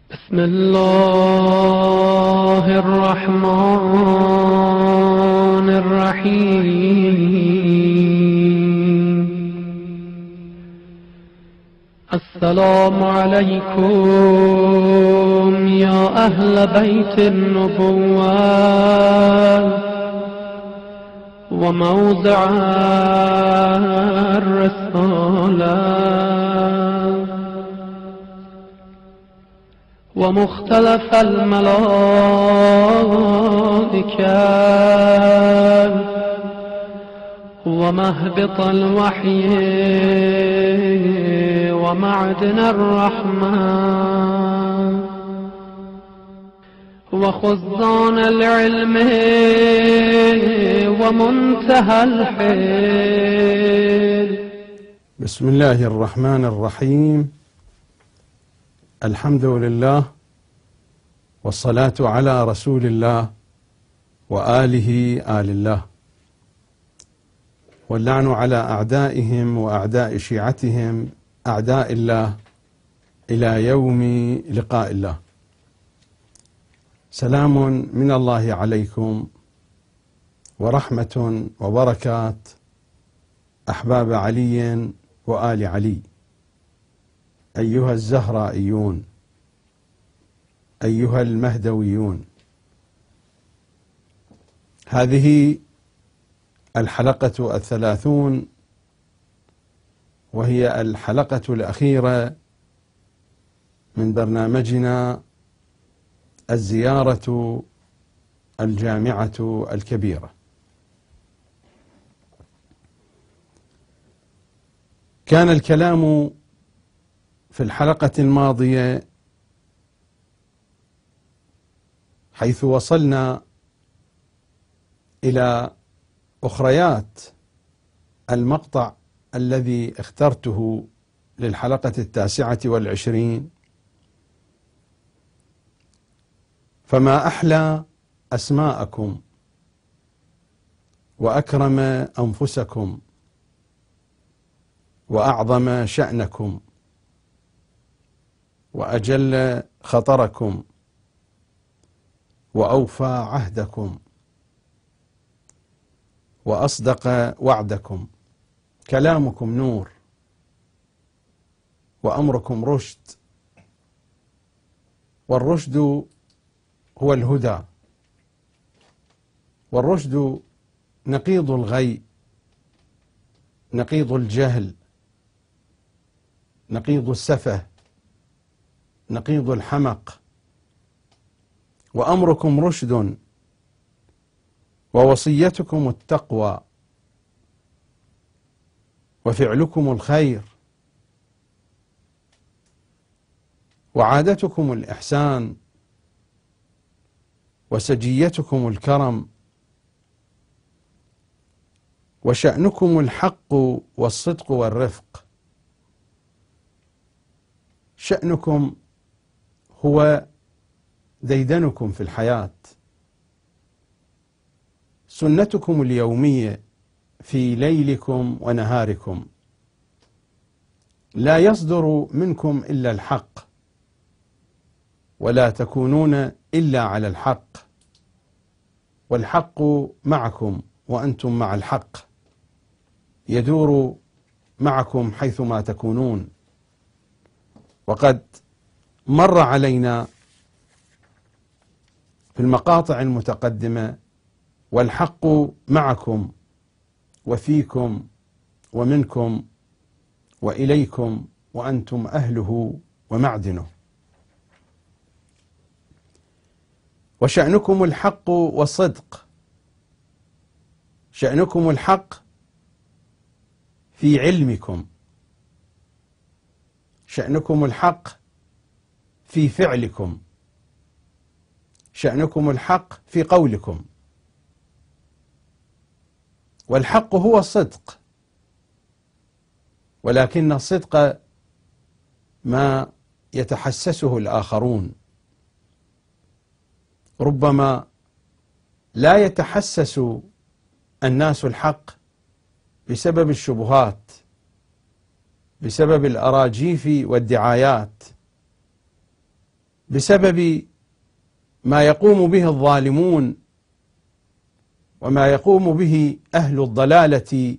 بسم الله الرحمن الرحيم. السلام عليكم يا أهل بيت النبوة وموضع الرسالة ومختلف الملائكة ومهبط الوحي ومعدن الرحمة وخزان العلم ومنتهى الحيل. بسم الله الرحمن الرحيم. الحمد لله والصلاة على رسول الله وآله آل الله، واللعن على أعدائهم وأعداء شيعتهم أعداء الله إلى يوم لقاء الله. سلام من الله عليكم ورحمة وبركات أحباب علي وآل علي، أيها الزهرائيون، أيها المهدويون. هذه الحلقة 30، وهي الحلقة الأخيرة من برنامجنا الزيارة الجامعة الكبيرة. كان الكلام في الحلقة الماضية حيث وصلنا إلى أخريات المقطع الذي اخترته للحلقة 29، فما أحلى أسماءكم وأكرم أنفسكم وأعظم شأنكم وأجل خطركم وأوفى عهدكم وأصدق وعدكم. كلامكم نور وأمركم رشد، والرشد هو الهدى، والرشد نقيض الغي، نقيض الجهل، نقيض السفه، نقيض الحمق. وأمركم رشد ووصيتكم التقوى وفعلكم الخير وعادتكم الإحسان وسجيتكم الكرم وشأنكم الحق والصدق والرفق. شأنكم هو ديدنكم في الحياة، سنتكم اليومية في ليلكم ونهاركم. لا يصدر منكم إلا الحق، ولا تكونون إلا على الحق، والحق معكم وأنتم مع الحق، يدور معكم حيثما تكونون. وقد مر علينا في المقاطع المتقدمة والحق معكم وفيكم ومنكم وإليكم وأنتم أهله ومعدنه. وشأنكم الحق والصدق. شأنكم الحق في علمكم، شأنكم الحق في فعلكم، شأنكم الحق في قولكم. والحق هو الصدق، ولكن الصدق ما يتحسسه الآخرون. ربما لا يتحسس الناس الحق بسبب الشبهات، بسبب الأراجيف والدعايات، بسبب ما يقوم به الظالمون وما يقوم به أهل الضلالة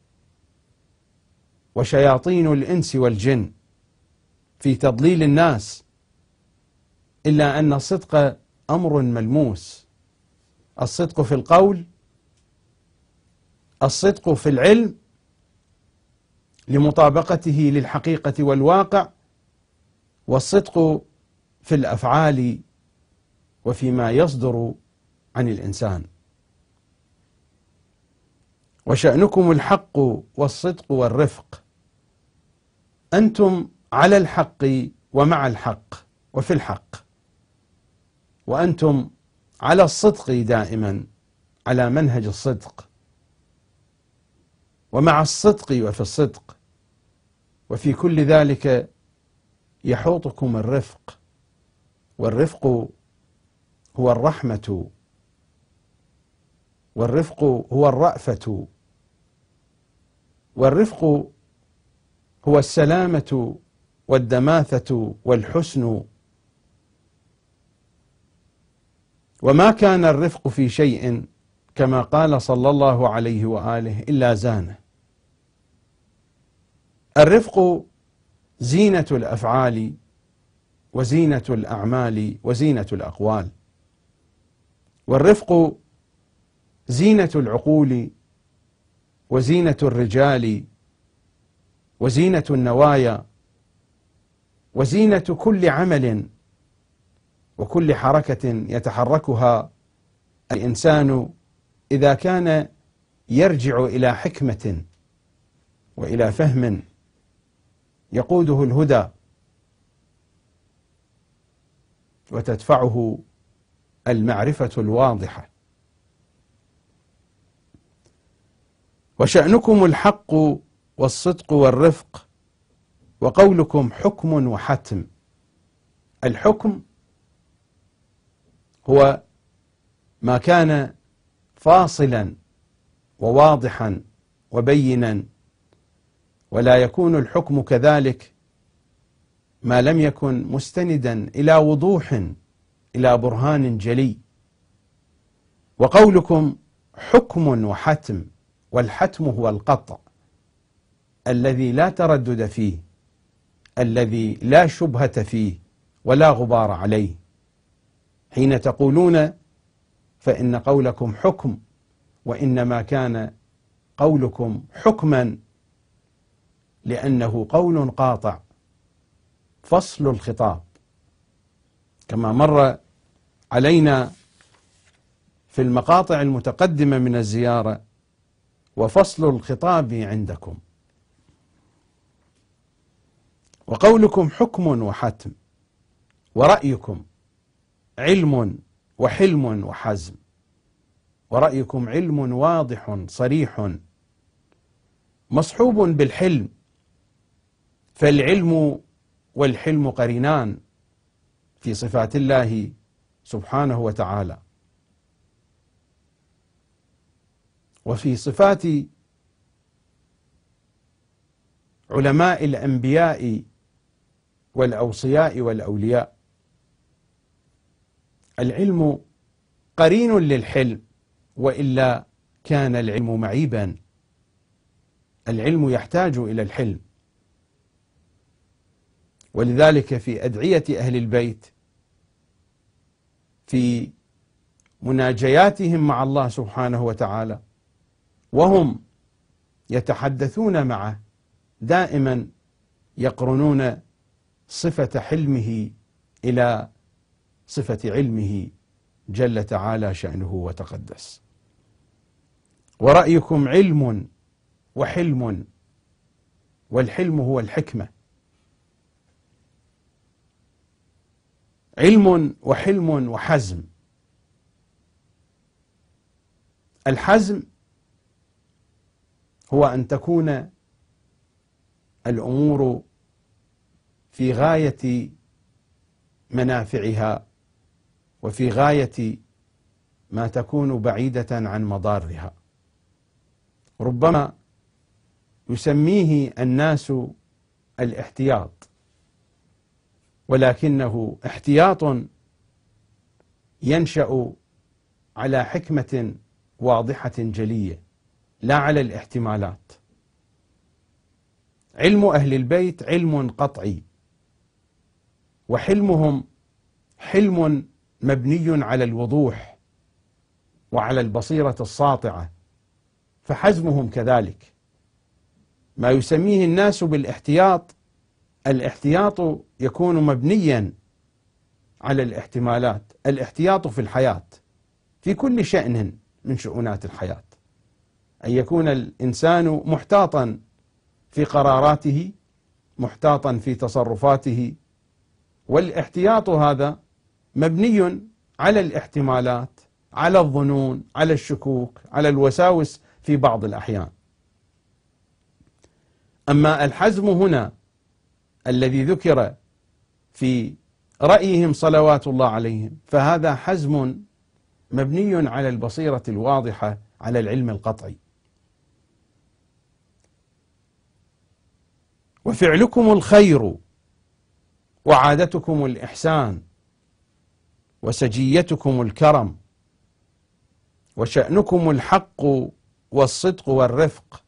وشياطين الإنس والجن في تضليل الناس، إلا أن الصدق أمر ملموس. الصدق في القول، الصدق في العلم لمطابقته للحقيقة والواقع، والصدق في الأفعال وفيما يصدر عن الإنسان. وشأنكم الحق والصدق والرفق، أنتم على الحق ومع الحق وفي الحق، وأنتم على الصدق دائما، على منهج الصدق ومع الصدق وفي الصدق، وفي كل ذلك يحوطكم الرفق. والرفق هو الرحمة، والرفق هو الرأفة، والرفق هو السلامة والدماثة والحسن. وما كان الرفق في شيء كما قال صلى الله عليه وآله إلا زانه. الرفق زينة الأفعال وزينة الأعمال وزينة الأقوال، والرفق زينة العقول وزينة الرجال وزينة النوايا وزينة كل عمل وكل حركة يتحركها الإنسان إذا كان يرجع إلى حكمة وإلى فهم يقوده الهدى وتدفعه المعرفة الواضحة. وشأنكم الحق والصدق والرفق، وقولكم حكم وحتم. الحكم هو ما كان فاصلا وواضحا وبينا، ولا يكون الحكم كذلك ما لم يكن مستندا إلى وضوح، إلى برهان جلي. وقولكم حكم وحتم، والحتم هو القطع الذي لا تردد فيه، الذي لا شبهة فيه ولا غبار عليه. حين تقولون فإن قولكم حكم، وإنما كان قولكم حكما لأنه قول قاطع فصل الخطاب، كما مر علينا في المقاطع المتقدمة من الزيارة، وفصل الخطاب عندكم. وقولكم حكم وحتم، ورأيكم علم وحلم وحزم. ورأيكم علم واضح صريح مصحوب بالحلم، فالعلم والحلم قرينان في صفات الله سبحانه وتعالى. وفي صفات علماء الأنبياء والأوصياء والأولياء، العلم قرين للحلم، وإلا كان العلم معيبا. العلم يحتاج إلى الحلم. ولذلك في أدعية أهل البيت في مناجياتهم مع الله سبحانه وتعالى وهم يتحدثون معه دائما يقرنون صفة حلمه إلى صفة علمه جل تعالى شأنه وتقدس. ورأيكم علم وحلم، والحلم هو الحكمة. علم وحلم وحزم. الحزم هو أن تكون الأمور في غاية منافعها وفي غاية ما تكون بعيدة عن مضارها. ربما يسميه الناس الاحتياط، ولكنه احتياط ينشأ على حكمة واضحة جلية لا على الاحتمالات. علم أهل البيت علم قطعي، وحلمهم حلم مبني على الوضوح وعلى البصيرة الساطعة، فحزمهم كذلك. ما يسميه الناس بالاحتياط، الاحتياط يكون مبنيا على الاحتمالات. الاحتياط في الحياة في كل شأن من شؤونات الحياة، أن يكون الإنسان محتاطا في قراراته، محتاطا في تصرفاته، والاحتياط هذا مبني على الاحتمالات، على الظنون، على الشكوك، على الوساوس في بعض الأحيان. أما الحزم هنا الذي ذكر في رأيهم صلوات الله عليهم، فهذا حزم مبني على البصيرة الواضحة، على العلم القطعي. وفعلكم الخير وعادتكم الإحسان وسجيتكم الكرم وشأنكم الحق والصدق والرفق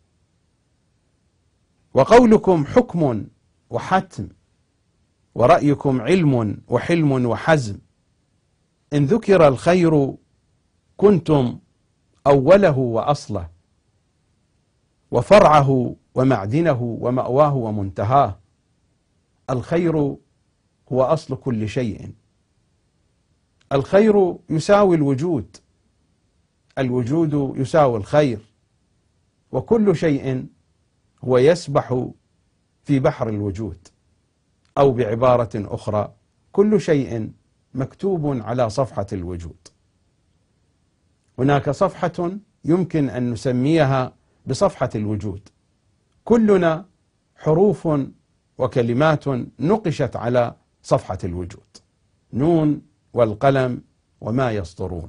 وقولكم حكم وحتم ورأيكم علم وحلم وحزم. إن ذكر الخير كنتم أوله وأصله وفرعه ومعدنه ومأواه ومنتهاه. الخير هو أصل كل شيء. الخير يساوي الوجود، الوجود يساوي الخير، وكل شيء هو يسبح في بحر الوجود، أو بعبارة أخرى كل شيء مكتوب على صفحة الوجود. هناك صفحة يمكن أن نسميها بصفحة الوجود، كلنا حروف وكلمات نقشت على صفحة الوجود، نون والقلم وما يسطرون.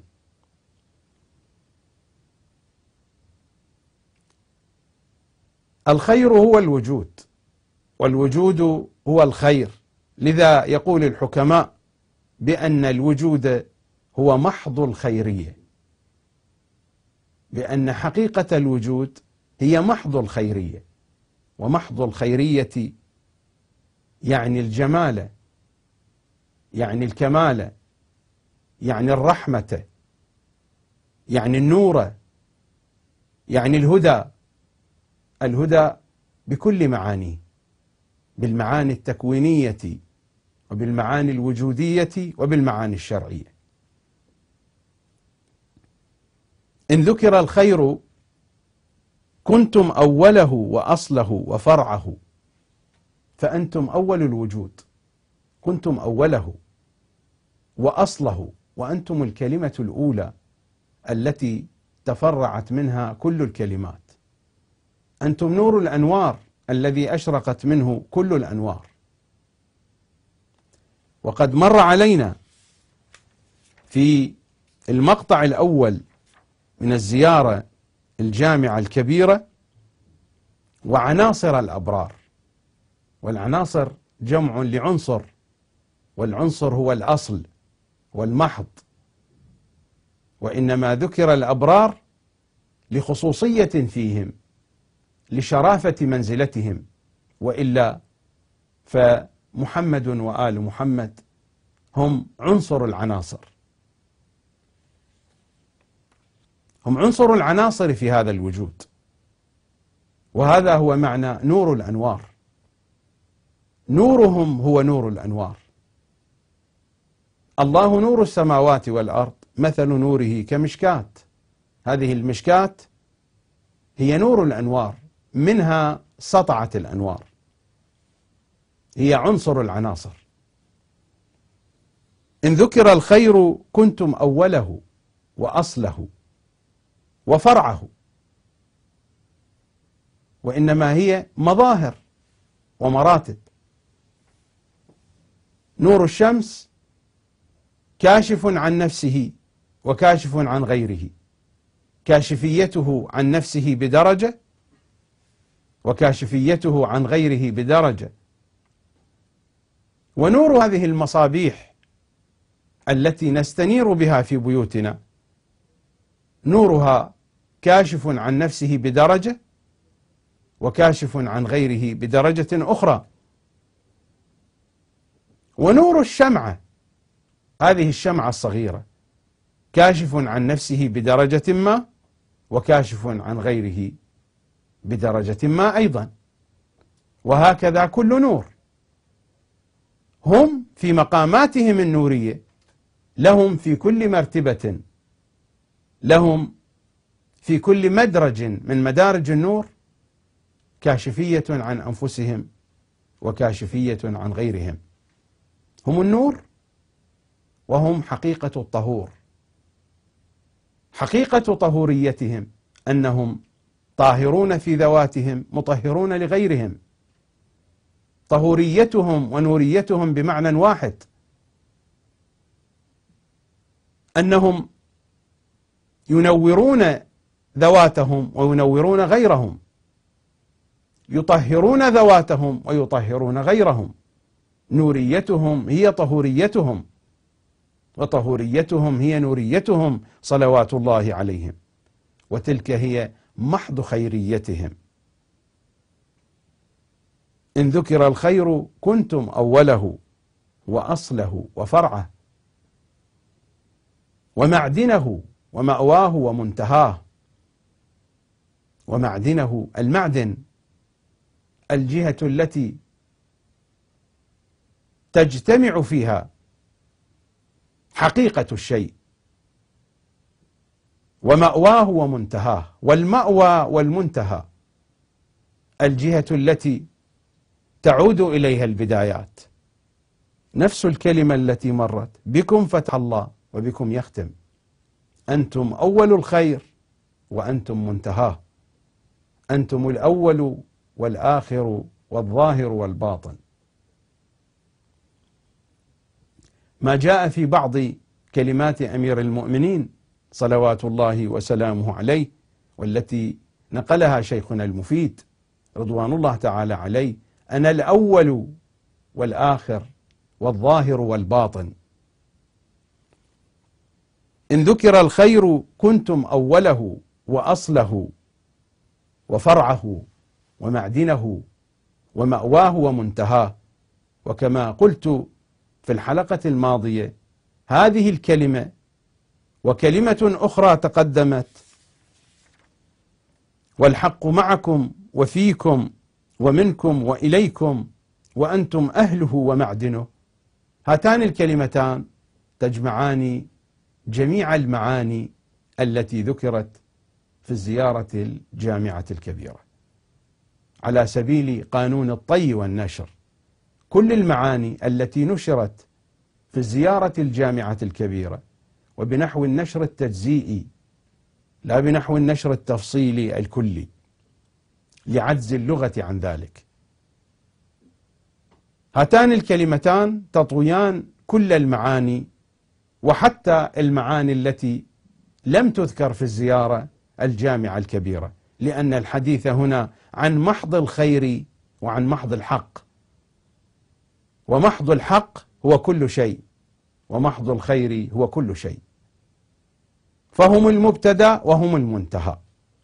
الخير هو الوجود، والوجود هو الخير. لذا يقول الحكماء بأن الوجود هو محض الخيرية، بأن حقيقة الوجود هي محض الخيرية، ومحض الخيرية يعني الجمال، يعني الكمال، يعني الرحمة، يعني النور، يعني الهدى. الهدى بكل معانيه، بالمعاني التكوينية وبالمعاني الوجودية وبالمعاني الشرعية. إن ذكر الخير كنتم أوله وأصله وفرعه، فأنتم أول الوجود، كنتم أوله وأصله، وأنتم الكلمة الأولى التي تفرعت منها كل الكلمات. أنتم نور الأنوار الذي أشرقت منه كل الأنوار. وقد مر علينا في المقطع الأول من الزيارة الجامعة الكبيرة وعناصر الأبرار. والعناصر جمع لعنصر، والعنصر هو الأصل والمحض، وإنما ذكر الأبرار لخصوصية فيهم، لشرافة منزلتهم، وإلا فمحمد وآل محمد هم عنصر العناصر، هم عنصر العناصر في هذا الوجود. وهذا هو معنى نور الأنوار. نورهم هو نور الأنوار. الله نور السماوات والأرض، مثل نوره كمشكاة. هذه المشكاة هي نور الأنوار، منها سطعت الأنوار، هي عنصر العناصر. إن ذكر الخير كنتم أوله وأصله وفرعه، وإنما هي مظاهر ومراتب. نور الشمس كاشف عن نفسه وكاشف عن غيره، كاشفيته عن نفسه بدرجة وكاشفيته عن غيره بدرجة. ونور هذه المصابيح التي نستنير بها في بيوتنا نورها كاشف عن نفسه بدرجة وكاشف عن غيره بدرجة أخرى. ونور الشمعة، هذه الشمعة الصغيرة، كاشف عن نفسه بدرجة ما وكاشف عن غيره بدرجة ما أيضا، وهكذا كل نور. هم في مقاماتهم النورية لهم في كل مرتبة، لهم في كل مدرج من مدارج النور كاشفية عن أنفسهم وكاشفية عن غيرهم. هم النور وهم حقيقة الطهور. حقيقة طهوريتهم أنهم طاهرون في ذواتهم مطهرون لغيرهم. طهوريتهم ونوريتهم بمعنى واحد، أنهم ينورون ذواتهم وينورون غيرهم، يطهرون ذواتهم ويطهرون غيرهم. نوريتهم هي طهوريتهم وطهوريتهم هي نوريتهم صلوات الله عليهم، وتلك هي محض خيريتهم. إن ذكر الخير كنتم أوله وأصله وفرعه ومعدنه ومأواه ومنتهاه. ومعدنه، المعدن الجهة التي تجتمع فيها حقيقة الشيء، ومأواه ومنتهاه. والمأوى والمنتهى الجهة التي تعود إليها البدايات. نفس الكلمة التي مرت: بكم فتح الله وبكم يختم. أنتم أول الخير وأنتم منتهاه. أنتم الأول والآخر والظاهر والباطن. ما جاء في بعض كلمات أمير المؤمنين صلوات الله وسلامه عليه، والتي نقلها شيخنا المفيد رضوان الله تعالى عليه: أنا الأول والآخر والظاهر والباطن. إن ذكر الخير كنتم أوله وأصله وفرعه ومعدنه ومأواه ومنتهاه. وكما قلت في الحلقة الماضية، هذه الكلمة وكلمة أخرى تقدمت: والحق معكم وفيكم ومنكم وإليكم وأنتم أهله ومعدنه. هاتان الكلمتان تجمعان جميع المعاني التي ذكرت في الزيارة الجامعة الكبيرة على سبيل قانون الطي والنشر. كل المعاني التي نشرت في الزيارة الجامعة الكبيرة وبنحو النشر التجزئي لا بنحو النشر التفصيلي الكلي لعجز اللغة عن ذلك. هاتان الكلمتان تطويان كل المعاني، وحتى المعاني التي لم تذكر في الزيارة الجامعة الكبيرة، لأن الحديث هنا عن محض الخير وعن محض الحق، ومحض الحق هو كل شيء ومحض الخير هو كل شيء، فهم المبتدأ وهم المنتهى.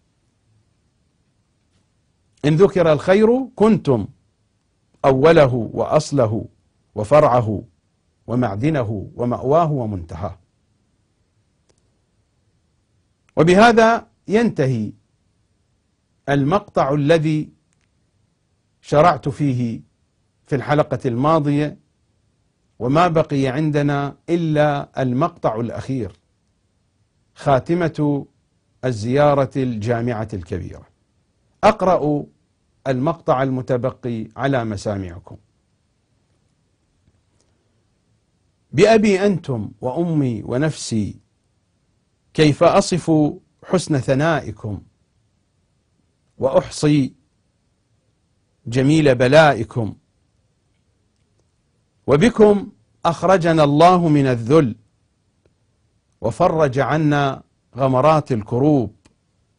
إن ذكر الخير كنتم أوله وأصله وفرعه ومعدنه ومأواه ومنتهاه. وبهذا ينتهي المقطع الذي شرعت فيه في الحلقة الماضية، وما بقي عندنا إلا المقطع الأخير، خاتمة الزيارة الجامعة الكبيرة. أقرأ المقطع المتبقي على مسامعكم. بأبي أنتم وأمي ونفسي كيف أصف حسن ثنائكم وأحصي جميل بلائكم. وبكم أخرجنا الله من الذل وفرج عنا غمرات الكروب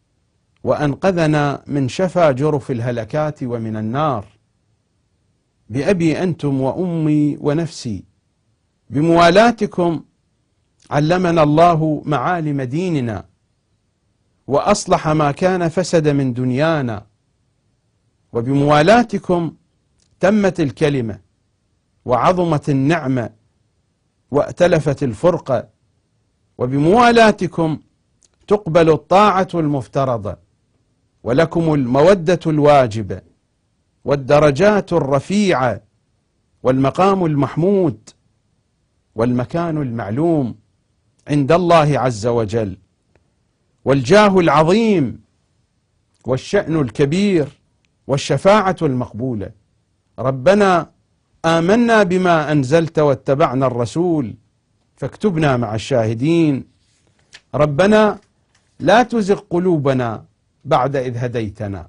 وأنقذنا من شفا جرف الهلكات ومن النار. بأبي أنتم وأمي ونفسي، بموالاتكم علمنا الله معالم ديننا وأصلح ما كان فسد من دنيانا، وبموالاتكم تمت الكلمة وعظمت النعمة وائتلفت الفرقة، وبموالاتكم تقبل الطاعة المفترضة، ولكم المودة الواجبة والدرجات الرفيعة والمقام المحمود والمكان المعلوم عند الله عز وجل، والجاه العظيم والشأن الكبير والشفاعة المقبولة. ربنا آمنا بما أنزلت واتبعنا الرسول فاكتبنا مع الشاهدين. ربنا لا تزغ قلوبنا بعد إذ هديتنا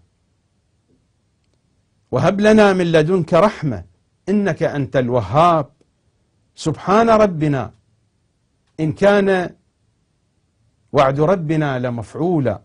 وهب لنا من لدنك رحمة إنك أنت الوهاب. سبحان ربنا إن كان وعد ربنا لمفعولا.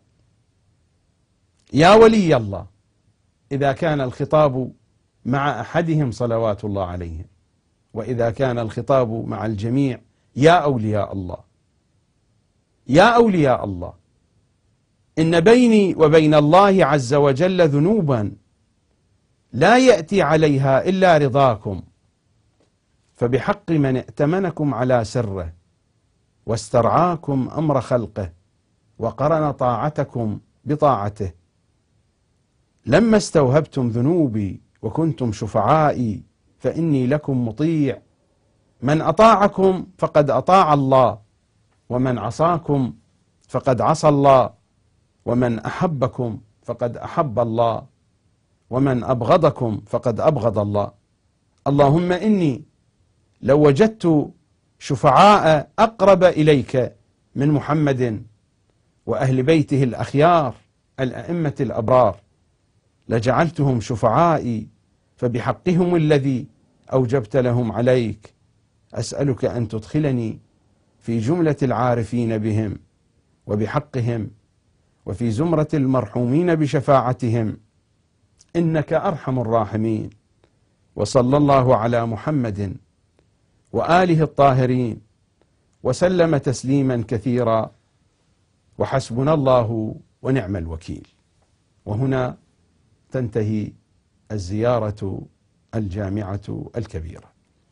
يا ولي الله، إذا كان الخطاب مع أحدهم صلوات الله عليهم، وإذا كان الخطاب مع الجميع، يا أولياء الله، يا أولياء الله، إن بيني وبين الله عز وجل ذنوبا لا يأتي عليها إلا رضاكم، فبحق من ائتمنكم على سره واسترعاكم أمر خلقه وقرن طاعتكم بطاعته، لما استوهبتم ذنوبي وكنتم شفعائي فإني لكم مطيع، من أطاعكم فقد أطاع الله، ومن عصاكم فقد عصى الله، ومن أحبكم فقد أحب الله، ومن أبغضكم فقد أبغض الله. اللهم إني لو وجدت شفعاء أقرب إليك من محمد وأهل بيته الأخيار الأئمة الأبرار لجعلتهم شفعائي، فبحقهم الذي أوجبت لهم عليك أسألك أن تدخلني في جملة العارفين بهم وبحقهم وفي زمرة المرحومين بشفاعتهم، إنك أرحم الراحمين. وصلى الله على محمد وآله الطاهرين وسلم تسليما كثيرا، وحسبنا الله ونعم الوكيل. وهنا تنتهي الزيارة الجامعة الكبيرة.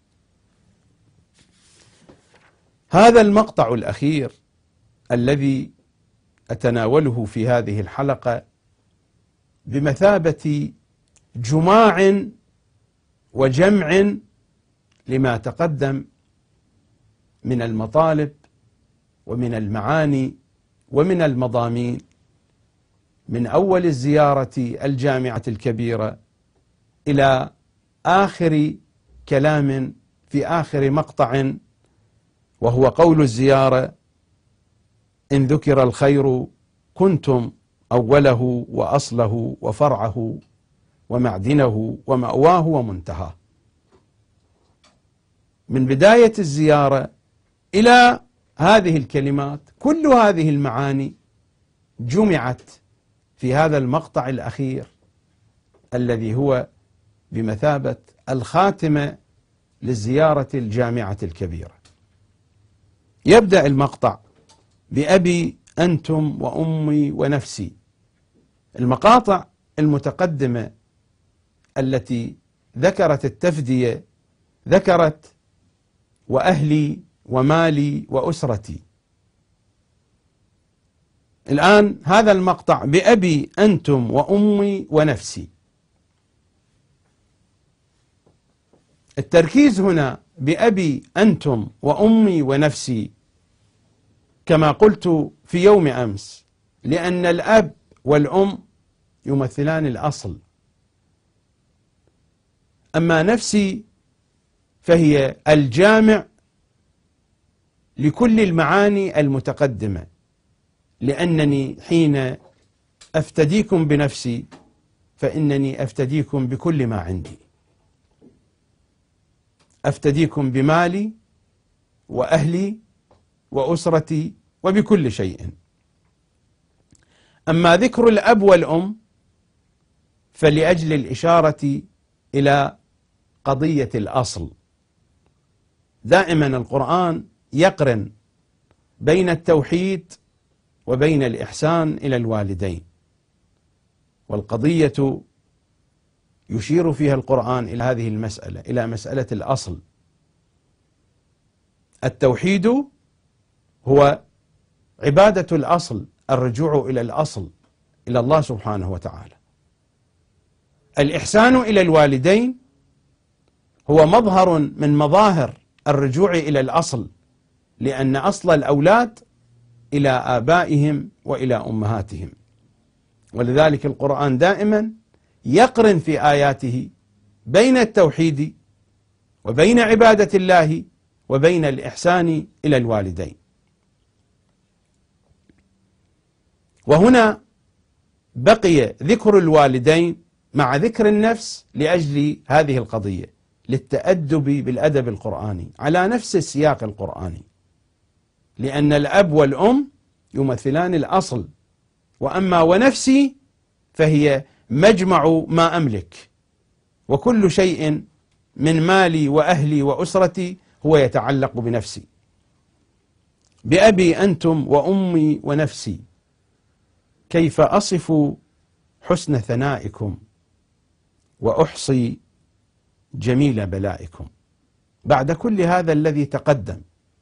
هذا المقطع الأخير الذي أتناوله في هذه الحلقة بمثابة جماع وجمع لما تقدم من المطالب ومن المعاني ومن المضامين من أول الزيارة الجامعة الكبيرة إلى آخر كلام في آخر مقطع، وهو قول الزيارة: إن ذكر الخير كنتم أوله وأصله وفرعه ومعدنه ومأواه ومنتهاه. من بداية الزيارة إلى هذه الكلمات كل هذه المعاني جمعت في هذا المقطع الأخير الذي هو بمثابة الخاتمة للزيارة الجامعة الكبيرة. يبدأ المقطع بأبي أنتم وأمي ونفسي. المقاطع المتقدمة التي ذكرت التفدية ذكرت وأهلي ومالي وأسرتي. الآن هذا المقطع بأبي أنتم وأمي ونفسي. التركيز هنا بأبي أنتم وأمي ونفسي كما قلت في يوم أمس، لأن الأب والأم يمثلان الأصل، أما نفسي فهي الجامع لكل المعاني المتقدمة، لأنني حين أفتديكم بنفسي فإنني أفتديكم بكل ما عندي، أفتديكم بمالي وأهلي وأسرتي وبكل شيء. أما ذكر الأب والأم فلأجل الإشارة إلى قضية الأصل. دائما القرآن يقرن بين التوحيد وبين الإحسان إلى الوالدين، والقضية يشير فيها القرآن إلى هذه المسألة، إلى مسألة الأصل. التوحيد هو عبادة الأصل، الرجوع إلى الأصل، إلى الله سبحانه وتعالى. الإحسان إلى الوالدين هو مظهر من مظاهر الرجوع إلى الأصل، لأن أصل الأولاد إلى آبائهم وإلى أمهاتهم، ولذلك القرآن دائما يقرن في آياته بين التوحيد وبين عبادة الله وبين الإحسان إلى الوالدين. وهنا بقي ذكر الوالدين مع ذكر النفس لأجل هذه القضية، للتأدب بالأدب القرآني على نفس السياق القرآني، لأن الأب والأم يمثلان الأصل، وأما ونفسي فهي مجمع ما أملك، وكل شيء من مالي وأهلي وأسرتي هو يتعلق بنفسي. بأبي أنتم وأمي ونفسي كيف أصف حسن ثنائكم وأحصي جميل بلائكم. بعد كل هذا الذي تقدم،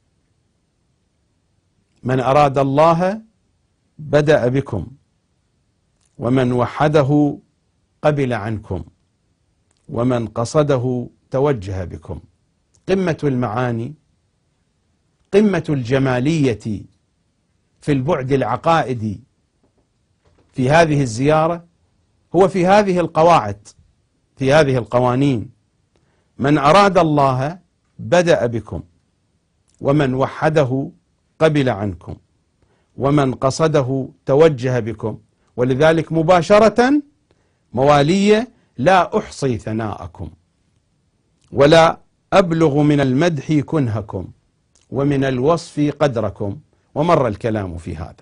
من أراد الله بدأ بكم، ومن وحده قبل عنكم، ومن قصده توجه بكم. قمة المعاني، قمة الجمالية في البعد العقائدي في هذه الزيارة هو في هذه القواعد، في هذه القوانين: من أراد الله بدأ بكم، ومن وحده قبل عنكم، ومن قصده توجه بكم. ولذلك مباشرة موالية: لا أحصي ثناءكم ولا أبلغ من المدح كنهكم ومن الوصف قدركم. ومر الكلام في هذا،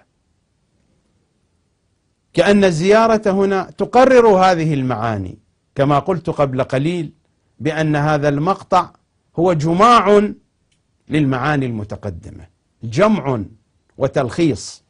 كأن الزيارة هنا تقرر هذه المعاني، كما قلت قبل قليل بأن هذا المقطع هو جماع للمعاني المتقدمة، جمع وتلخيص،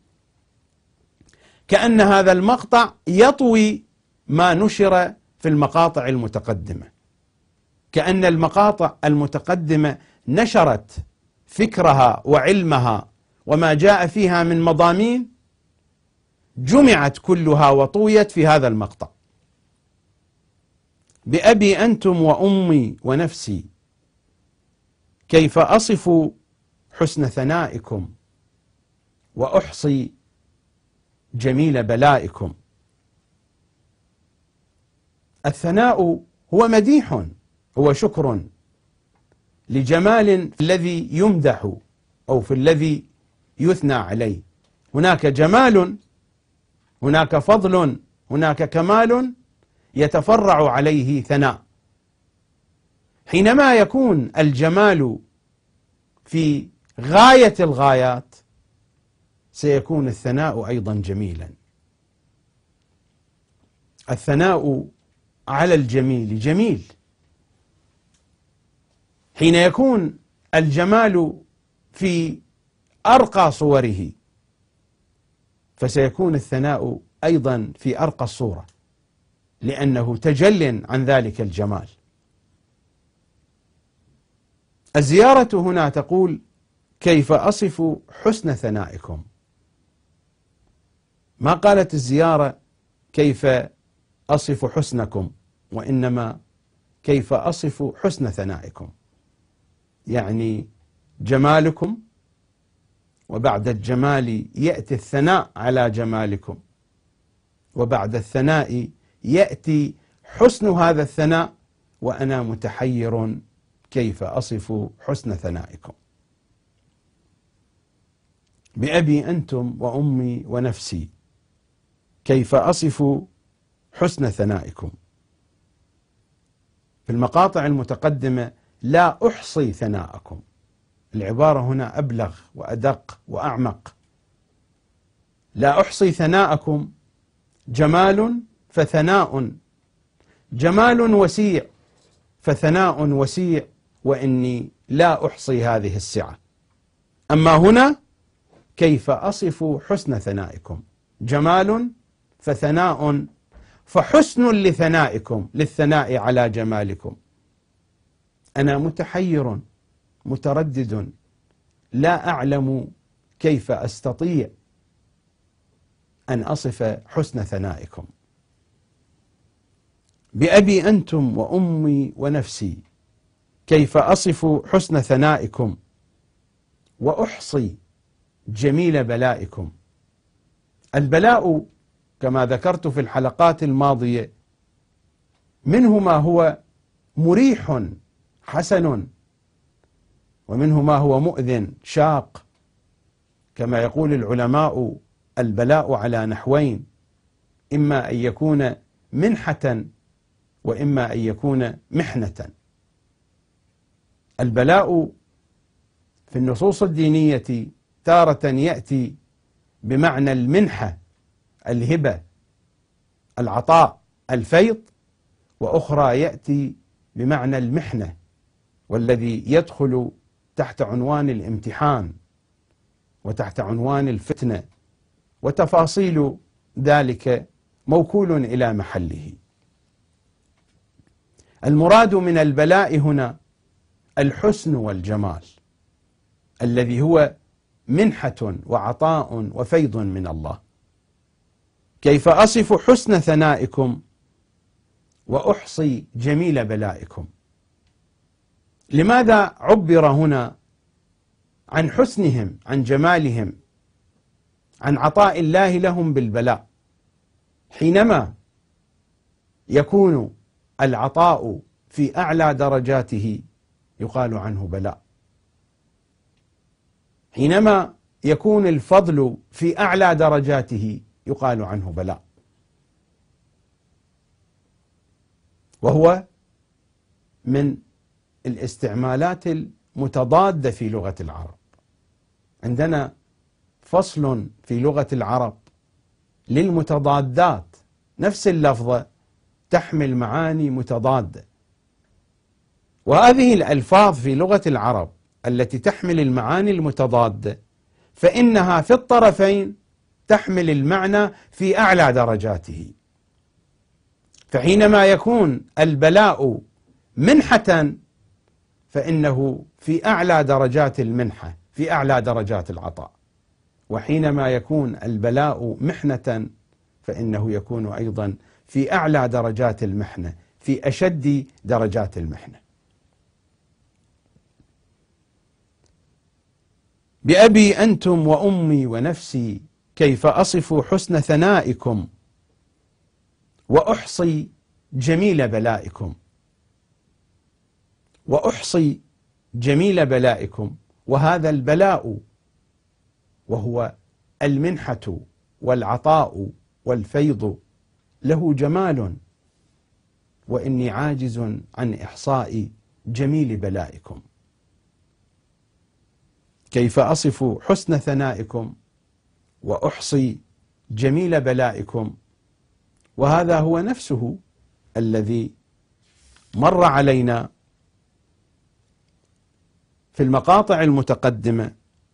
كأن هذا المقطع يطوي ما نشر في المقاطع المتقدمة، كأن المقاطع المتقدمة نشرت فكرها وعلمها وما جاء فيها من مضامين، جمعت كلها وطويت في هذا المقطع: بأبي أنتم وأمي ونفسي كيف أصف حسن ثنائكم وأحصي جميل بلائكم. الثناء هو مديح، هو شكر لجمال الذي يمدح أو في الذي يثنى عليه. هناك جمال، هناك فضل، هناك كمال يتفرع عليه ثناء. حينما يكون الجمال في غاية الغايات سيكون الثناء أيضا جميلا. الثناء على الجميل جميل. حين يكون الجمال في أرقى صوره فسيكون الثناء أيضا في أرقى الصورة، لأنه تجل عن ذلك الجمال. الزيارة هنا تقول: كيف أصف حسن ثنائكم. ما قالت الزيارة كيف أصف حسنكم، وإنما كيف أصف حسن ثنائكم، يعني جمالكم، وبعد الجمال يأتي الثناء على جمالكم، وبعد الثناء يأتي حسن هذا الثناء، وأنا متحير كيف أصف حسن ثنائكم. بأبي أنتم وأمي ونفسي كيف أصف حسن ثنائكم. في المقاطع المتقدمة: لا أحصي ثناءكم. العبارة هنا أبلغ وأدق وأعمق. لا أحصي ثناءكم جمال، فثناء جمال وسيع فثناء وسيع وإني لا أحصي هذه السعة. أما هنا كيف أصف حسن ثنائكم؟ جمال فثناء فحسن لثنائكم، للثناء على جمالكم. أنا متحير متردد لا أعلم كيف أستطيع أن أصف حسن ثنائكم. بأبي أنتم وأمي ونفسي كيف أصف حسن ثنائكم وأحصي جميل بلائكم. البلاء كما ذكرت في الحلقات الماضية منه ما هو مريح حسن، ومنه ما هو مؤذن شاق. كما يقول العلماء البلاء على نحوين: إما أن يكون منحة وإما أن يكون محنة. البلاء في النصوص الدينية تارة يأتي بمعنى المنحة، الهبة، العطاء، الفيض، وأخرى يأتي بمعنى المحنة، والذي يدخل تحت عنوان الامتحان وتحت عنوان الفتنة، وتفاصيل ذلك موكول إلى محله. المراد من البلاء هنا الحسن والجمال الذي هو منحة وعطاء وفيض من الله. كيف أصف حسن ثنائكم وأحصي جميل بلائكم؟ لماذا عبر هنا عن حسنهم، عن جمالهم، عن عطاء الله لهم بالبلاء، حينما يكون العطاء في أعلى درجاته يقال عنه بلاء، حينما يكون الفضل في أعلى درجاته يقال عنه بلاء؟ وهو من الاستعمالات المتضادة في لغة العرب. عندنا فصل في لغة العرب للمتضادات، نفس اللفظة تحمل معاني متضادة، وهذه الألفاظ في لغة العرب التي تحمل المعاني المتضادة فإنها في الطرفين تحمل المعنى في أعلى درجاته. فحينما يكون البلاء منحة فإنه في أعلى درجات المنحة، في أعلى درجات العطاء، وحينما يكون البلاء محنة فإنه يكون أيضا في أعلى درجات المحنة، في أشد درجات المحنة. بأبي أنتم وأمي ونفسي كيف أصف حسن ثنائكم وأحصي جميل بلائكم. وأحصي جميل بلائكم، وهذا البلاء وهو المنحة والعطاء والفيض له جمال، وإني عاجز عن إحصاء جميل بلائكم. كيف أصف حسن ثنائكم وأحصي جميل بلائكم، وهذا هو نفسه الذي مر علينا في المقاطع المتقدمة.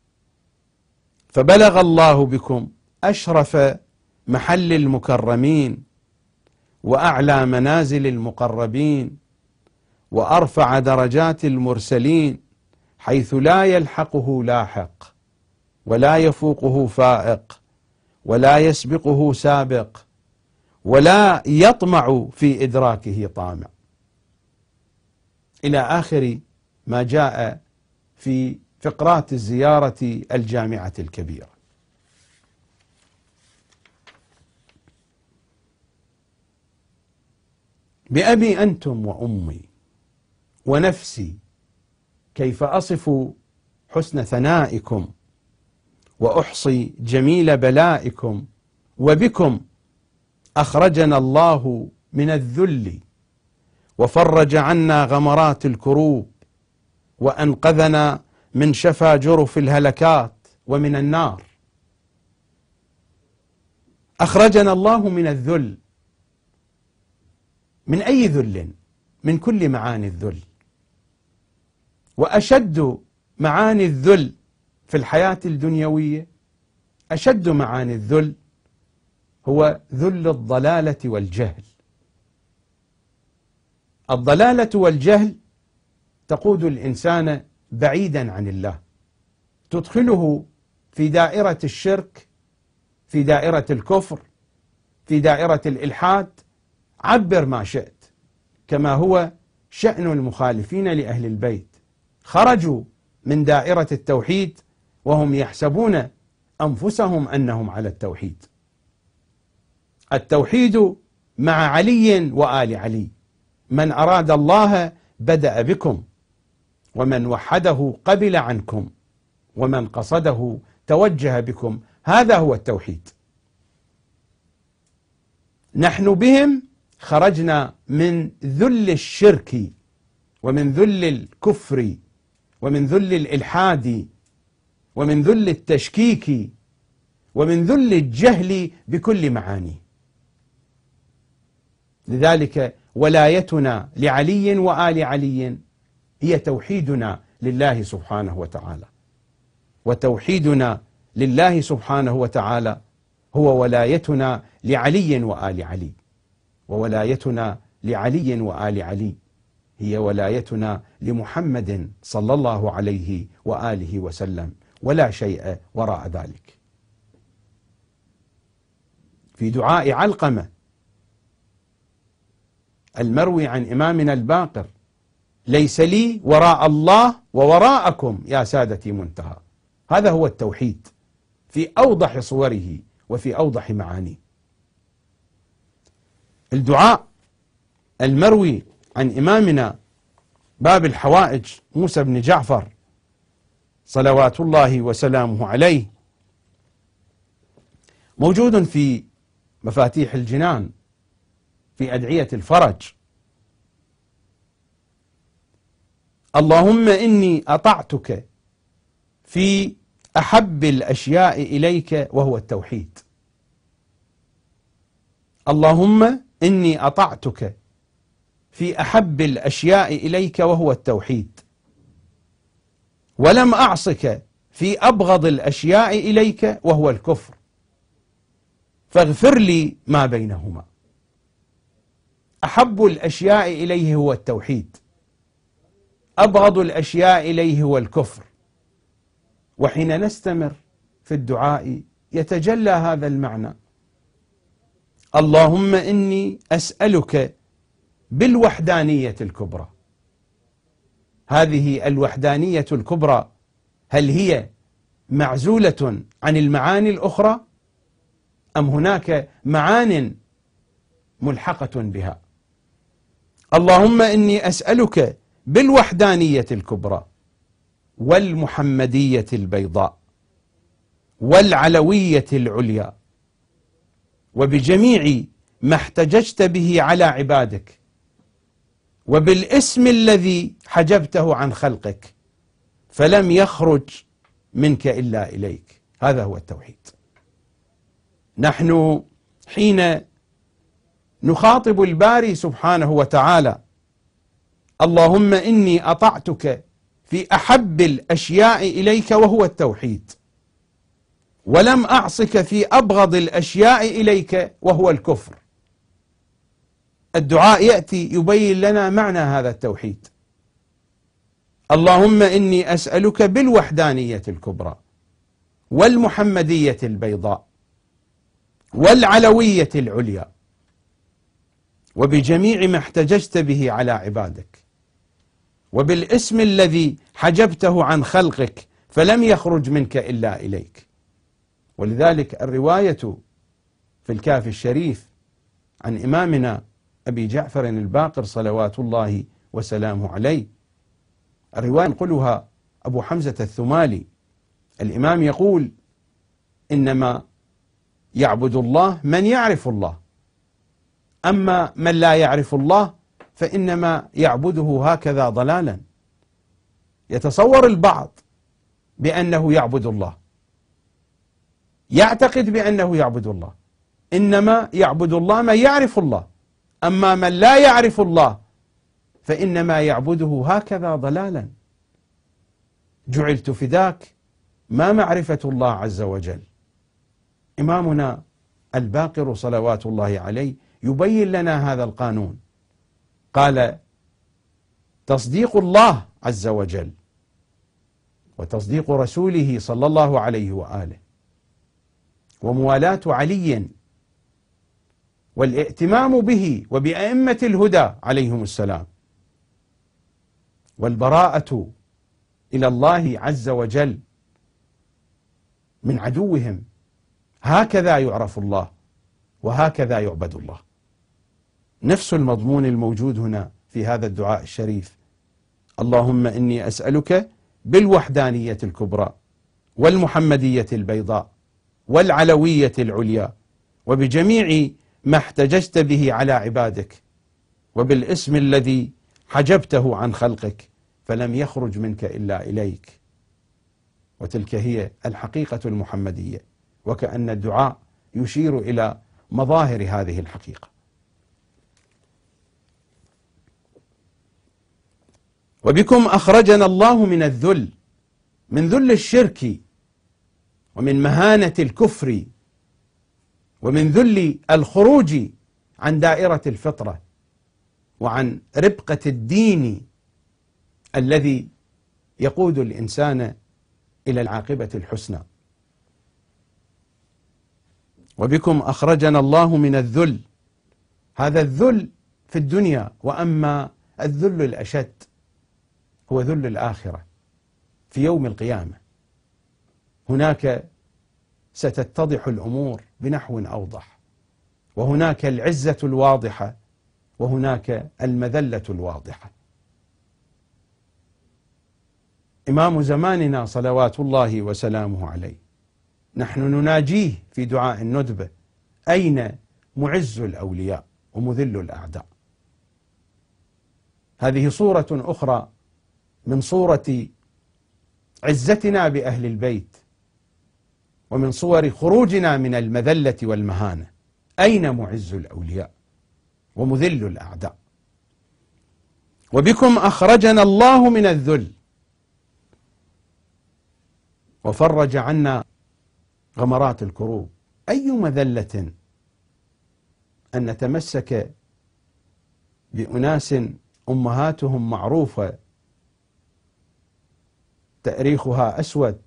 فبلغ الله بكم أشرف محل المكرمين وأعلى منازل المقربين وأرفع درجات المرسلين، حيث لا يلحقه لاحق ولا يفوقه فائق ولا يسبقه سابق ولا يطمع في إدراكه طامع، إلى آخر ما جاء في فقرات الزيارة الجامعة الكبيرة. بأبي أنتم وأمي ونفسي كيف أصف حسن ثنائكم وأحصي جميل بلائكم، وبكم أخرجنا الله من الذل وفرج عنا غمرات الكروب وأنقذنا من شفا جرف الهلكات ومن النار. أخرجنا الله من الذل. من أي ذل؟ من كل معاني الذل. وأشد معاني الذل في الحياة الدنيوية، أشد معاني الذل هو ذل الضلالة والجهل. الضلالة والجهل تقود الإنسان بعيدا عن الله، تدخله في دائرة الشرك، في دائرة الكفر، في دائرة الإلحاد، عبر ما شئت، كما هو شأن المخالفين لأهل البيت. خرجوا من دائرة التوحيد وهم يحسبون أنفسهم أنهم على التوحيد. التوحيد مع علي وآل علي، من أراد الله بدأ بكم، ومن وحده قبل عنكم، ومن قصده توجه بكم. هذا هو التوحيد. نحن بهم خرجنا من ذل الشرك، ومن ذل الكفر، ومن ذل الإلحاد، ومن ذل التشكيك، ومن ذل الجهل بكل معانيه. لذلك ولايتنا لعلي وآل علي هي توحيدنا لله سبحانه وتعالى، وتوحيدنا لله سبحانه وتعالى هو ولايتنا لعلي وآل علي، وولايتنا لعلي وآل علي هي ولايتنا لمحمد صلى الله عليه وآله وسلم، ولا شيء وراء ذلك. في دعاء علقمة المروي عن إمامنا الباقر: ليس لي وراء الله ووراءكم يا سادتي منتهى. هذا هو التوحيد في أوضح صوره وفي أوضح معانيه. الدعاء المروي عن إمامنا باب الحوائج موسى بن جعفر صلوات الله وسلامه عليه موجود في مفاتيح الجنان في أدعية الفرج: اللهم إني أطعتك في أحب الأشياء إليك وهو التوحيد. اللهم إني أطعتك في أحب الأشياء إليك وهو التوحيد، ولم أعصك في أبغض الأشياء إليك وهو الكفر، فاغفر لي ما بينهما. أحب الأشياء إليه هو التوحيد، أبغض الأشياء إليه هو الكفر. وحين نستمر في الدعاء يتجلى هذا المعنى: اللهم إني أسألك بالوحدانية الكبرى. هذه الوحدانية الكبرى هل هي معزولة عن المعاني الأخرى، أم هناك معان ملحقة بها؟ اللهم إني أسألك بالوحدانية الكبرى، والمحمدية البيضاء، والعلوية العليا، وبجميع ما احتججت به على عبادك، وبالاسم الذي حجبته عن خلقك فلم يخرج منك إلا إليك. هذا هو التوحيد. نحن حين نخاطب الباري سبحانه وتعالى: اللهم إني أطعتك في أحب الأشياء إليك وهو التوحيد، ولم أعصك في أبغض الأشياء إليك وهو الكفر. الدعاء يأتي يبين لنا معنى هذا التوحيد: اللهم إني أسألك بالوحدانية الكبرى، والمحمدية البيضاء، والعلوية العليا، وبجميع ما احتججت به على عبادك، وبالاسم الذي حجبته عن خلقك فلم يخرج منك إلا إليك. ولذلك الرواية في الكافي الشريف عن إمامنا أبي جعفر الباقر صلوات الله وسلامه عليه، الرواية ينقلها أبو حمزة الثمالي، الإمام يقول: إنما يعبد الله من يعرف الله، أما من لا يعرف الله فإنما يعبده هكذا ضلالا. يتصور البعض بأنه يعبد الله، يعتقد بأنه يعبد الله، إنما يعبد الله من يعرف الله، أما من لا يعرف الله فإنما يعبده هكذا ضلالا. جعلت فداك ما معرفة الله عز وجل. إمامنا الباقر صلوات الله عليه يبين لنا هذا القانون، قال: تصديق الله عز وجل وتصديق رسوله صلى الله عليه وآله وموالاة علي والائتمام به وبأئمة الهدى عليهم السلام والبراءة إلى الله عز وجل من عدوهم، هكذا يعرف الله وهكذا يعبد الله. نفس المضمون الموجود هنا في هذا الدعاء الشريف: اللهم إني أسألك بالوحدانية الكبرى والمحمدية البيضاء والعلوية العليا وبجميع ما احتججت به على عبادك وبالاسم الذي حجبته عن خلقك فلم يخرج منك إلا إليك. وتلك هي الحقيقة المحمدية، وكأن الدعاء يشير إلى مظاهر هذه الحقيقة. وبكم أخرجنا الله من الذل، من ذل الشرك ومن مهانة الكفر ومن ذل الخروج عن دائرة الفطرة وعن ربقة الدين الذي يقود الإنسان إلى العاقبة الحسنى. وبكم أخرجنا الله من الذل، هذا الذل في الدنيا، وأما الذل الأشد هو ذل الآخرة في يوم القيامة. هناك ستتضح الأمور بنحو أوضح، وهناك العزة الواضحة وهناك المذلة الواضحة. إمام زماننا صلوات الله وسلامه عليه نحن نناجيه في دعاء الندبة: أين معز الأولياء ومذل الأعداء؟ هذه صورة أخرى من صورة عزتنا بأهل البيت ومن صور خروجنا من المذلة والمهانة. أين معز الأولياء ومذل الأعداء؟ وبكم أخرجنا الله من الذل وفرج عنا غمرات الكروب. أي مذلة أن نتمسك بأناس أمهاتهم معروفة تاريخها أسود،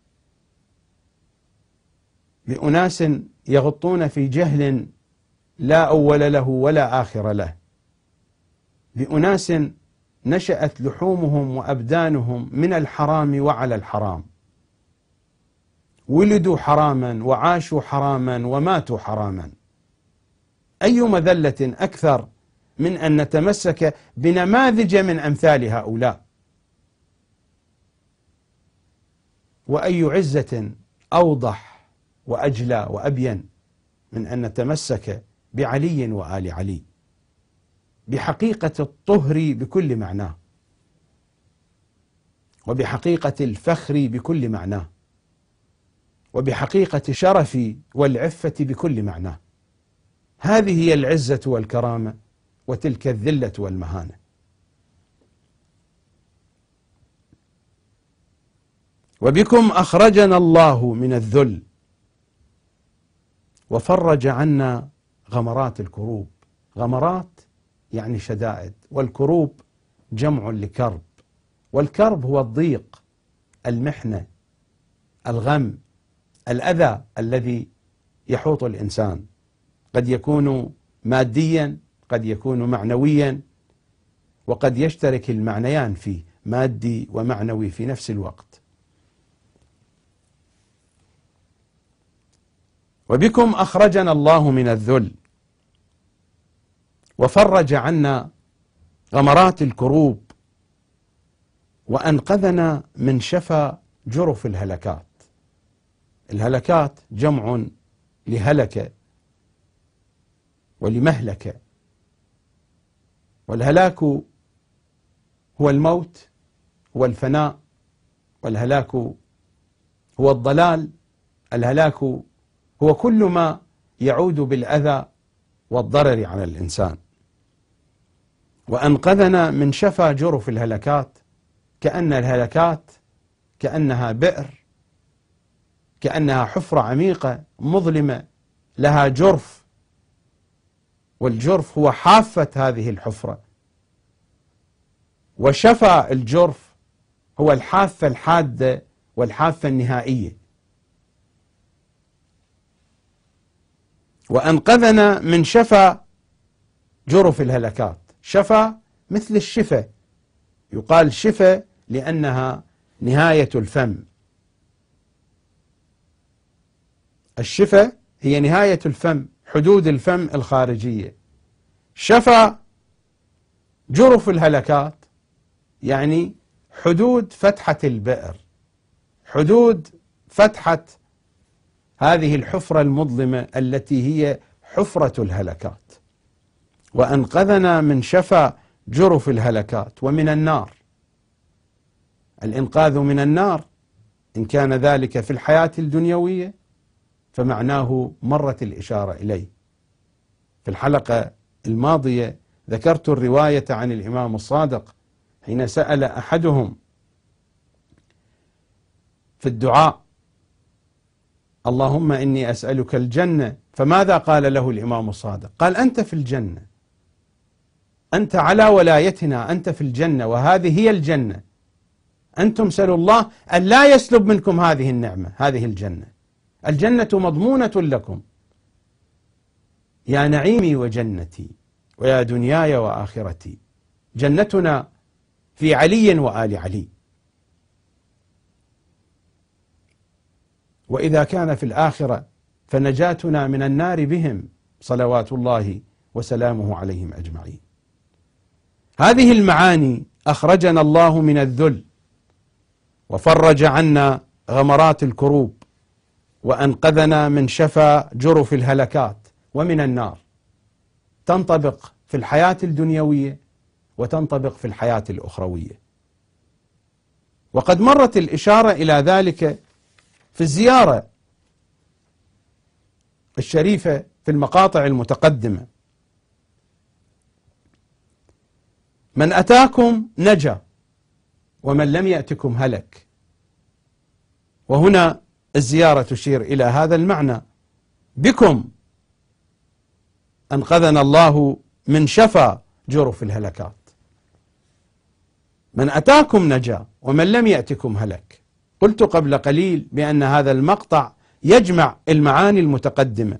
بأناس يغطون في جهل لا أول له ولا آخر له، بأناس نشأت لحومهم وأبدانهم من الحرام وعلى الحرام، ولدوا حراما وعاشوا حراما وماتوا حراما. أي مذلة أكثر من أن نتمسك بنماذج من أمثال هؤلاء؟ وأي عزة أوضح وأجلى وأبين من أن نتمسك بعلي وآل علي، بحقيقة الطهر بكل معناه، وبحقيقة الفخر بكل معناه، وبحقيقة الشرف والعفة بكل معناه. هذه هي العزة والكرامة، وتلك الذلة والمهانة. وبكم أخرجنا الله من الذل وفرج عنا غمرات الكروب. غمرات يعني شدائد، والكروب جمع لكرب، والكرب هو الضيق، المحنة، الغم، الأذى الذي يحوط الإنسان، قد يكون ماديا، قد يكون معنويا، وقد يشترك المعنيان فيه، مادي ومعنوي في نفس الوقت. وبكم أخرجنا الله من الذل وفرج عنا غمرات الكروب وأنقذنا من شفا جرف الهلكات. الهلكات جمع لهلكة ولمهلكة، والهلاك هو الموت، هو الفناء، والهلاك هو الضلال، الهلاك هو كل ما يعود بالأذى والضرر على الإنسان. وأنقذنا من شفا جرف الهلكات، كأن الهلكات كأنها بئر، كأنها حفرة عميقة مظلمة لها جرف، والجرف هو حافة هذه الحفرة، وشفا الجرف هو الحافة الحادة والحافة النهائية. وأنقذنا من شفا جرف الهلكات. شفا مثل الشفة، يقال شفة لأنها نهاية الفم. الشفة هي نهاية الفم، حدود الفم الخارجية. شفا جرف الهلكات يعني حدود فتحة البئر، حدود فتحة هذه الحفرة المظلمة التي هي حفرة الهلكات. وأنقذنا من شفا جرف الهلكات ومن النار. الإنقاذ من النار إن كان ذلك في الحياة الدنيوية فمعناه مرت الإشارة إليه. في الحلقة الماضية ذكرت الرواية عن الإمام الصادق حين سأل أحدهم في الدعاء: اللهم إني أسألك الجنة، فماذا قال له الإمام الصادق؟ قال: أنت في الجنة، أنت على ولايتنا، أنت في الجنة، وهذه هي الجنة. أنتم سلوا الله أن لا يسلب منكم هذه النعمة، هذه الجنة. الجنة مضمونة لكم، يا نعيمي وجنتي ويا دنياي وآخرتي. جنتنا في علي وآل علي. وإذا كان في الآخرة فنجاتنا من النار بهم صلوات الله وسلامه عليهم أجمعين. هذه المعاني أخرجنا الله من الذل وفرج عنا غمرات الكروب وأنقذنا من شفا جرف الهلكات ومن النار، تنطبق في الحياة الدنيوية وتنطبق في الحياة الأخروية. وقد مرت الإشارة إلى ذلك في الزيارة الشريفة في المقاطع المتقدمة: من أتاكم نجا ومن لم يأتكم هلك. وهنا الزيارة تشير إلى هذا المعنى: بكم أنقذنا الله من شفا جرف الهلكات. من أتاكم نجا ومن لم يأتكم هلك. قلت قبل قليل بأن هذا المقطع يجمع المعاني المتقدمة.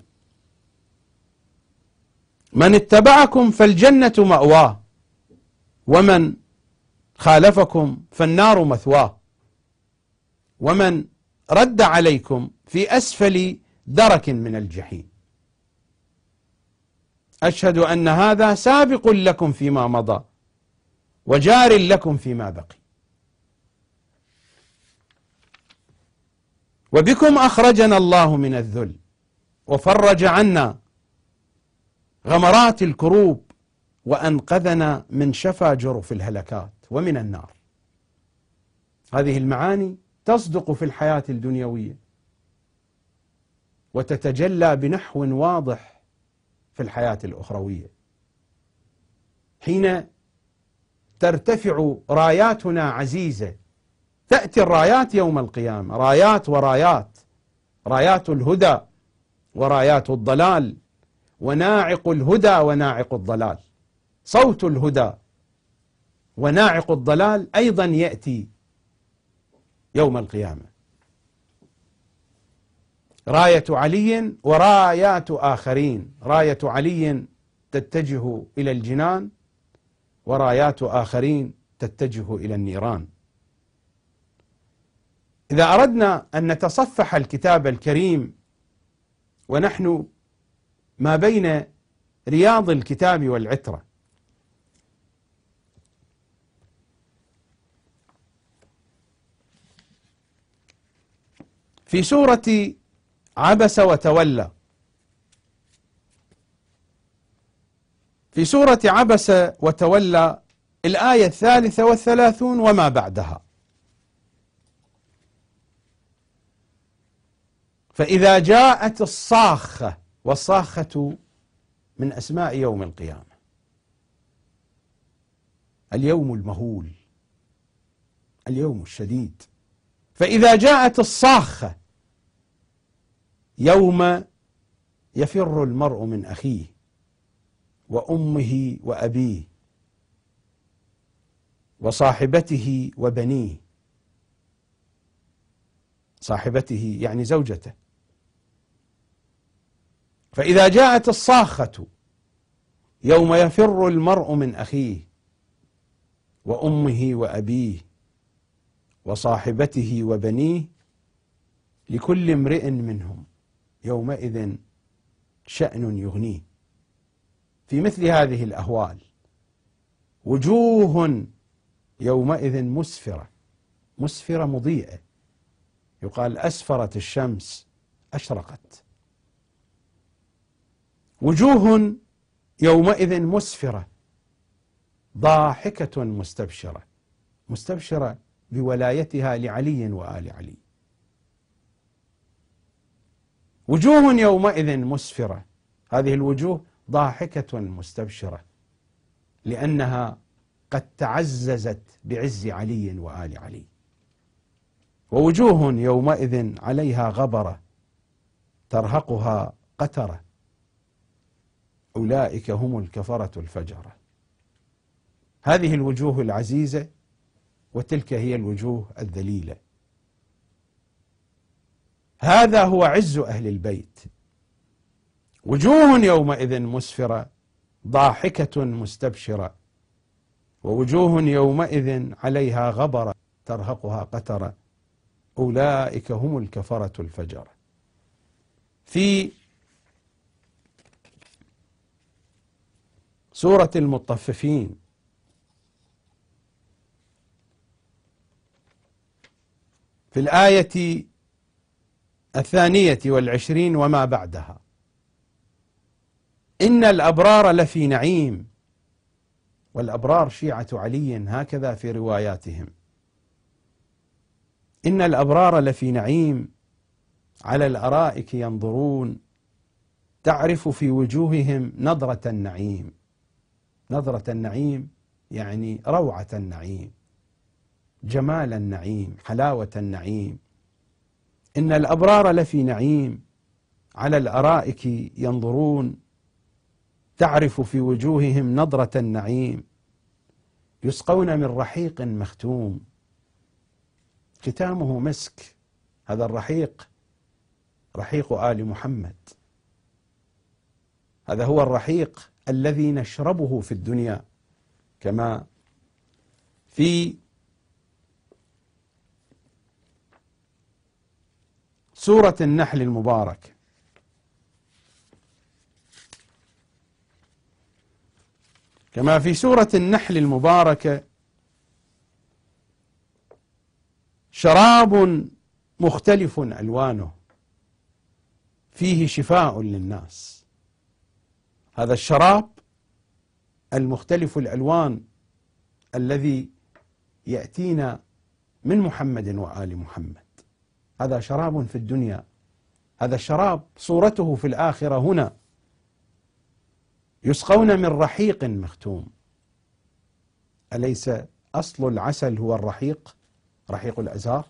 من اتبعكم فالجنة مأواه، ومن خالفكم فالنار مثواه، ومن رد عليكم في أسفل درك من الجحيم. أشهد أن هذا سابق لكم فيما مضى وجار لكم فيما بقي. وبكم أخرجنا الله من الذل وفرج عنا غمرات الكروب وأنقذنا من شفا جرف الهلكات ومن النار. هذه المعاني تصدق في الحياة الدنيوية وتتجلى بنحو واضح في الحياة الأخروية. حين ترتفع راياتنا عزيزة، تأتي الرايات يوم القيامة، رايات ورايات، رايات الهدى ورايات الضلال، وناعق الهدى وناعق الضلال. صوت الهدى وناعق الضلال أيضا يأتي يوم القيامة. راية علي ورايات آخرين، راية علي تتجه إلى الجنان ورايات آخرين تتجه إلى النيران. إذا أردنا أن نتصفح الكتاب الكريم ونحن ما بين رياض الكتاب والعترة، في سورة عبس وتولى، في سورة عبس وتولى الآية 33 وما بعدها: فإذا جاءت الصاخة، والصاخة من أسماء يوم القيامة. اليوم المهول، اليوم الشديد. فإذا جاءت الصاخة يوم يفر المرء من أخيه وأمه وأبيه وصاحبته وبنيه، صاحبته يعني زوجته. فإذا جاءت الصاخة يوم يفر المرء من أخيه وأمه وأبيه وصاحبته وبنيه لكل امرئ منهم يومئذ شأن يغنيه. في مثل هذه الأهوال وجوه يومئذ مسفرة، مسفرة مضيئة، يقال أسفرت الشمس أشرقت. وجوه يومئذ مسفرة ضاحكة مستبشرة، مستبشرة بولايتها لعلي وآل علي. وجوه يومئذ مسفرة، هذه الوجوه ضاحكة مستبشرة لأنها قد تعززت بعز علي وآل علي. ووجوه يومئذ عليها غبرة ترهقها قترة أولئك هم الكفرة الفجرة. هذه الوجوه العزيزة وتلك هي الوجوه الذليلة. هذا هو عز أهل البيت. وجوه يومئذ مسفرة ضاحكة مستبشرة ووجوه يومئذ عليها غبرة ترهقها قترة أولئك هم الكفرة الفجرة. في سورة المطففين في الآية 22 وما بعدها: إن الأبرار لفي نعيم. والأبرار شيعة علي هكذا في رواياتهم. إن الأبرار لفي نعيم على الأرائك ينظرون تعرف في وجوههم نضرة النعيم. نضرة النعيم يعني روعة النعيم، جمال النعيم، حلاوة النعيم. إن الأبرار لفي نعيم على الأرائك ينظرون تعرف في وجوههم نضرة النعيم يسقون من رحيق مختوم ختامه مسك. هذا الرحيق رحيق آل محمد، هذا هو الرحيق الذي نشربه في الدنيا، كما في سورة النحل المباركة: كما في سورة النحل المباركة: شراب مختلف ألوانه فيه شفاء للناس. هذا الشراب المختلف الألوان الذي يأتينا من محمد وآل محمد، هذا شراب في الدنيا. هذا الشراب صورته في الآخرة هنا: يسقون من رحيق مختوم. أليس أصل العسل هو الرحيق، رحيق الأزهار؟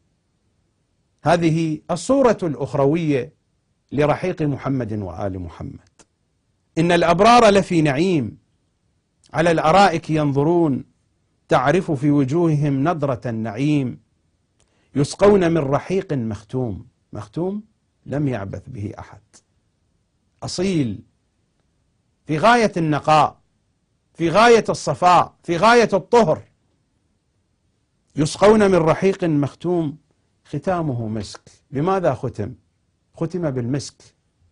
هذه الصورة الأخروية لرحيق محمد وآل محمد. إن الأبرار لفي نعيم على الأرائك ينظرون تعرف في وجوههم نضرة النعيم يسقون من رحيق مختوم. مختوم لم يعبث به أحد، أصيل، في غاية النقاء، في غاية الصفاء، في غاية الطهر. يسقون من رحيق مختوم ختامه مسك. بماذا ختم؟ ختم بالمسك.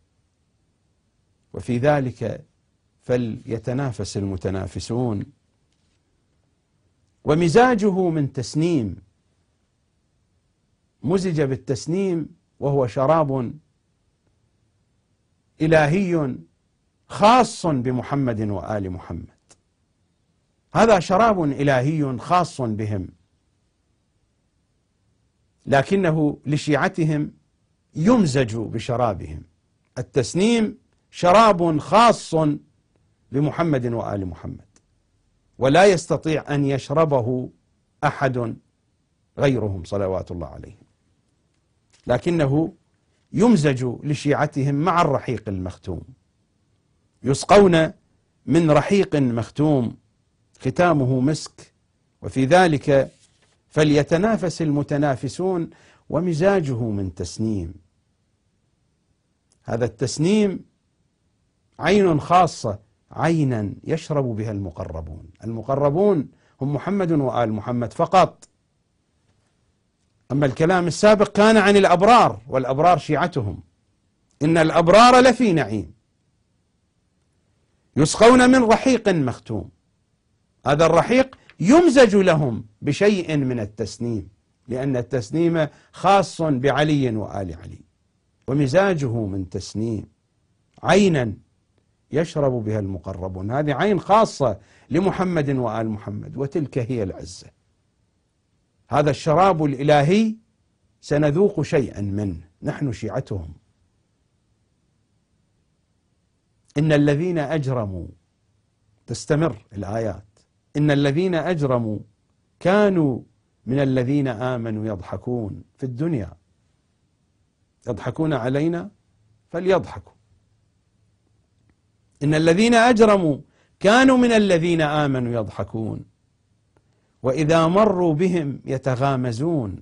وفي ذلك فليتنافس المتنافسون. ومزاجه من تسنيم، مزج بالتسنيم، وهو شراب إلهي خاص بمحمد وآل محمد. هذا شراب إلهي خاص بهم، لكنه لشيعتهم يمزج بشرابهم. التسنيم شراب خاص بمحمد وآل محمد، ولا يستطيع أن يشربه أحد غيرهم صلوات الله عليهم، لكنه يمزج لشيعتهم مع الرحيق المختوم، يسقون من رحيق مختوم ختامه مسك، وفي ذلك فليتنافس المتنافسون، ومزاجه من تسنيم. هذا التسنيم عين خاصة، عينا يشرب بها المقربون. المقربون هم محمد وآل محمد فقط، أما الكلام السابق كان عن الأبرار، والأبرار شيعتهم. إن الأبرار لفي نعيم يسقون من رحيق مختوم. هذا الرحيق يمزج لهم بشيء من التسنيم، لأن التسنيم خاص بعلي وآل علي، ومزاجه من تسنيم، عينا يشرب بها المقربون. هذه عين خاصة لمحمد وآل محمد، وتلك هي العزة. هذا الشراب الإلهي سنذوق شيئا منه نحن شيعتهم. إن الذين أجرموا، تستمر الآيات، إن الذين أجرموا كانوا من الذين آمنوا يضحكون في الدنيا، يضحكون علينا فليضحكوا. إن الذين أجرموا كانوا من الذين آمنوا يضحكون وإذا مروا بهم يتغامزون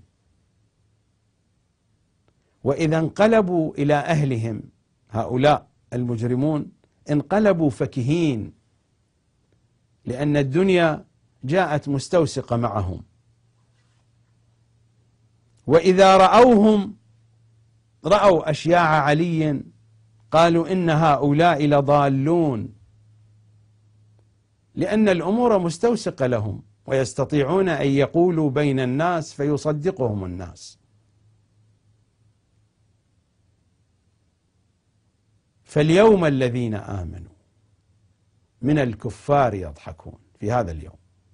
وإذا انقلبوا إلى أهلهم، هؤلاء المجرمون انقلبوا فكهين، لأن الدنيا جاءت مستوسقة معهم. وإذا رأوهم رأوا أشياع علي قالوا إن هؤلاء لضالون، لأن الأمور مستوسقة لهم، ويستطيعون أن يقولوا بين الناس فيصدقهم الناس. فاليوم الذين آمنوا من الكفار يضحكون، في هذا اليوم.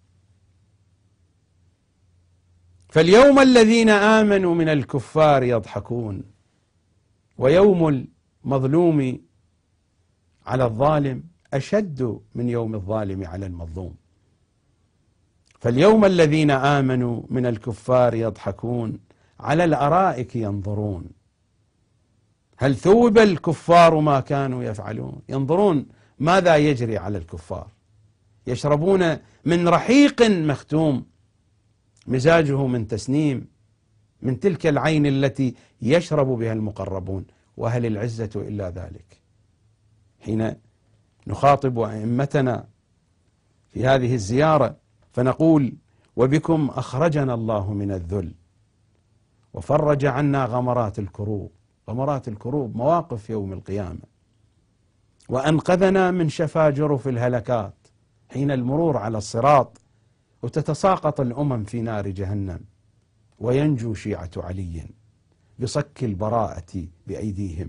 فاليوم الذين آمنوا من الكفار يضحكون، ويوم المظلوم على الظالم أشد من يوم الظالم على المظلوم. فاليوم الذين آمنوا من الكفار يضحكون على الأرائك ينظرون. هل ثوب الكفار ما كانوا يفعلون؟ ينظرون ماذا يجري على الكفار. يشربون من رحيق مختوم مزاجه من تسنيم، من تلك العين التي يشرب بها المقربون. وهل العزة إلا ذلك؟ حين نخاطب أئمتنا في هذه الزيارة فنقول: وبكم أخرجنا الله من الذل وفرج عنا غمرات الكروب. غمرات الكروب مواقف يوم القيامة. وأنقذنا من شفا جرف الهلكات حين المرور على الصراط وتتساقط الأمم في نار جهنم، وينجو شيعة علي بصك البراءة بأيديهم.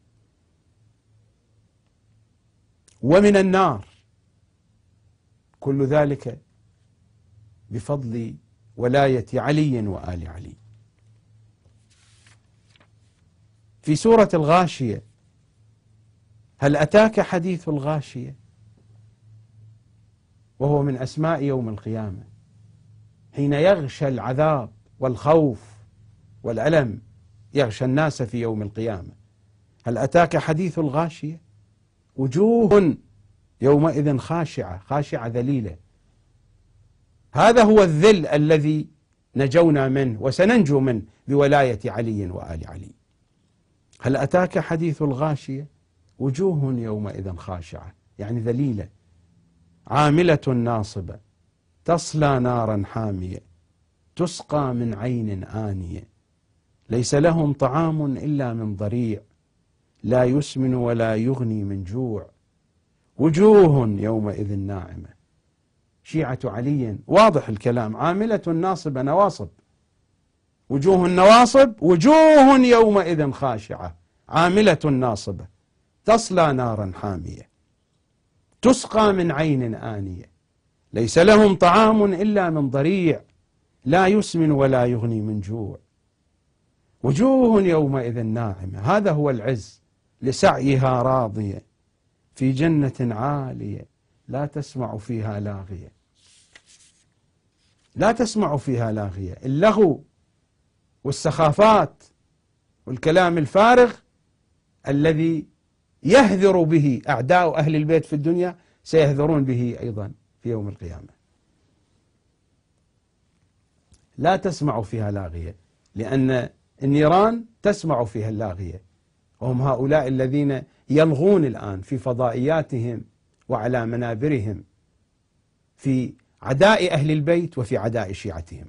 ومن النار، كل ذلك بفضل ولاية علي وآل علي. في سورة الغاشية: هل أتاك حديث الغاشية؟ وهو من أسماء يوم القيامة، حين يغشى العذاب والخوف والألم يغشى الناس في يوم القيامة. هل أتاك حديث الغاشية؟ وجوه يومئذ خاشعة، خاشعة ذليلة. هذا هو الذل الذي نجونا منه وسننجو منه بولاية علي وآل علي. هل أتاك حديث الغاشية؟ وجوه يومئذ خاشعة، يعني ذليلة، عاملة ناصبة، تصلى نارا حامية، تسقى من عين آنية، ليس لهم طعام إلا من ضريع، لا يسمن ولا يغني من جوع، وجوه يومئذ ناعمة. شيعة علي واضح الكلام، عاملة ناصبة، نواصب، وجوه النواصب، وجوه يومئذ خاشعة عاملة ناصبة تصلى نارا حامية، تسقى من عين آنية، ليس لهم طعام إلا من ضريع، لا يسمن ولا يغني من جوع، وجوه يومئذ ناعمة. هذا هو العز، لسعيها راضية في جنة عالية لا تسمع فيها لاغية. لا تسمع فيها لاغية. اللغو والسخافات والكلام الفارغ الذي يهذر به أعداء أهل البيت في الدنيا سيهذرون به أيضا في يوم القيامة. لا تسمع فيها لاغية، لأن النيران تسمع فيها اللاغية، وهم هؤلاء الذين يلغون الآن في فضائياتهم وعلى منابرهم في عداء أهل البيت وفي عداء شيعتهم.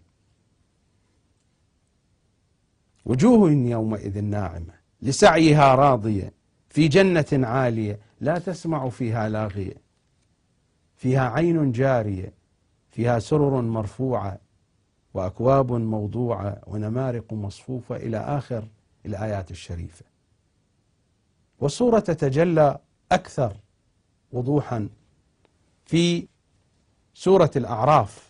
وجوه يومئذ ناعمة لسعيها راضية في جنة عالية لا تسمع فيها لاغية فيها عين جارية فيها سرر مرفوعة وأكواب موضوعة ونمارق مصفوفة إلى آخر الآيات الشريفة. والصورة تتجلى أكثر وضوحا في سورة الأعراف.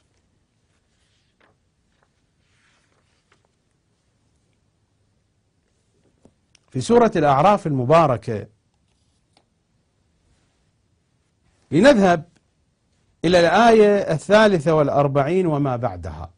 في سورة الأعراف المباركة لنذهب إلى الآية 43 وما بعدها.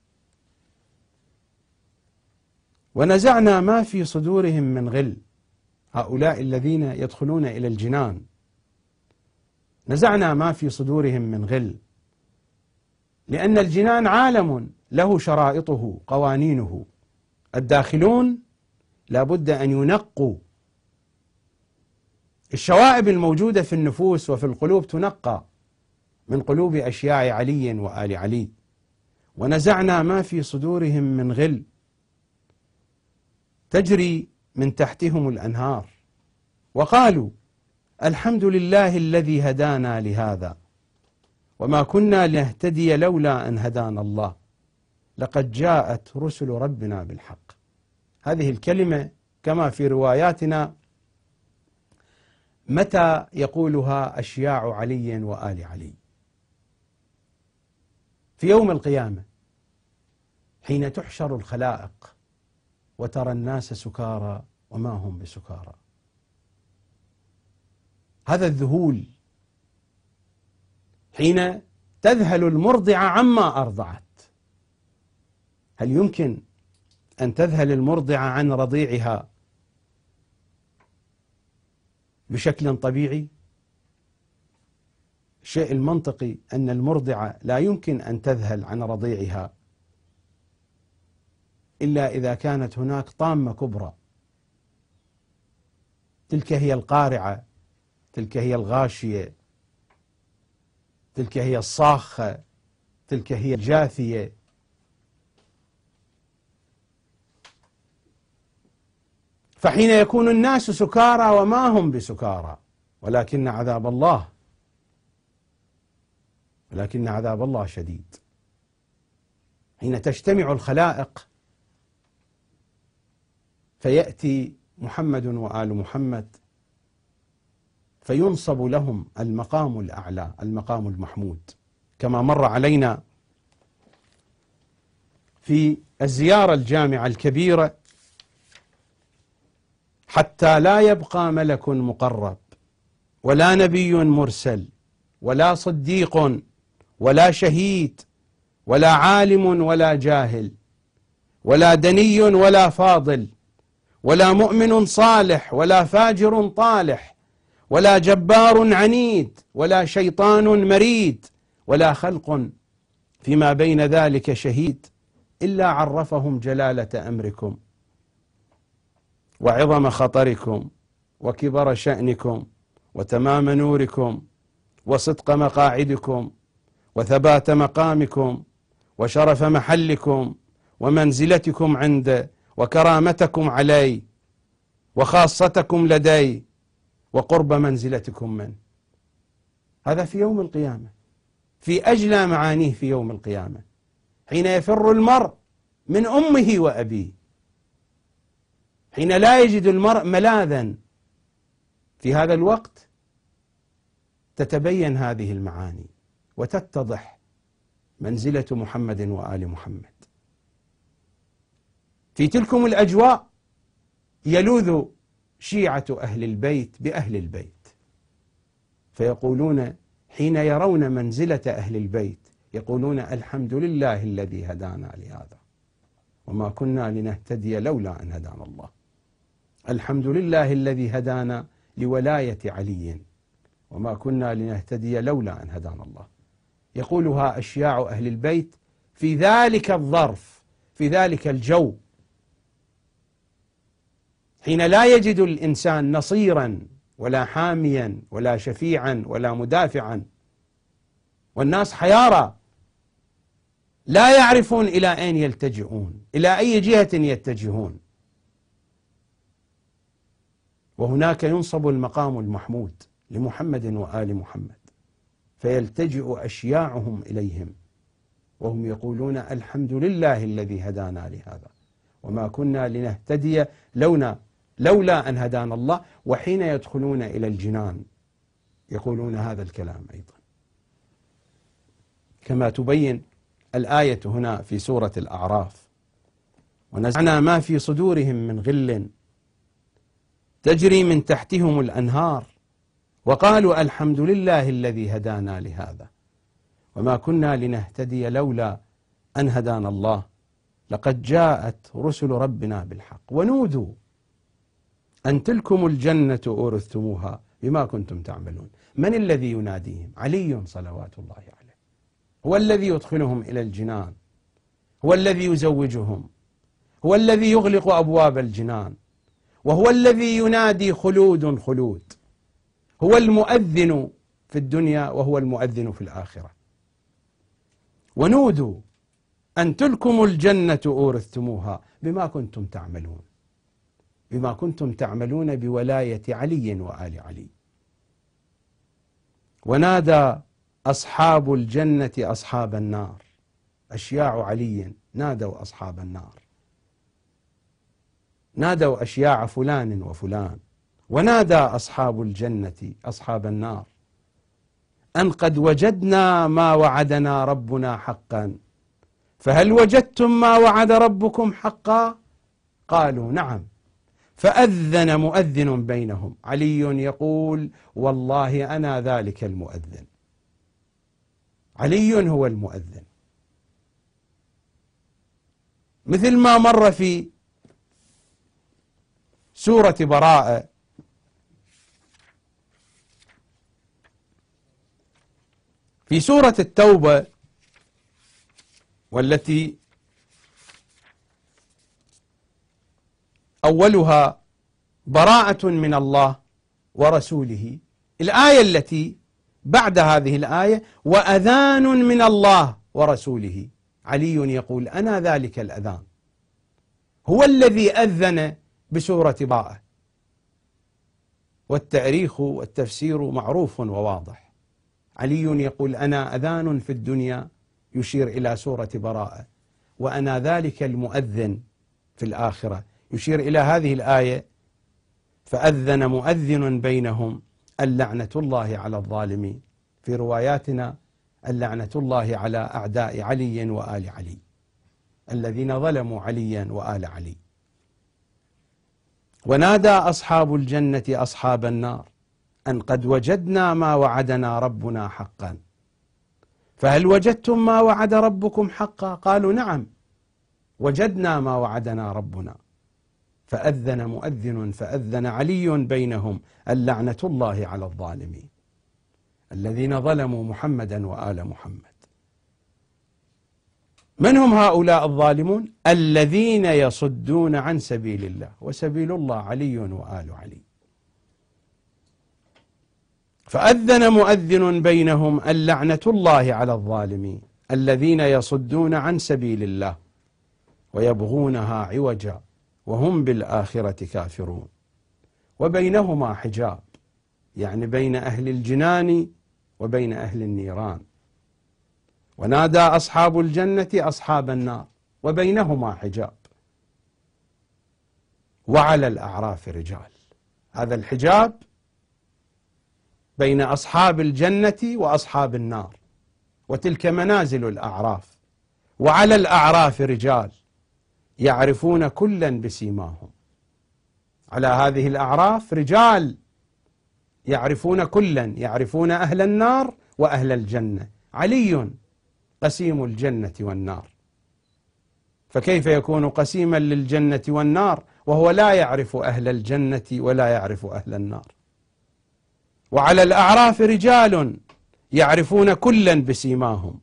ونزعنا ما في صدورهم من غل، هؤلاء الذين يدخلون إلى الجنان، نزعنا ما في صدورهم من غل، لأن الجنان عالم له شرائطه قوانينه. الداخلون لا بد أن ينقوا. الشوائب الموجودة في النفوس وفي القلوب تنقى من قلوب أشياع علي وآل علي. ونزعنا ما في صدورهم من غل تجري من تحتهم الأنهار وقالوا الحمد لله الذي هدانا لهذا وما كنا لنهتدي لولا أن هدانا الله لقد جاءت رسل ربنا بالحق. هذه الكلمة كما في رواياتنا متى يقولها أشياع علي وآل علي؟ في يوم القيامة حين تحشر الخلائق وترى الناس سكارى وما هم بسكارى. هذا الذهول حين تذهل المرضعة عما أرضعت. هل يمكن أن تذهل المرضعة عن رضيعها بشكل طبيعي؟ الشيء المنطقي أن المرضعة لا يمكن أن تذهل عن رضيعها إلا إذا كانت هناك طامة كبرى. تلك هي القارعة، تلك هي الغاشية، تلك هي الصاخة، تلك هي الجاثية. فحين يكون الناس سكارى وما هم بسكارى ولكن عذاب الله شديد. حين تجتمع الخلائق فيأتي محمد وآل محمد فينصب لهم المقام الأعلى، المقام المحمود، كما مر علينا في الزيارة الجامعة الكبيرة: حتى لا يبقى ملك مقرب ولا نبي مرسل ولا صديق ولا شهيد ولا عالم ولا جاهل ولا دني ولا فاضل ولا مؤمن صالح ولا فاجر طالح ولا جبار عنيد ولا شيطان مريد ولا خلق فيما بين ذلك شهيد إلا عرفهم جلالة أمركم وعظم خطركم وكبر شأنكم وتمام نوركم وصدق مقاعدكم وثبات مقامكم وشرف محلكم ومنزلتكم عنده وكرامتكم علي وخاصتكم لدي وقرب منزلتكم منه. هذا في يوم القيامة، في أجلى معانيه في يوم القيامة، حين يفر المرء من أمه وأبيه، حين لا يجد المرء ملاذا. في هذا الوقت تتبين هذه المعاني وتتضح منزلة محمد وآل محمد. في تلكم الأجواء يلوذ شيعة أهل البيت بأهل البيت، فيقولون حين يرون منزلة أهل البيت يقولون الحمد لله الذي هدانا لهذا وما كنا لنهتدي لولا أن هدانا الله. الحمد لله الذي هدانا لولاية علي وما كنا لنهتدي لولا أن هدانا الله. يقولها أشياع أهل البيت في ذلك الظرف، في ذلك الجو، حين لا يجد الإنسان نصيرا ولا حاميا ولا شفيعا ولا مدافعا، والناس حيارى لا يعرفون إلى أين يلتجئون، إلى أي جهة يتجهون. وهناك ينصب المقام المحمود لمحمد وآل محمد، فيلتجئ أشياعهم إليهم وهم يقولون الحمد لله الذي هدانا لهذا وما كنا لنهتدي لولا أن هدانا الله. وحين يدخلون إلى الجنان يقولون هذا الكلام أيضا، كما تبين الآية هنا في سورة الأعراف: ونزعنا ما في صدورهم من غل تجري من تحتهم الأنهار وقالوا الحمد لله الذي هدانا لهذا وما كنا لنهتدي لولا أن هدانا الله لقد جاءت رسل ربنا بالحق ونودوا أن تلكم الجنة أورثتموها بما كنتم تعملون. من الذي يناديهم؟ علي صلوات الله عليه، هو الذي يدخلهم إلى الجنان، هو الذي يزوجهم، هو الذي يغلق أبواب الجنان، وهو الذي ينادي خلود خلود. هو المؤذن في الدنيا وهو المؤذن في الآخرة. ونودوا أن تلكم الجنة أورثتموها بما كنتم تعملون، بما كنتم تعملون بولاية علي وآل علي. ونادى أصحاب الجنة أصحاب النار، أشياع علي نادوا أصحاب النار، نادوا أشياع فلان وفلان. ونادى أصحاب الجنة أصحاب النار أن قد وجدنا ما وعدنا ربنا حقا فهل وجدتم ما وعد ربكم حقا؟ قالوا نعم. فأذن مؤذن بينهم، علي يقول والله أنا ذلك المؤذن، علي هو المؤذن، مثل ما مر في سورة براءة في سورة التوبة، والتي أولها براءة من الله ورسوله. الآية التي بعد هذه الآية وأذان من الله ورسوله، علي يقول أنا ذلك الأذان، هو الذي أذن بسورة براءة. والتاريخ والتفسير معروف وواضح. علي يقول أنا أذان في الدنيا يشير إلى سورة براءة، وأنا ذلك المؤذن في الآخرة يشير إلى هذه الآية: فأذن مؤذن بينهم اللعنة الله على الظالمين. في رواياتنا اللعنة الله على أعداء علي وآل علي الذين ظلموا عليا وآل علي. ونادى أصحاب الجنة أصحاب النار أن قد وجدنا ما وعدنا ربنا حقا فهل وجدتم ما وعد ربكم حقا؟ قالوا نعم وجدنا ما وعدنا ربنا. فأذن مؤذن فأذن علي بينهم اللعنة الله على الظالمين الذين ظلموا محمدا وآل محمد. من هم هؤلاء الظالمون؟ الذين يصدون عن سبيل الله، وسبيل الله علي وآل علي. فأذن مؤذن بينهم اللعنة الله على الظالمين الذين يصدون عن سبيل الله ويبغونها عوجا وهم بالآخرة كافرون. وبينهما حجاب، يعني بين أهل الجنان وبين أهل النيران. ونادى أصحاب الجنة أصحاب النار وبينهما حجاب. وعلى الأعراف رجال، هذا الحجاب بين أصحاب الجنة وأصحاب النار، وتلك منازل الأعراف. وعلى الأعراف رجال يعرفون كلا بسيماهم. على هذه الأعراف رجال يعرفون كلا، يعرفون أهل النار وأهل الجنة. علي قسيم الجنة والنار، فكيف يكون قسيما للجنة والنار وهو لا يعرف أهل الجنة ولا يعرف أهل النار؟ وعلى الأعراف رجال يعرفون كلا بسيماهم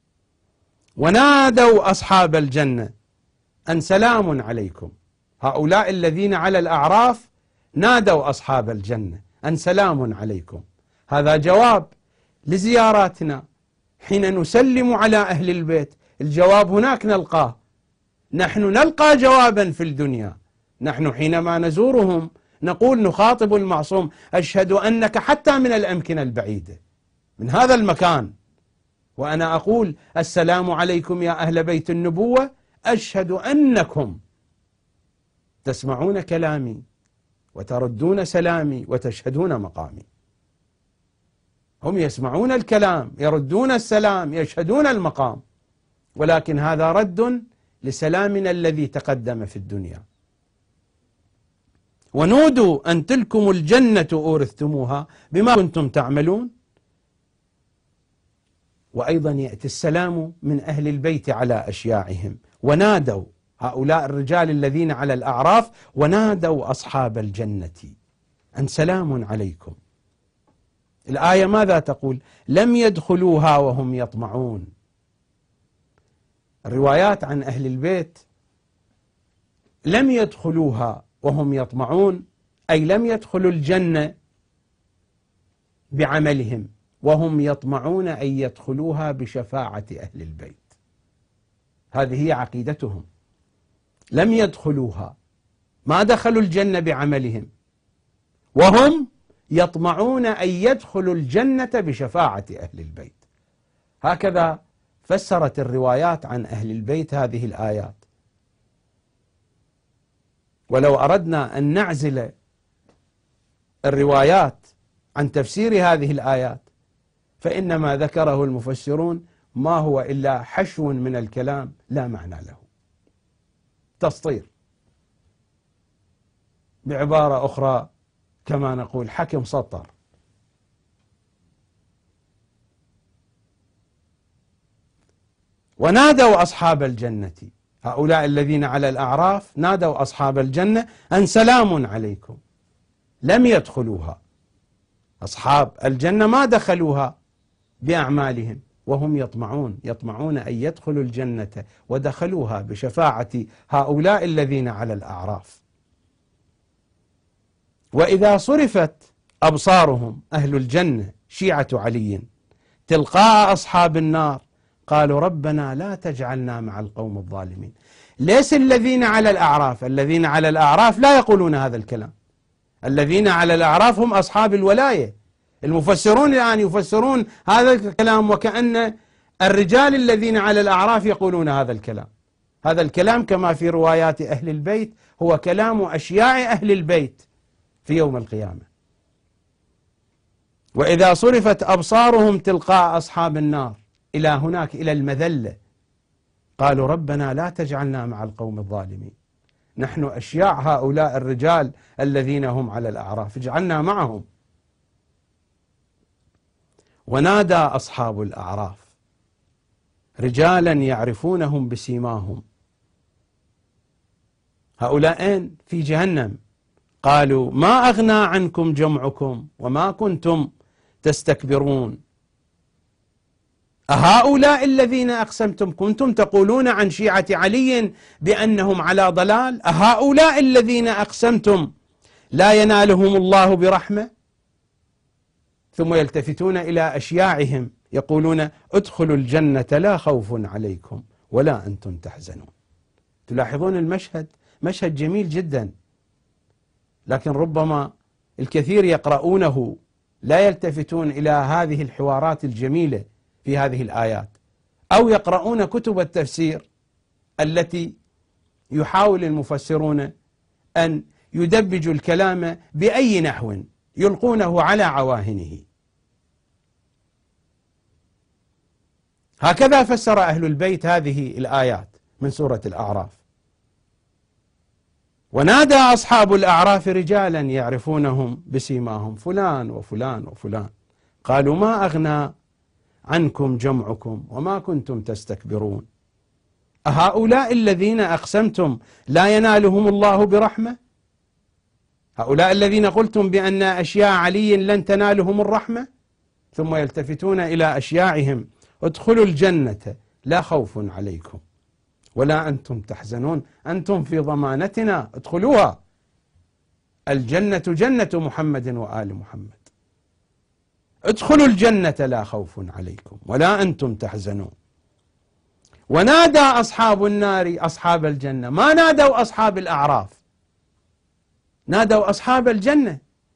ونادوا أصحاب الجنة أن سلام عليكم. هؤلاء الذين على الأعراف نادوا أصحاب الجنة أن سلام عليكم. هذا جواب لزياراتنا حين نسلم على أهل البيت، الجواب هناك نلقاه. نحن نلقى جوابا في الدنيا، نحن حينما نزورهم نقول نخاطب المعصوم: أشهد أنك حتى من الأمكنة البعيدة من هذا المكان، وأنا أقول السلام عليكم يا أهل بيت النبوة، أشهد أنكم تسمعون كلامي وتردون سلامي وتشهدون مقامي. هم يسمعون الكلام، يردون السلام، يشهدون المقام، ولكن هذا رد لسلامنا الذي تقدم في الدنيا. ونودوا أن تلكم الجنة أورثتموها بما كنتم تعملون. وأيضا يأتي السلام من أهل البيت على أشياعهم. ونادوا هؤلاء الرجال الذين على الأعراف، ونادوا أصحاب الجنة أن سلام عليكم. الآية ماذا تقول؟ لم يدخلوها وهم يطمعون. الروايات عن أهل البيت لم يدخلوها وهم يطمعون، أي لم يدخلوا الجنة بعملهم، وهم يطمعون أن يدخلوها بشفاعة أهل البيت. هذه هي عقيدتهم. لم يدخلوها، ما دخلوا الجنة بعملهم، وهم يطمعون أن يدخلوا الجنة بشفاعة أهل البيت. هكذا فسرت الروايات عن أهل البيت هذه الآيات. ولو أردنا أن نعزل الروايات عن تفسير هذه الآيات فإن ما ذكره المفسرون ما هو إلا حشو من الكلام لا معنى له، تسطير، بعبارة أخرى كما نقول حكم سطر. ونادوا أصحاب الجنة، هؤلاء الذين على الأعراف نادوا أصحاب الجنة أن سلام عليكم. لم يدخلوها، أصحاب الجنة ما دخلوها بأعمالهم، وهم يطمعون أن يدخلوا الجنة، ودخلوها بشفاعة هؤلاء الذين على الأعراف. وإذا صرفت أبصارهم أهل الجنة شيعة علي تلقاء أصحاب النار قالوا ربنا لا تجعلنا مع القوم الظالمين. ليس الذين على الأعراف، الذين على الأعراف لا يقولون هذا الكلام. الذين على الأعراف هم أصحاب الولاية. المفسرون الآن يفسرون هذا الكلام وكأن الرجال الذين على الأعراف يقولون هذا الكلام. هذا الكلام كما في روايات أهل البيت هو كلام أشياع أهل البيت في يوم القيامة. وإذا صرفت أبصارهم تلقاء أصحاب النار إلى هناك إلى المذلة قالوا ربنا لا تجعلنا مع القوم الظالمين، نحن أشياع هؤلاء الرجال الذين هم على الأعراف، اجعلنا معهم. ونادى أصحاب الأعراف رجالا يعرفونهم بسيماهم، هؤلاء في جهنم، قالوا ما أغنى عنكم جمعكم وما كنتم تستكبرون أهؤلاء الذين أقسمتم، كنتم تقولون عن شيعة علي بأنهم على ضلال، أهؤلاء الذين أقسمتم لا ينالهم الله برحمة. ثم يلتفتون إلى أشياعهم يقولون ادخلوا الجنة لا خوف عليكم ولا أنتم تحزنون. تلاحظون المشهد مشهد جميل جدا، لكن ربما الكثير يقرؤونه لا يلتفتون إلى هذه الحوارات الجميلة في هذه الآيات، أو يقرؤون كتب التفسير التي يحاول المفسرون أن يدبجوا الكلام بأي نحو يلقونه على عواهنه. هكذا فسر أهل البيت هذه الآيات من سورة الأعراف. ونادى أصحاب الأعراف رجالا يعرفونهم بسيماهم، فلان وفلان وفلان، قالوا ما أغنى عنكم جمعكم وما كنتم تستكبرون. أهؤلاء الذين أقسمتم لا ينالهم الله برحمة؟ هؤلاء الذين قلتم بأن أشياء علي لن تنالهم الرحمة، ثم يلتفتون إلى أشياعهم: ادخلوا الجنة لا خوف عليكم ولا أنتم تحزنون، أنتم في ضمانتنا، ادخلوها، الجنة جنة محمد وآل محمد، ادخلوا الجنة لا خوف عليكم ولا أنتم تحزنون. ونادى أصحاب النار أصحاب الجنة، ما نادوا أصحاب الأعراف، نادوا أصحاب الجنة.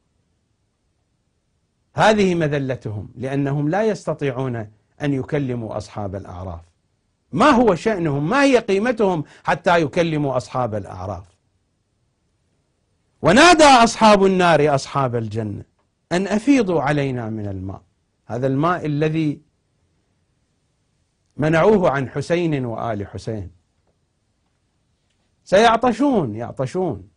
هذه مذلتهم، لأنهم لا يستطيعون أن يكلموا أصحاب الأعراف. ما هو شأنهم؟ ما هي قيمتهم حتى يكلموا أصحاب الأعراف؟ ونادى أصحاب النار أصحاب الجنة أن أفيضوا علينا من الماء، هذا الماء الذي منعوه عن حسين وآل حسين، سيعطشون يعطشون.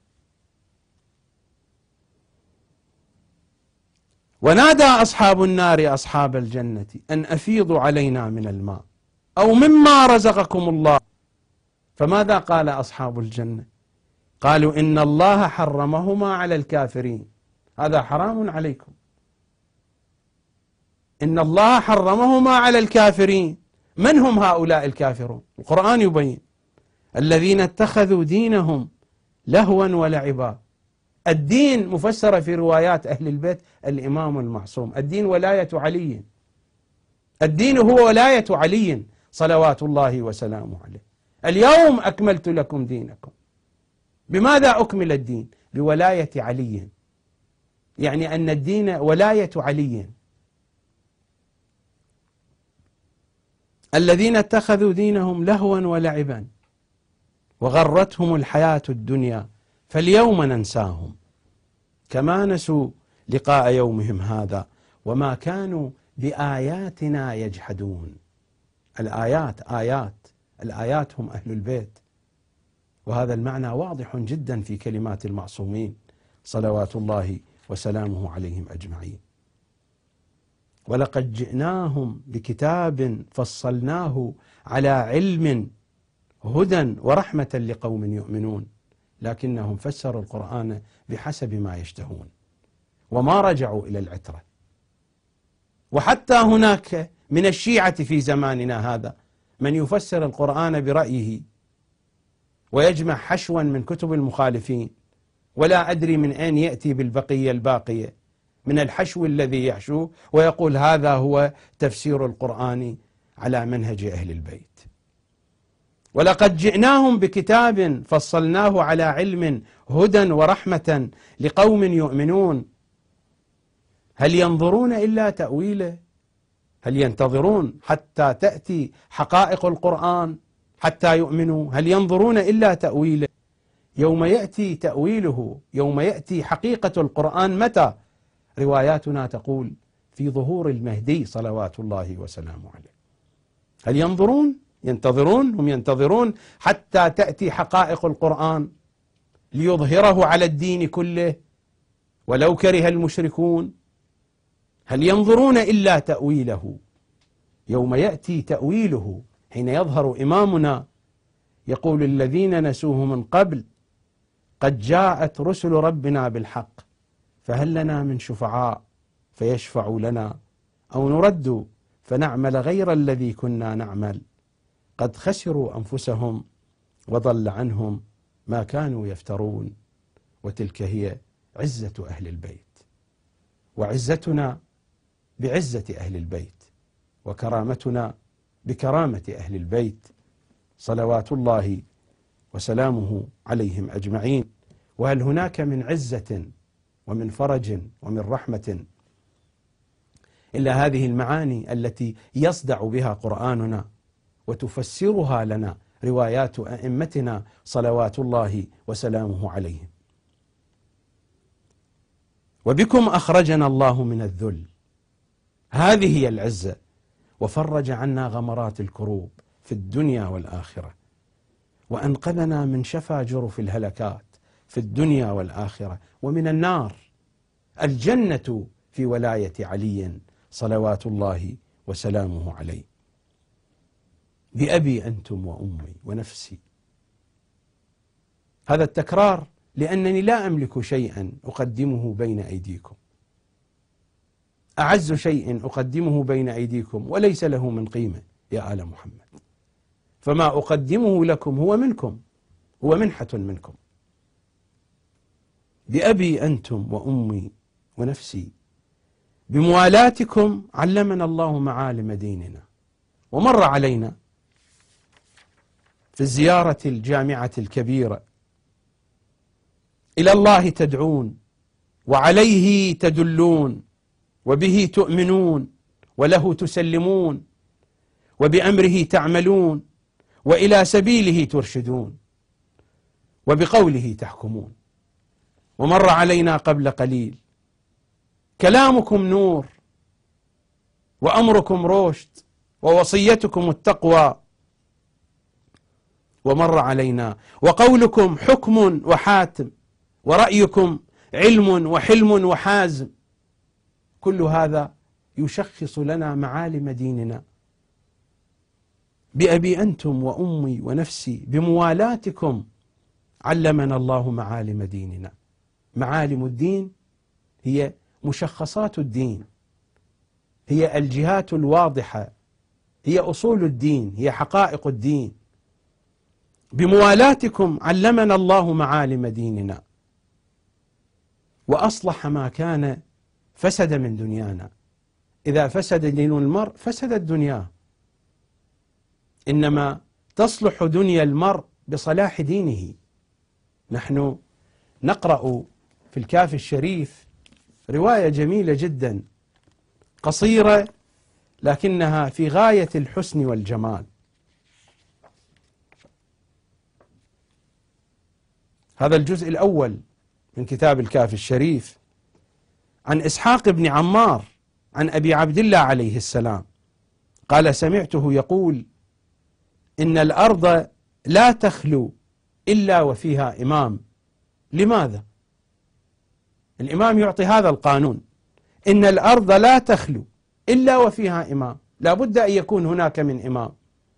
ونادى أصحاب النار أصحاب الجنة أن أفيضوا علينا من الماء أو مما رزقكم الله. فماذا قال أصحاب الجنة؟ قالوا إن الله حرمهما على الكافرين، هذا حرام عليكم، إن الله حرمهما على الكافرين. من هم هؤلاء الكافرون؟ القرآن يبين: الذين اتخذوا دينهم لهوا ولعبا. الدين مفسر في روايات أهل البيت الإمام المعصوم، الدين ولاية علي، الدين هو ولاية علي صلوات الله وسلامه عليه. اليوم أكملت لكم دينكم. بماذا أكمل الدين؟ بولاية علي، يعني أن الدين ولاية علي. الذين اتخذوا دينهم لهوا ولعبا وغرتهم الحياة الدنيا فاليوم ننساهم كما نسوا لقاء يومهم هذا وما كانوا بآياتنا يجحدون. الآيات الآيات هم أهل البيت، وهذا المعنى واضح جدا في كلمات المعصومين صلوات الله وسلامه عليهم أجمعين. ولقد جئناهم بكتاب فصلناه على علم هدى ورحمة لقوم يؤمنون، لكنهم فسروا القرآن بحسب ما يشتهون وما رجعوا إلى العترة. وحتى هناك من الشيعة في زماننا هذا من يفسر القرآن برأيه ويجمع حشوا من كتب المخالفين، ولا أدري من أين يأتي بالبقية الباقية من الحشو الذي يحشوه ويقول هذا هو تفسير القرآن على منهج أهل البيت. ولقد جئناهم بكتاب فصلناه على علم هدى ورحمة لقوم يؤمنون. هل ينظرون إلا تأويله؟ هل ينتظرون حتى تأتي حقائق القرآن حتى يؤمنوا؟ هل ينظرون إلا تأويله؟ يوم يأتي تأويله، يوم يأتي حقيقة القرآن، متى؟ رواياتنا تقول في ظهور المهدي صلوات الله وسلامه عليه. هل ينظرون؟ ينتظرون، هم ينتظرون حتى تأتي حقائق القرآن ليظهره على الدين كله ولو كره المشركون. هل ينظرون إلا تأويله؟ يوم يأتي تأويله حين يظهر إمامنا يقول الذين نسوه من قبل قد جاءت رسل ربنا بالحق فهل لنا من شفعاء فيشفعوا لنا أو نرد فنعمل غير الذي كنا نعمل قد خسروا أنفسهم وضل عنهم ما كانوا يفترون. وتلك هي عزة أهل البيت، وعزتنا بعزة أهل البيت، وكرامتنا بكرامة أهل البيت صلوات الله وسلامه عليهم أجمعين. وهل هناك من عزة ومن فرج ومن رحمة إلا هذه المعاني التي يصدع بها قرآننا وتفسرها لنا روايات أئمتنا صلوات الله وسلامه عليهم. وبكم أخرجنا الله من الذل، هذه هي العزة، وفرج عنا غمرات الكروب في الدنيا والآخرة، وأنقذنا من شفا جرف الهلكات في الدنيا والآخرة ومن النار. الجنة في ولاية علي صلوات الله وسلامه عليه. بأبي أنتم وأمي ونفسي. هذا التكرار لأنني لا أملك شيئا أقدمه بين أيديكم، أعز شيء أقدمه بين أيديكم وليس له من قيمة يا آل محمد، فما أقدمه لكم هو منكم، هو منحة منكم. بأبي أنتم وأمي ونفسي بموالاتكم علمنا الله معالم ديننا. ومر علينا في الزيارة الجامعة الكبيرة: إلى الله تدعون وعليه تدلون وبه تؤمنون وله تسلمون وبأمره تعملون وإلى سبيله ترشدون وبقوله تحكمون. ومر علينا قبل قليل: كلامكم نور وأمركم رشد ووصيتكم التقوى. ومر علينا: وقولكم حكم وحاتم ورأيكم علم وحلم وحازم. كل هذا يشخص لنا معالم ديننا. بأبي أنتم وأمي ونفسي بموالاتكم علمنا الله معالم ديننا. معالم الدين هي مشخصات الدين، هي الجهات الواضحة، هي أصول الدين، هي حقائق الدين. بموالاتكم علمنا الله معالم ديننا وأصلح ما كان فسد من دنيانا. إذا فسد دين المرء فسدت دنياه، إنما تصلح دنيا المرء بصلاح دينه. نحن نقرأ في الكافي الشريف رواية جميلة جدا، قصيرة لكنها في غاية الحسن والجمال. هذا الجزء الأول من كتاب الكافي الشريف عن إسحاق بن عمار عن أبي عبد الله عليه السلام قال: سمعته يقول: إن الأرض لا تخلو إلا وفيها إمام. لماذا؟ الإمام يعطي هذا القانون: إن الأرض لا تخلو إلا وفيها إمام، لا بد أن يكون هناك من إمام.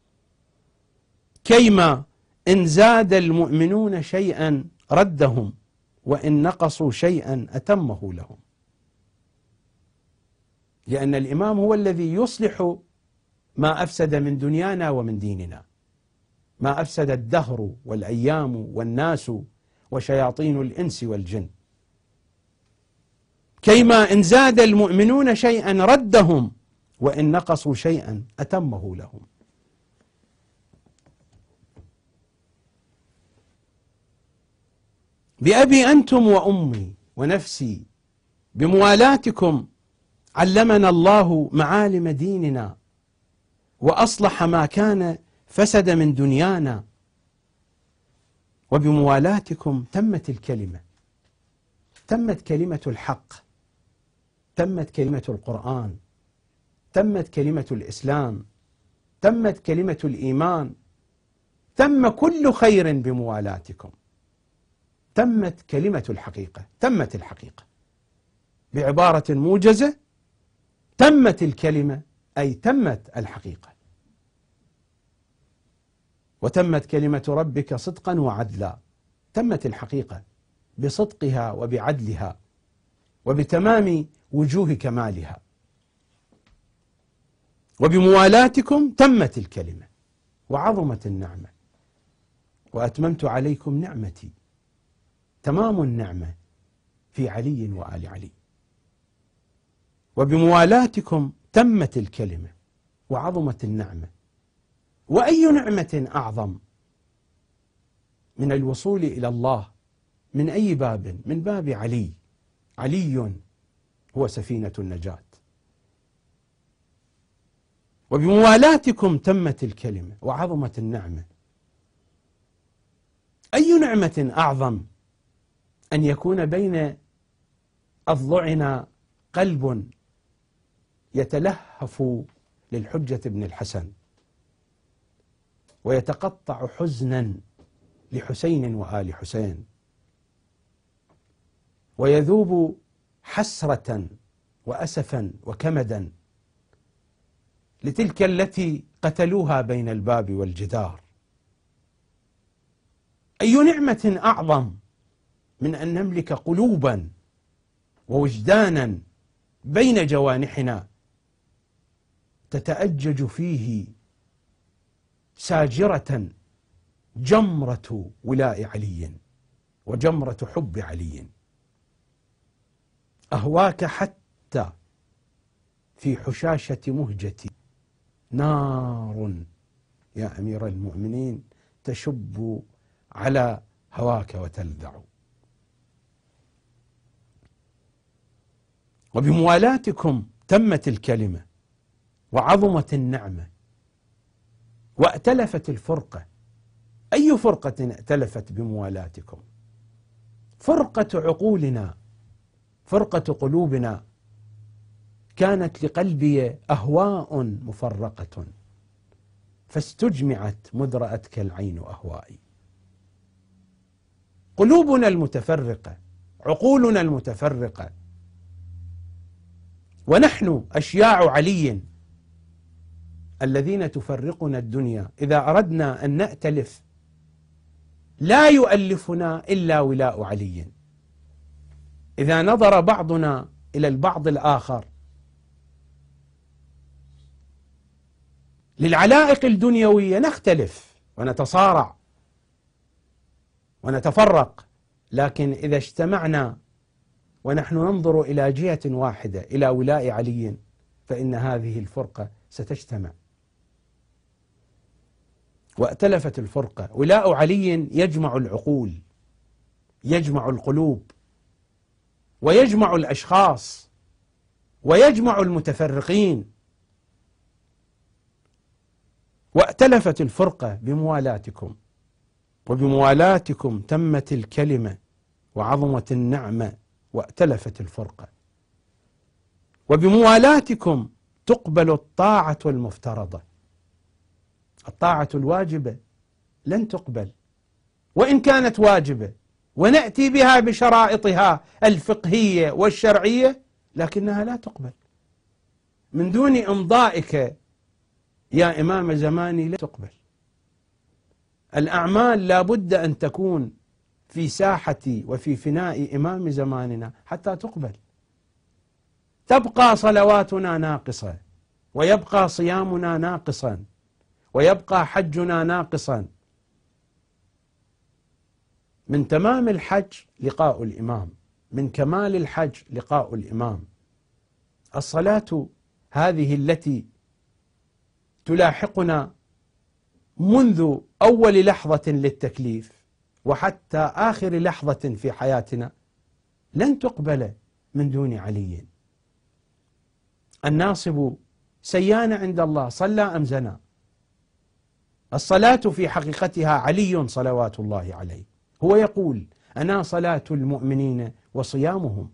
كيما إن زاد المؤمنون شيئا ردهم وإن نقصوا شيئا أتمه لهم. لأن الإمام هو الذي يصلح ما أفسد من دنيانا ومن ديننا، ما أفسد الدهر والأيام والناس وشياطين الإنس والجن. كيما إن زاد المؤمنون شيئا ردهم وإن نقصوا شيئا أتمه لهم. بأبي أنتم وأمي ونفسي بموالاتكم علمنا الله معالم ديننا وأصلح ما كان فسد من دنيانا. وبموالاتكم تمت الكلمة، تمت كلمة الحق، تمت كلمة القرآن، تمت كلمة الإسلام، تمت كلمة الإيمان، تم كل خير بموالاتكم. تمت كلمة الحقيقة، تمت الحقيقة. بعبارة موجزة: تمت الكلمة أي تمت الحقيقة. وتمت كلمة ربك صدقا وعدلا. تمت الحقيقة بصدقها وبعدلها وبتمام وجوه كمالها. وبموالاتكم تمت الكلمة وعظمت النعمة وأتممت عليكم نعمتي. تمام النعمة في علي وآل علي. وبموالاتكم تمت الكلمة وعظمت النعمة. وأي نعمة أعظم من الوصول إلى الله من أي باب؟ من باب علي. علي هو سفينة النجاة. وبموالاتكم تمت الكلمة وعظمت النعمة. أي نعمة أعظم أن يكون بين أضلعنا قلب يتلهف للحجة بن الحسن ويتقطع حزنا لحسين وآل حسين ويذوب حسرة وأسفا وكمدا لتلك التي قتلوها بين الباب والجدار. أي نعمة أعظم من أن نملك قلوبا ووجدانا بين جوانحنا تتأجج فيه ساجرة جمرة ولاء علي وجمرة حب علي. أهواك حتى في حشاشة مهجتي نار يا أمير المؤمنين تشب على هواك وتلذع. وبموالاتكم تمت الكلمة وعظمت النعمة وائتلفت الفرقة. أي فرقة ائتلفت بموالاتكم؟ فرقة عقولنا، فرقة قلوبنا. كانت لقلبي أهواء مفرقة فاستجمعت مذ رأتك العين أهوائي. قلوبنا المتفرقة، عقولنا المتفرقة، ونحن أشياع علي الذين تفرقنا الدنيا. إذا أردنا أن نأتلف لا يؤلفنا إلا ولاء علي. إذا نظر بعضنا إلى البعض الآخر للعلائق الدنيوية نختلف ونتصارع ونتفرق، لكن إذا اجتمعنا ونحن ننظر إلى جهة واحدة إلى ولاء علي فإن هذه الفرقة ستجتمع. وائتلفت الفرقة. ولاء علي يجمع العقول، يجمع القلوب، ويجمع الأشخاص، ويجمع المتفرقين. وائتلفت الفرقة بموالاتكم، وبموالاتكم تمت الكلمة وعظمت النعمة وائتلفت الفرقة. وبموالاتكم تقبل الطاعة المفترضة. الطاعة الواجبة لن تقبل وإن كانت واجبة، ونأتي بها بشرائطها الفقهية والشرعية، لكنها لا تقبل. من دون إمضائك يا إمام زماني لا تقبل. الأعمال لا بد أن تكون في ساحة وفي فناء إمام زماننا حتى تقبل. تبقى صلواتنا ناقصة، ويبقى صيامنا ناقصا، ويبقى حجنا ناقصا. من تمام الحج لقاء الإمام، من كمال الحج لقاء الإمام. الصلاة هذه التي تلاحقنا منذ أول لحظة للتكليف وحتى آخر لحظة في حياتنا لن تقبل من دون علي. الناصب سيان عند الله، صلى أم زنى؟ الصلاة في حقيقتها علي صلوات الله عليه، هو يقول أنا صلاة المؤمنين وصيامهم.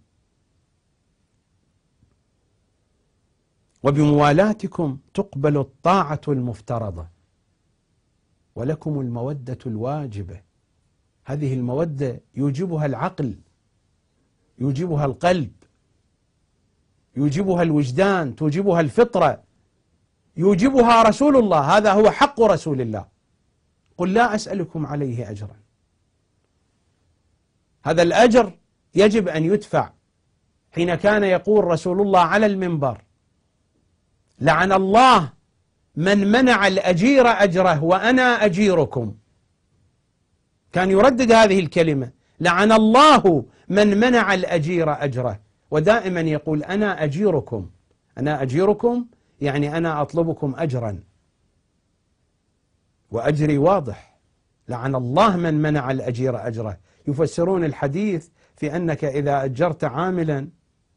وبموالاتكم تقبل الطاعة المفترضة، ولكم المودة الواجبة. هذه المودة يوجبها العقل، يوجبها القلب، يوجبها الوجدان، توجبها الفطرة، يوجبها رسول الله. هذا هو حق رسول الله. قل لا أسألكم عليه أجرا. هذا الأجر يجب أن يدفع. حين كان يقول رسول الله على المنبر لعن الله من منع الأجير أجره وأنا أجيركم، كان يردد هذه الكلمة، لعن الله من منع الأجير أجره، ودائما يقول أنا أجيركم. أنا أجيركم يعني أنا أطلبكم أجرا، وأجري واضح. لعن الله من منع الأجير أجره. يفسرون الحديث في أنك إذا أجرت عاملا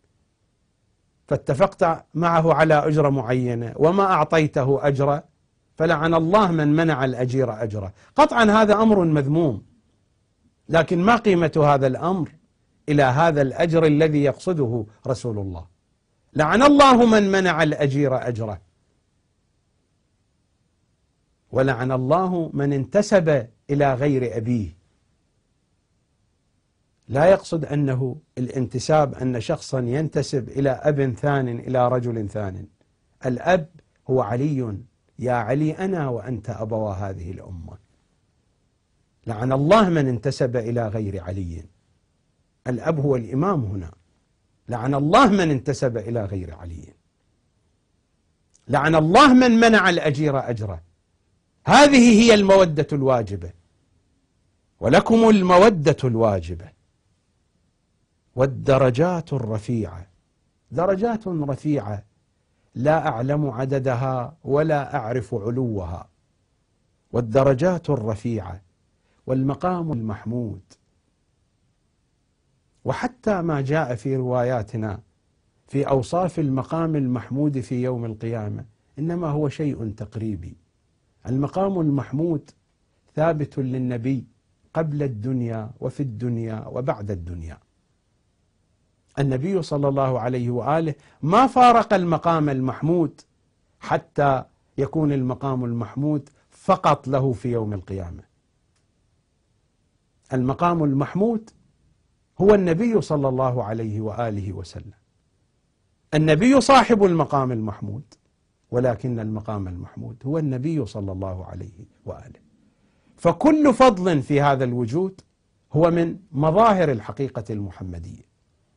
فاتفقت معه على أجرة معينة وما أعطيته أجرة فلعن الله من منع الأجير أجره. قطعا هذا أمر مذموم، لكن ما قيمة هذا الأمر إلى هذا الأجر الذي يقصده رسول الله؟ لعن الله من منع الأجير أجره، ولعن الله من انتسب إلى غير أبيه. لا يقصد أنه الانتساب أن شخصا ينتسب إلى أب ثان إلى رجل ثان. الأب هو علي، يا علي أنا وأنت أبوا هذه الأمة. لعن الله من انتسب إلى غير علي. الأب هو الإمام هنا. لعن الله من انتسب إلى غير علي. لعن الله من منع الأجير أجره. هذه هي المودة الواجبة. ولكم المودة الواجبة والدرجات الرفيعة. درجات رفيعة لا أعلم عددها ولا أعرف علوها. والدرجات الرفيعة والمقام المحمود. وحتى ما جاء في رواياتنا في أوصاف المقام المحمود في يوم القيامة إنما هو شيء تقريبي. المقام المحمود ثابت للنبي قبل الدنيا وفي الدنيا وبعد الدنيا. النبي صلى الله عليه وآله ما فارق المقام المحمود حتى يكون المقام المحمود فقط له في يوم القيامة. المقام المحمود هو النبي صلى الله عليه وآله وسلم. النبي صاحب المقام المحمود، ولكن المقام المحمود هو النبي صلى الله عليه وآله. فكل فضل في هذا الوجود هو من مظاهر الحقيقة المحمدية.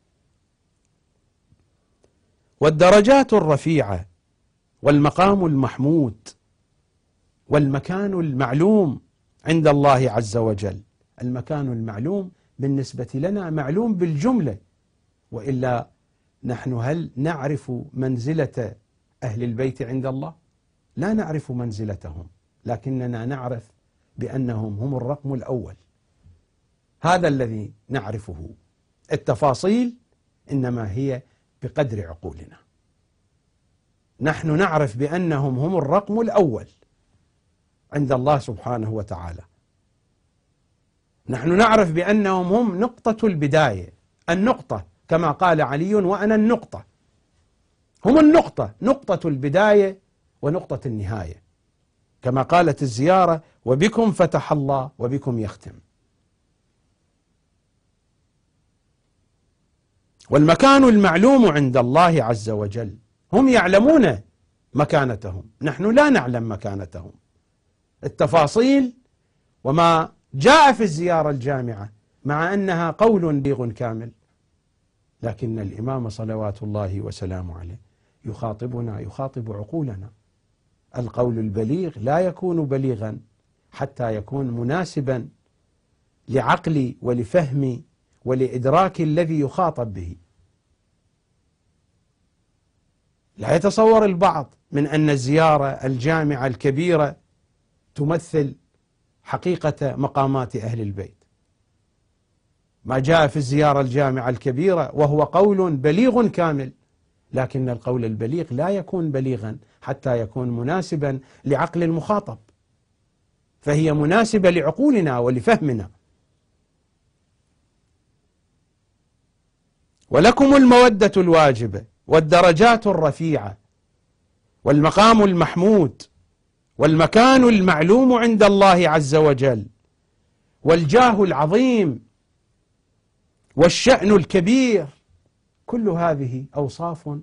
والدرجات الرفيعة والمقام المحمود والمكان المعلوم عند الله عز وجل. المكان المعلوم بالنسبة لنا معلوم بالجملة، وإلا نحن هل نعرف منزلة أهل البيت عند الله؟ لا نعرف منزلتهم، لكننا نعرف بأنهم هم الرقم الأول. هذا الذي نعرفه. التفاصيل إنما هي بقدر عقولنا. نحن نعرف بأنهم هم الرقم الأول عند الله سبحانه وتعالى. نحن نعرف بأنهم هم نقطة البداية، النقطة، كما قال علي وأنا النقطة. هم النقطة، نقطة البداية ونقطة النهاية، كما قالت الزيارة: وبكم فتح الله وبكم يختم. والمكان المعلوم عند الله عز وجل. هم يعلمون مكانتهم، نحن لا نعلم مكانتهم. التفاصيل وما جاء في الزيارة الجامعة مع أنها قول بليغ كامل، لكن الإمام صلوات الله وسلامه عليه يخاطبنا، يخاطب عقولنا. القول البليغ لا يكون بليغا حتى يكون مناسبا لعقلي ولفهمي ولإدراك الذي يخاطب به. لا يتصور البعض من أن الزيارة الجامعة الكبيرة تمثل حقيقة مقامات أهل البيت. ما جاء في الزيارة الجامعة الكبيرة وهو قول بليغ كامل، لكن القول البليغ لا يكون بليغا حتى يكون مناسبا لعقل المخاطب، فهي مناسبة لعقولنا ولفهمنا. ولكم المودة الواجبة والدرجات الرفيعة والمقام المحمود والمكان المعلوم عند الله عز وجل والجاه العظيم والشأن الكبير. كل هذه أوصاف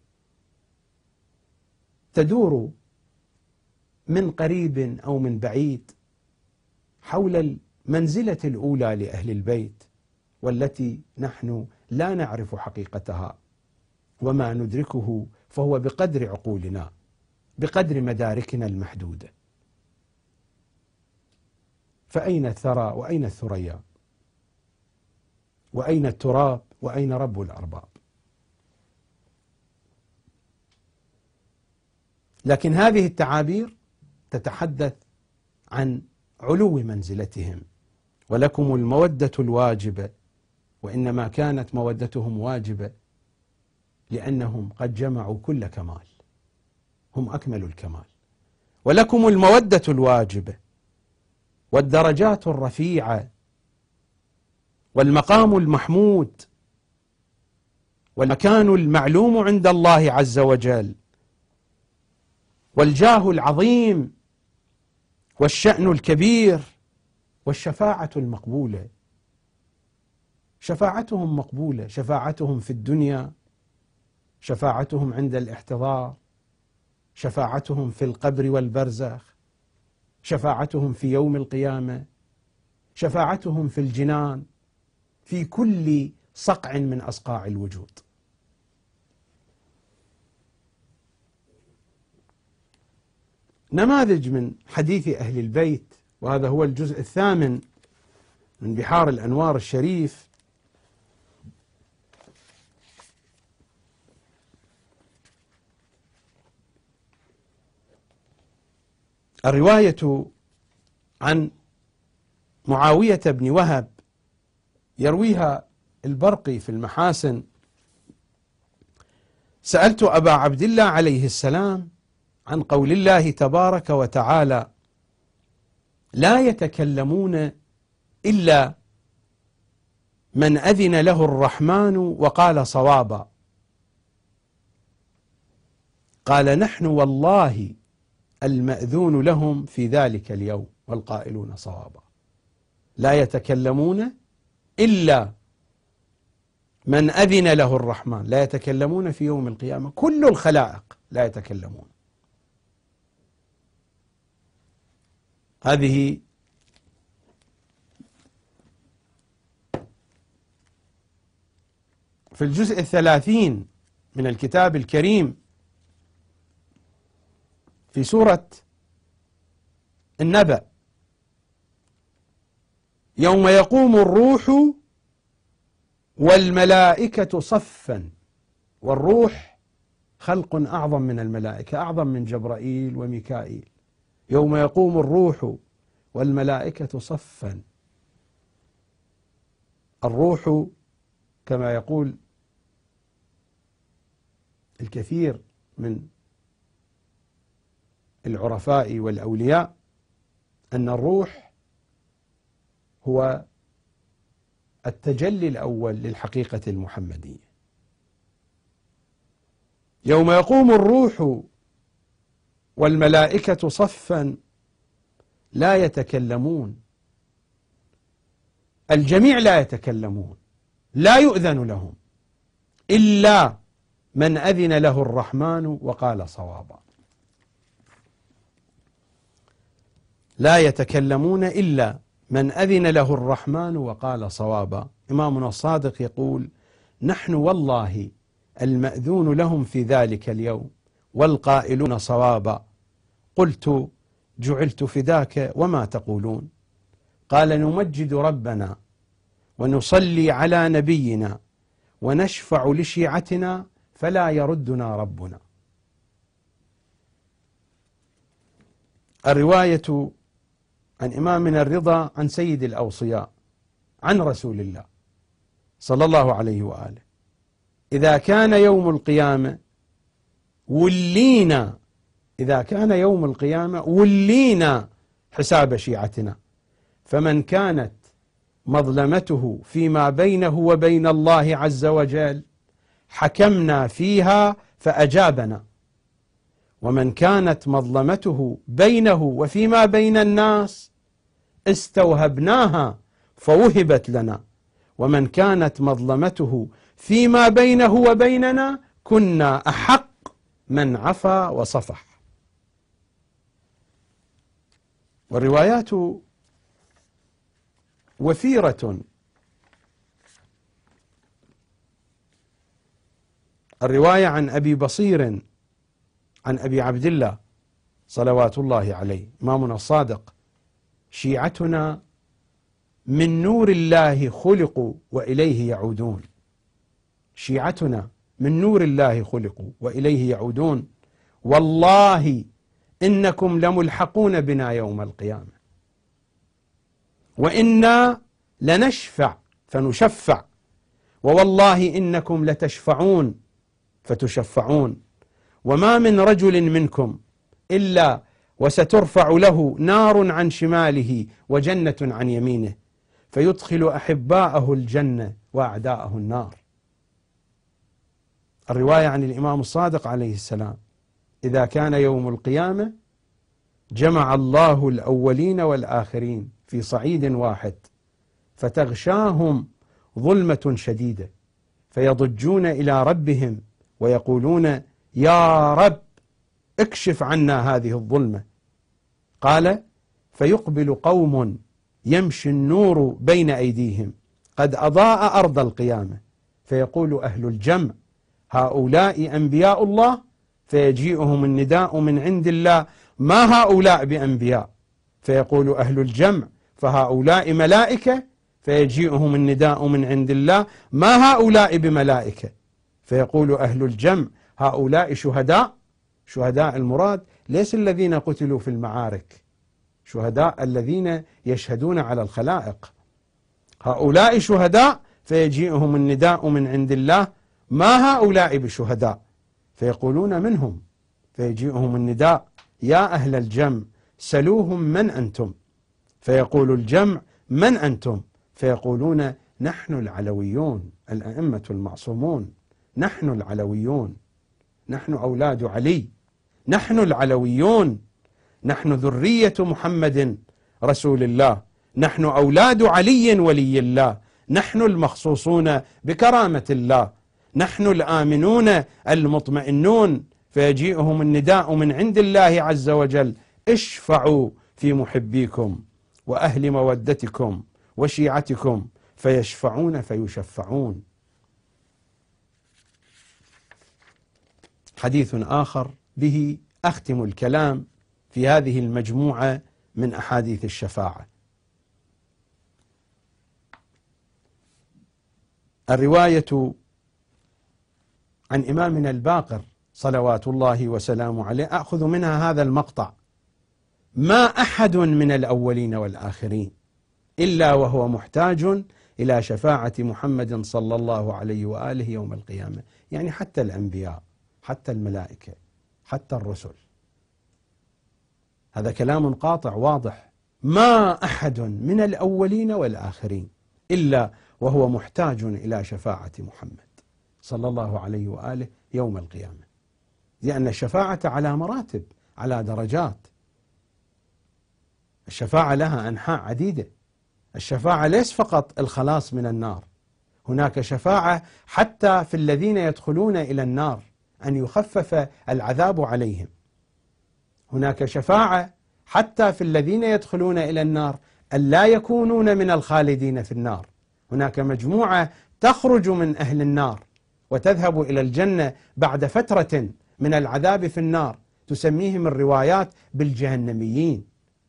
تدور من قريب أو من بعيد حول المنزلة الأولى لأهل البيت، والتي نحن لا نعرف حقيقتها، وما ندركه فهو بقدر عقولنا، بقدر مداركنا المحدودة. فأين الثرى وأين الثريا؟ وأين التراب وأين رب الأرباب؟ لكن هذه التعابير تتحدث عن علو منزلتهم. ولكم المودة الواجبة، وإنما كانت مودتهم واجبة لأنهم قد جمعوا كل كمال، هم أكمل الكمال. ولكم المودة الواجبة والدرجات الرفيعة والمقام المحمود والمكان المعلوم عند الله عز وجل والجاه العظيم والشأن الكبير والشفاعة المقبولة. شفاعتهم مقبولة، شفاعتهم في الدنيا، شفاعتهم عند الاحتضار، شفاعتهم في القبر والبرزخ، شفاعتهم في يوم القيامة، شفاعتهم في الجنان، في كل صقع من أصقاع الوجود. نماذج من حديث أهل البيت، وهذا هو الجزء الثامن من بحار الأنوار الشريف. الرواية عن معاوية بن وهب يرويها البرقي في المحاسن: سألت أبا عبد الله عليه السلام عن قول الله تبارك وتعالى: لا يتكلمون إلا من أذن له الرحمن وقال صوابا. قال: نحن والله المأذون لهم في ذلك اليوم والقائلون صوابا. لا يتكلمون إلا من أذن له الرحمن، لا يتكلمون في يوم القيامة، كل الخلائق لا يتكلمون. هذه في الجزء 30 من الكتاب الكريم في سورة النبأ: يوم يقوم الروح والملائكة صفا. والروح خلق أعظم من الملائكة، أعظم من جبرائيل وميكائيل. يوم يقوم الروح والملائكة صفا. الروح كما يقول الكثير من العرفاء والأولياء أن الروح هو التجلي الأول للحقيقة المحمدية. يوم يقوم الروح والملائكة صفا لا يتكلمون، الجميع لا يتكلمون، لا يؤذن لهم إلا من أذن له الرحمن وقال صوابا. لا يتكلمون إلا من أذن له الرحمن وقال صوابا. إمامنا الصادق يقول: نحن والله المأذون لهم في ذلك اليوم والقائلون صوابا. قلت: جعلت فداك وما تقولون؟ قال: نمجد ربنا ونصلي على نبينا ونشفع لشيعتنا فلا يردنا ربنا. الرواية عن إمامنا الرضا عن سيد الأوصياء عن رسول الله صلى الله عليه وآله: إذا كان يوم القيامة ولينا، إذا كان يوم القيامة ولينا حساب شيعتنا، فمن كانت مظلمته فيما بينه وبين الله عز وجل حكمنا فيها فأجابنا، ومن كانت مظلمته بينه وفيما بين الناس استوهبناها فوهبت لنا، ومن كانت مظلمته فيما بينه وبيننا كنا أحق من عفا وصفح. والروايات وفيرة. الرواية عن أبي بصير عن أبي عبد الله صلوات الله عليه إمامنا الصادق: شيعتنا من نور الله خلقوا وإليه يعودون. شيعتنا من نور الله خلقوا وإليه يعودون، والله إنكم لملحقون بنا يوم القيامة، وإنا لنشفع فنشفع، ووالله إنكم لتشفعون فتشفعون، وما من رجل منكم إلا وسترفع له نار عن شماله وجنة عن يمينه، فيدخل أحباءه الجنة وأعداءه النار. الرواية عن الإمام الصادق عليه السلام: إذا كان يوم القيامة جمع الله الأولين والآخرين في صعيد واحد، فتغشاهم ظلمة شديدة، فيضجون إلى ربهم ويقولون: يا رب اكشف عنا هذه الظلمة. قال: فيقبل قوم يمشي النور بين أيديهم قد أضاء أرض القيامة، فيقول أهل الجمع: هؤلاء أنبياء الله، فيجيئهم النداء من عند الله: ما هؤلاء بأنبياء، فيقول أهل الجمع: فهؤلاء ملائكة، فيجيئهم النداء من عند الله: ما هؤلاء بملائكة، فيقول أهل الجمع: هؤلاء شهداء. شهداء المراد ليس الذين قتلوا في المعارك، شهداء الذين يشهدون على الخلائق. هؤلاء شهداء، فيجيئهم النداء من عند الله: ما هؤلاء بشهداء، فيقولون منهم، فيجيئهم النداء: يا أهل الجمع سلوهم من أنتم، فيقول الجمع: من أنتم، فيقولون: نحن العلويون، الأئمة المعصومون، نحن العلويون، نحن أولاد علي، نحن العلويون، نحن ذرية محمد رسول الله، نحن أولاد علي ولي الله، نحن المخصوصون بكرامة الله، نحن الآمنون المطمئنون. فيجيئهم النداء من عند الله عز وجل: اشفعوا في محبيكم وأهل مودتكم وشيعتكم، فيشفعون فيشفعون. حديث آخر به أختم الكلام في هذه المجموعة من أحاديث الشفاعة. الرواية عن إمامنا الباقر صلوات الله وسلامه عليه، أخذ منها هذا المقطع: ما أحد من الأولين والآخرين إلا وهو محتاج إلى شفاعة محمد صلى الله عليه وآله يوم القيامة. يعني حتى الأنبياء، حتى الملائكة، حتى الرسل. هذا كلام قاطع واضح: ما أحد من الأولين والآخرين إلا وهو محتاج إلى شفاعة محمد صلى الله عليه وآله يوم القيامة. لأن الشفاعة على مراتب، على درجات. الشفاعة لها أنحاء عديدة. الشفاعة ليس فقط الخلاص من النار، هناك شفاعة حتى في الذين يدخلون إلى النار أن يخفف العذاب عليهم. هناك شفاعة حتى في الذين يدخلون إلى النار أن لا يكونون من الخالدين في النار. هناك مجموعة تخرج من أهل النار وتذهب إلى الجنة بعد فترة من العذاب في النار، تسميهم الروايات بالجهنميين.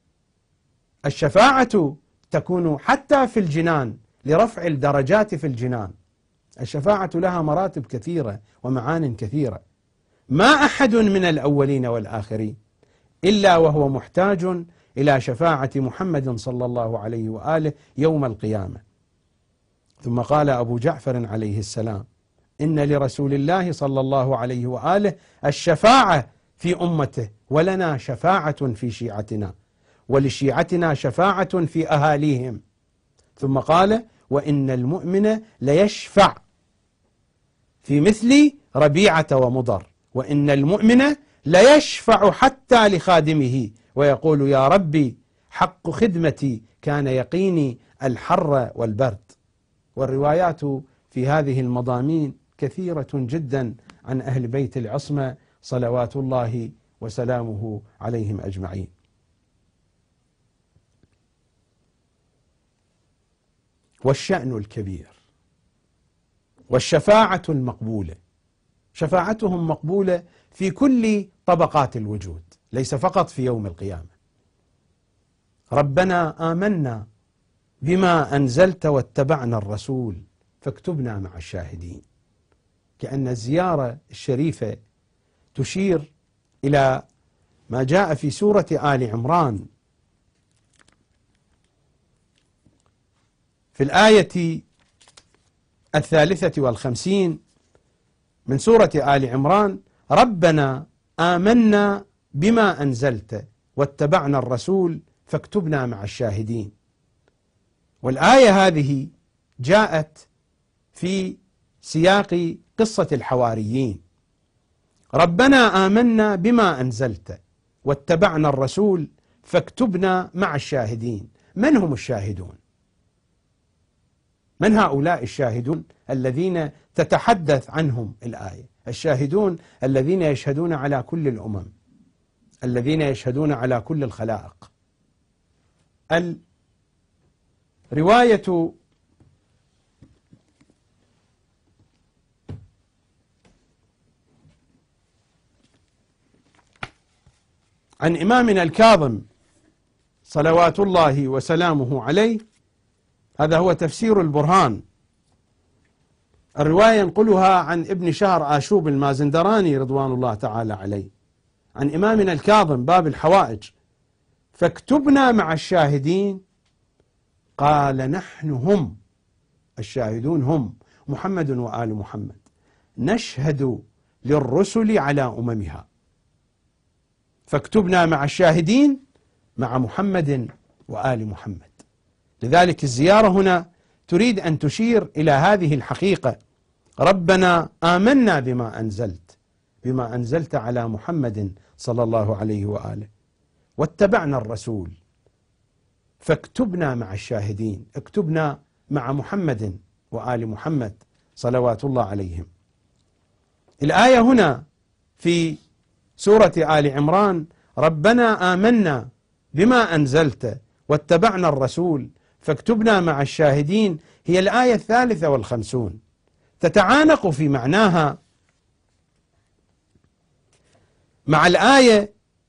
الشفاعة تكون حتى في الجنان لرفع الدرجات في الجنان. الشفاعة لها مراتب كثيرة ومعان كثيرة. ما أحد من الأولين والآخرين إلا وهو محتاج إلى شفاعة محمد صلى الله عليه وآله يوم القيامة. ثم قال أبو جعفر عليه السلام: إن لرسول الله صلى الله عليه وآله الشفاعة في أمته، ولنا شفاعة في شيعتنا، ولشيعتنا شفاعة في أهاليهم. ثم قال: وإن المؤمن ليشفع في مثل ربيعة ومضر، وإن المؤمن ليشفع حتى لخادمه ويقول: يا ربي حق خدمتي كان يقيني الحر والبرد. والروايات في هذه المضامين كثيرة جدا عن أهل بيت العصمة صلوات الله وسلامه عليهم أجمعين. والشأن الكبير والشفاعة المقبولة. شفاعتهم مقبولة في كل طبقات الوجود، ليس فقط في يوم القيامة. ربنا آمنا بما أنزلت واتبعنا الرسول فاكتبنا مع الشاهدين. كأن الزيارة الشريفة تشير إلى ما جاء في سورة آل عمران في الآية 53 من سورة آل عمران: ربنا آمنا بما أنزلت واتبعنا الرسول فاكتبنا مع الشاهدين. والآية هذه جاءت في سياق قصة الحواريين: ربنا آمنا بما أنزلت واتبعنا الرسول فاكتبنا مع الشاهدين. من هم الشاهدون؟ من هؤلاء الشاهدون الذين تتحدث عنهم الآية؟ الشاهدون الذين يشهدون على كل الأمم، الذين يشهدون على كل الخلائق. الرواية عن إمامنا الكاظم صلوات الله وسلامه عليه، هذا هو تفسير البرهان. الرواية ينقلها عن ابن شهر آشوب المازندراني رضوان الله تعالى عليه عن إمامنا الكاظم باب الحوائج: فاكتبنا مع الشاهدين. قال: نحن هم الشاهدون، هم محمد وآل محمد، نشهد للرسل على أممها. فاكتبنا مع الشاهدين مع محمد وآل محمد. لذلك الزيارة هنا تريد أن تشير إلى هذه الحقيقة: ربنا آمنا بما أنزلت على محمد صلى الله عليه وآله، واتبعنا الرسول، فاكتبنا مع الشاهدين، اكتبنا مع محمد وآل محمد صلوات الله عليهم. الآية هنا في سورة آل عمران: ربنا آمنا بما أنزلت واتبعنا الرسول فاكتبنا مع الشاهدين، هي الآية 53، تتعانق في معناها مع الآية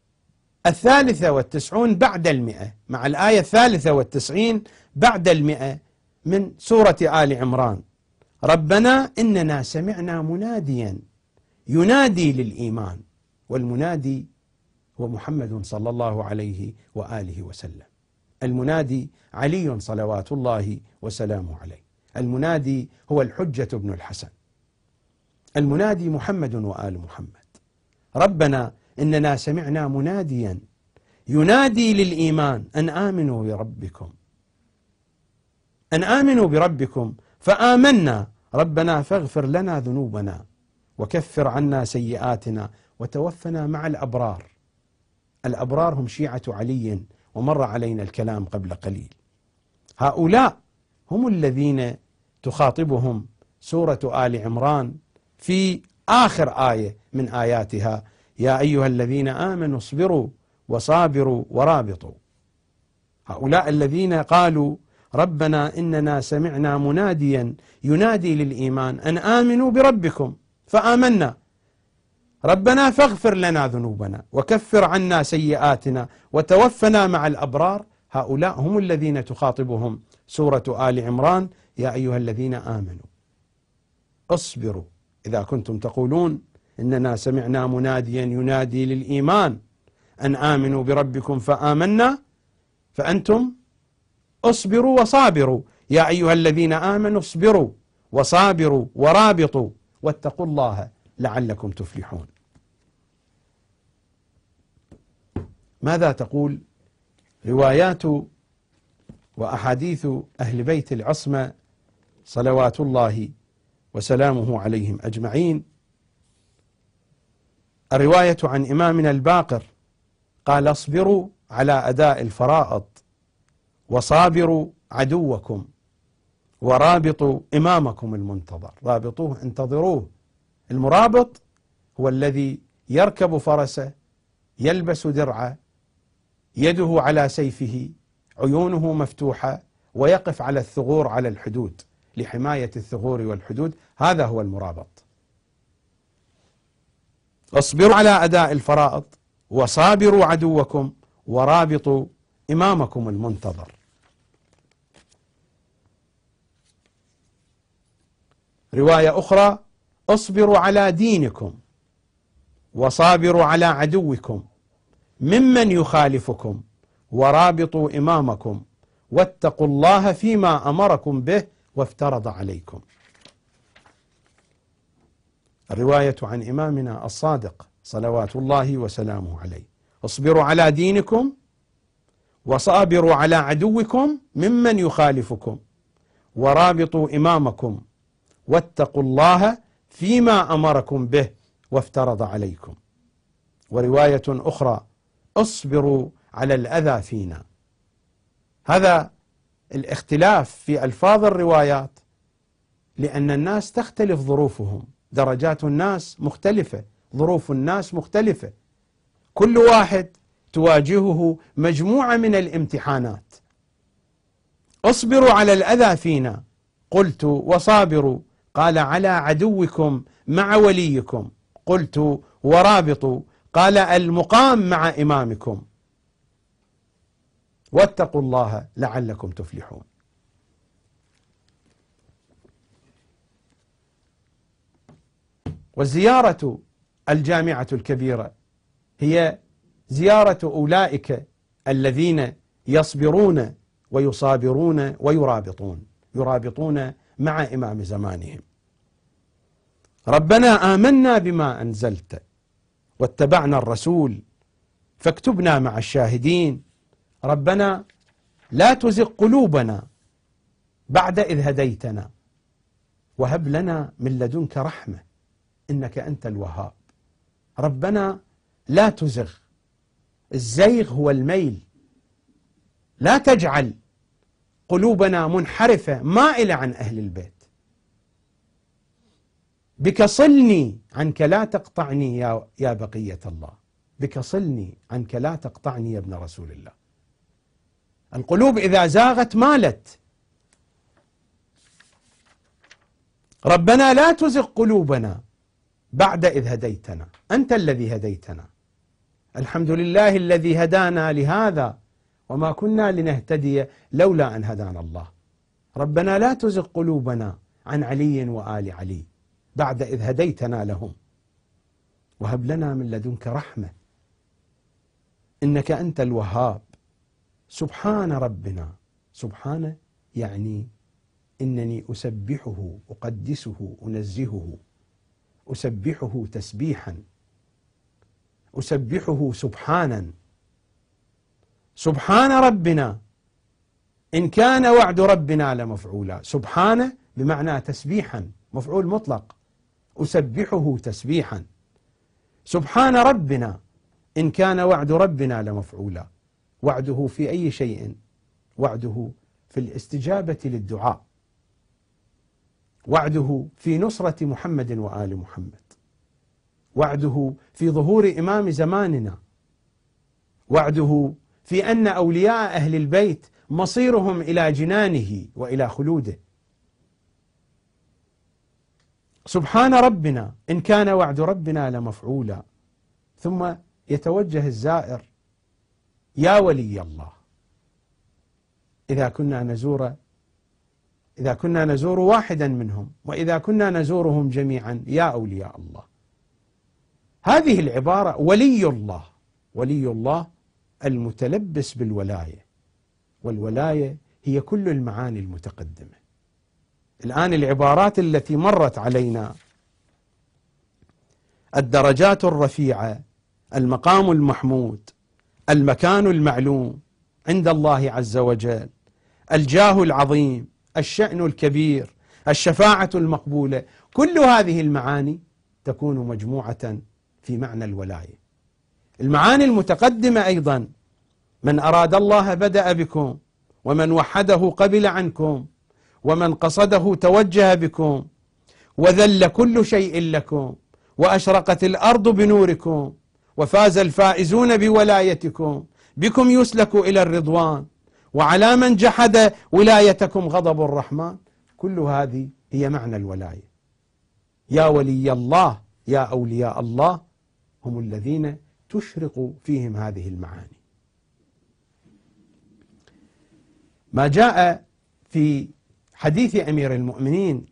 93 بعد 100، مع الآية 93 بعد 100 من سورة آل عمران: ربنا إننا سمعنا مناديا ينادي للإيمان. والمنادي هو محمد صلى الله عليه وآله وسلم. المنادي علي صلوات الله وسلامه عليه، المنادي هو الحجة بن الحسن، المنادي محمد وآل محمد. ربنا إننا سمعنا مناديا ينادي للإيمان أن آمنوا بربكم، أن آمنوا بربكم فآمنا، ربنا فاغفر لنا ذنوبنا وكفر عنا سيئاتنا وتوفنا مع الأبرار. الأبرار هم شيعة علي، ومر علينا الكلام قبل قليل. هؤلاء هم الذين تخاطبهم سورة آل عمران في آخر آية من آياتها: يا أيها الذين آمنوا اصبروا وصابروا ورابطوا. هؤلاء الذين قالوا: ربنا إننا سمعنا مناديا ينادي للإيمان أن آمنوا بربكم فآمنا، ربنا فاغفر لنا ذنوبنا وكفر عنا سيئاتنا وتوفنا مع الأبرار. هؤلاء هم الذين تخاطبهم سورة آل عمران: يا أيها الذين آمنوا اصبروا، إذا كنتم تقولون إننا سمعنا مناديا ينادي للإيمان أن آمنوا بربكم فآمنا، فأنتم اصبروا وصابروا. يا أيها الذين آمنوا اصبروا وصابروا ورابطوا واتقوا الله لعلكم تفلحون. ماذا تقول روايات وأحاديث أهل بيت العصمة صلوات الله وسلامه عليهم أجمعين؟ الرواية عن إمامنا الباقر قال: اصبروا على أداء الفرائض وصابروا عدوكم ورابطوا إمامكم المنتظر. رابطوه، انتظروه. المرابط هو الذي يركب فرسه، يلبس درعه، يده على سيفه، عيونه مفتوحة، ويقف على الثغور على الحدود لحماية الثغور والحدود. هذا هو المرابط. اصبروا على أداء الفرائض وصابروا عدوكم ورابطوا إمامكم المنتظر. رواية أخرى: اصبروا على دينكم وصابروا على عدوكم ممن يخالفكم ورابطوا إمامكم واتقوا الله فيما أمركم به وافترض عليكم. الرواية عن إمامنا الصادق صلوات الله وسلامه عليه: اصبروا على دينكم وصابروا على عدوكم ممن يخالفكم ورابطوا إمامكم واتقوا الله فيما أمركم به وافترض عليكم. ورواية أخرى: اصبروا على الأذى فينا. هذا الاختلاف في ألفاظ الروايات لأن الناس تختلف ظروفهم، درجات الناس مختلفة، ظروف الناس مختلفة. كل واحد تواجهه مجموعة من الامتحانات. اصبروا على الأذى فينا، قلت وصابروا، قال على عدوكم مع وليكم، قلت ورابطوا، قال المقام مع إمامكم، واتقوا الله لعلكم تفلحون. والزيارة الجامعة الكبيرة هي زيارة أولئك الذين يصبرون ويصابرون يرابطون مع إمام زمانهم. ربنا آمنا بما أنزلت واتبعنا الرسول فاكتبنا مع الشاهدين. ربنا لا تزغ قلوبنا بعد إذ هديتنا وهب لنا من لدنك رحمة إنك أنت الوهاب. ربنا لا تزغ، الزيغ هو الميل، لا تجعل قلوبنا منحرفة مائلة عن أهل البيت. بك صلني عنك لا تقطعني يا بقية الله، بك صلني عنك لا تقطعني يا ابن رسول الله. القلوب إذا زاغت مالت. ربنا لا تزغ قلوبنا بعد إذ هديتنا، أنت الذي هديتنا. الحمد لله الذي هدانا لهذا وما كنا لنهتدي لولا أن هدانا الله. ربنا لا تزغ قلوبنا عن علي وآل علي بعد إذ هديتنا لهم وهب لنا من لدنك رحمة إنك أنت الوهاب. سبحان ربنا، سبحان يعني إنني أسبحه أقدسه أنزهه، أسبحه تسبيحا، أسبحه سبحانا. سبحان ربنا إن كان وعد ربنا لمفعولا. سبحانه بمعنى تسبيحا، مفعول مطلق، أسبحه تسبيحا. سبحان ربنا إن كان وعد ربنا لمفعولا. وعده في أي شيء؟ وعده في الاستجابة للدعاء، وعده في نصرة محمد وآل محمد، وعده في ظهور إمام زماننا، وعده في أن أولياء أهل البيت مصيرهم إلى جنانه وإلى خلوده. سبحان ربنا إن كان وعد ربنا لمفعولا. ثم يتوجه الزائر يا ولي الله. إذا كنا نزور واحدا منهم وإذا كنا نزورهم جميعا يا أولياء الله. هذه العبارة ولي الله، ولي الله المتلبس بالولاية، والولاية هي كل المعاني المتقدمة. الآن العبارات التي مرت علينا: الدرجات الرفيعة، المقام المحمود، المكان المعلوم عند الله عز وجل، الجاه العظيم، الشأن الكبير، الشفاعة المقبولة، كل هذه المعاني تكون مجموعة في معنى الولاية. المعاني المتقدمة أيضا: من أراد الله بدأ بكم، ومن وحده قبل عنكم، ومن قصده توجه بكم، وذل كل شيء لكم، وأشرقت الأرض بنوركم، وفاز الفائزون بولايتكم، بكم يسلك إلى الرضوان، وعلى من جحد ولايتكم غضب الرحمن. كل هذه هي معنى الولاية. يا ولي الله، يا أولياء الله هم الذين تشرق فيهم هذه المعاني. ما جاء في حديث أمير المؤمنين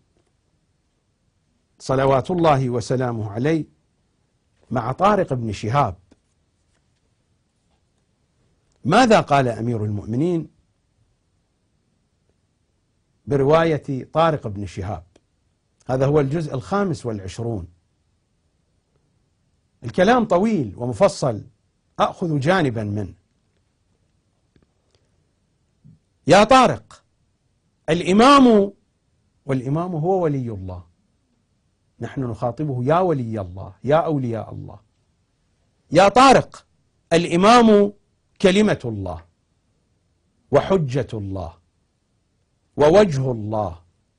صلوات الله وسلامه عليه مع طارق بن شهاب. ماذا قال أمير المؤمنين برواية طارق بن شهاب؟ هذا هو الجزء 25. الكلام طويل ومفصل، أخذ جانبا منه. يا طارق، الإمام، والإمام هو ولي الله، نحن نخاطبه يا ولي الله، يا أولياء الله. يا طارق، الإمام كلمة الله، وحجة الله، ووجه الله،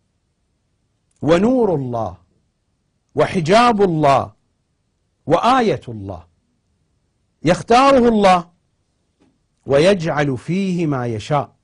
ونور الله، وحجاب الله، وآية الله. يختاره الله ويجعل فيه ما يشاء.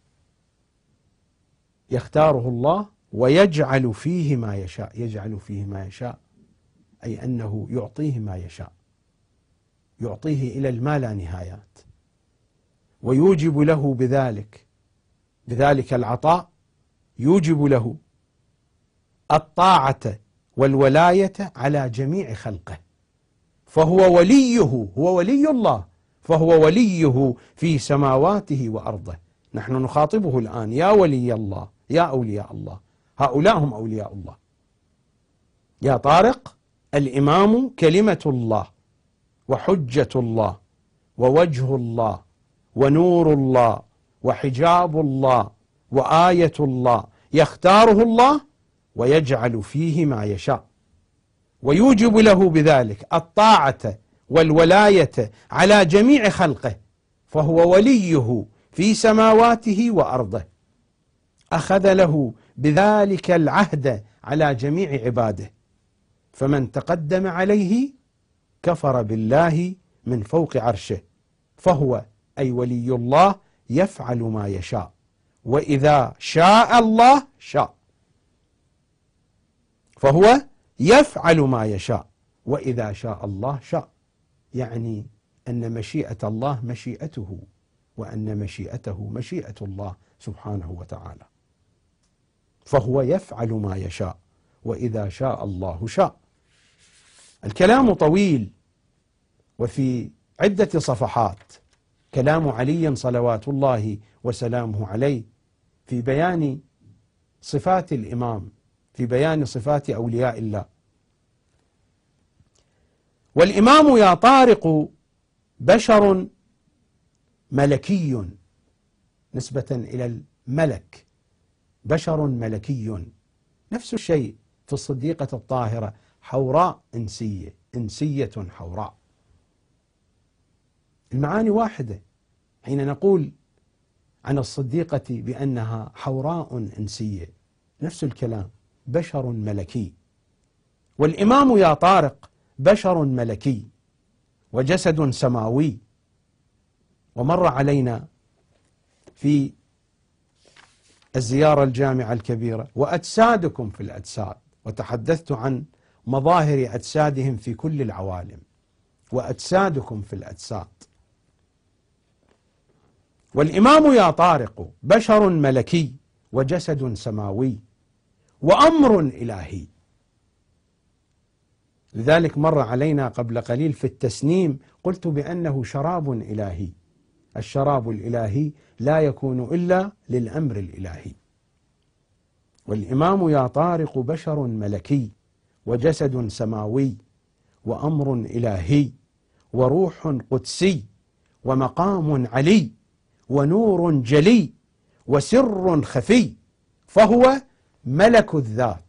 يختاره الله ويجعل فيه ما يشاء. يجعل فيه ما يشاء أي أنه يعطيه ما يشاء، يعطيه إلى الما لا نهايات، ويوجب له بذلك العطاء يوجب له الطاعة والولاية على جميع خلقه، فهو وليه، هو ولي الله، فهو وليه في سماواته وأرضه. نحن نخاطبه الآن: يا ولي الله، يا أولياء الله، هؤلاء هم أولياء الله. يا طارق، الإمام كلمة الله وحجة الله ووجه الله ونور الله وحجاب الله وآية الله. يختاره الله ويجعل فيه ما يشاء، ويوجب له بذلك الطاعة والولاية على جميع خلقه، فهو وليه في سماواته وأرضه. أخذ له بذلك العهد على جميع عباده، فمن تقدم عليه كفر بالله من فوق عرشه، فهو أي ولي الله يفعل ما يشاء، وإذا شاء الله شاء. فهو يفعل ما يشاء وإذا شاء الله شاء، يعني أن مشيئة الله مشيئته، وأن مشيئته مشيئة الله سبحانه وتعالى. فهو يفعل ما يشاء وإذا شاء الله شاء. الكلام طويل وفي عدة صفحات، كلام علي صلوات الله وسلامه عليه في بيان صفات الإمام، في بيان صفات أولياء الله. والإمام يا طارق بشر ملكي، نسبة إلى الملك، بشر ملكي. نفس الشيء في الصديقة الطاهرة، حوراء إنسية، إنسية حوراء. المعاني واحدة حين نقول عن الصديقة بأنها حوراء إنسية، نفس الكلام، بشر ملكي. والإمام يا طارق بشر ملكي وجسد سماوي. ومر علينا في الزيارة الجامعة الكبيرة: وأجسادكم في الأجساد، وتحدثت عن مظاهر أجسادهم في كل العوالم، وأجسادكم في الأجساد. والإمام يا طارق بشر ملكي وجسد سماوي وأمر إلهي. لذلك مر علينا قبل قليل في التسنيم قلت بأنه شراب إلهي. الشراب الإلهي لا يكون إلا للأمر الإلهي. والإمام يا طارق بشر ملكي وجسد سماوي وأمر إلهي وروح قدسي ومقام علي ونور جلي وسر خفي، فهو ملك الذات،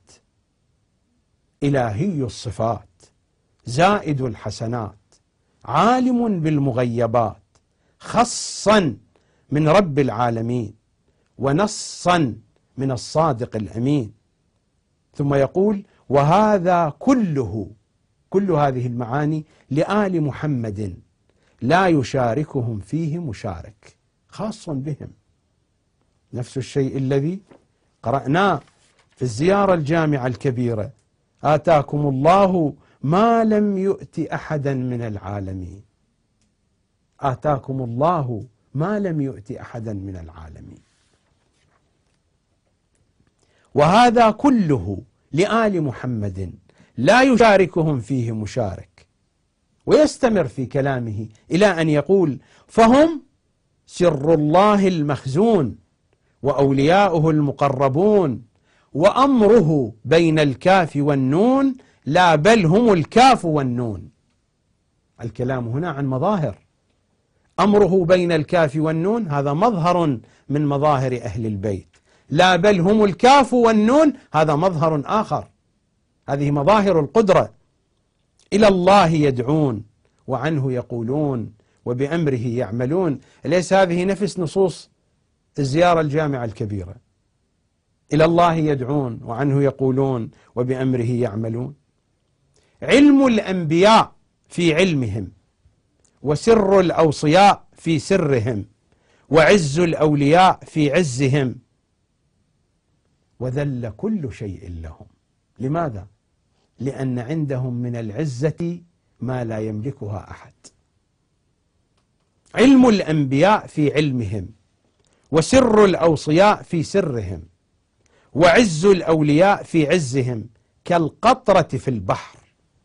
إلهي الصفات، زائد الحسنات، عالم بالمغيبات، خصا من رب العالمين ونصا من الصادق الأمين. ثم يقول: وهذا كله، كل هذه المعاني لآل محمد لا يشاركهم فيه مشارك، خاص بهم. نفس الشيء الذي قرأناه في الزيارة الجامعة الكبيرة: آتاكم الله ما لم يؤت أحدا من العالمين. آتاكم الله ما لم يؤت أحدا من العالمين. وهذا كله لآل محمد لا يشاركهم فيه مشارك. ويستمر في كلامه إلى أن يقول: فهم سر الله المخزون وأولياؤه المقربون وأمره بين الكاف والنون، لا بل هم الكاف والنون. الكلام هنا عن مظاهر. أمره بين الكاف والنون هذا مظهر من مظاهر أهل البيت، لا بل هم الكاف والنون هذا مظهر آخر. هذه مظاهر القدرة. إلى الله يدعون وعنه يقولون وبأمره يعملون. أليس هذه نفس نصوص الزيارة الجامعة الكبيرة؟ إلى الله يدعون وعنه يقولون وبأمره يعملون. علم الأنبياء في علمهم، وسر الأوصياء في سرهم، وعز الأولياء في عزهم، وذل كل شيء لهم. لماذا؟ لأن عندهم من العزة ما لا يملكها أحد. علم الأنبياء في علمهم، وسر الأوصياء في سرهم، وعز الأولياء في عزهم، كالقطرة في البحر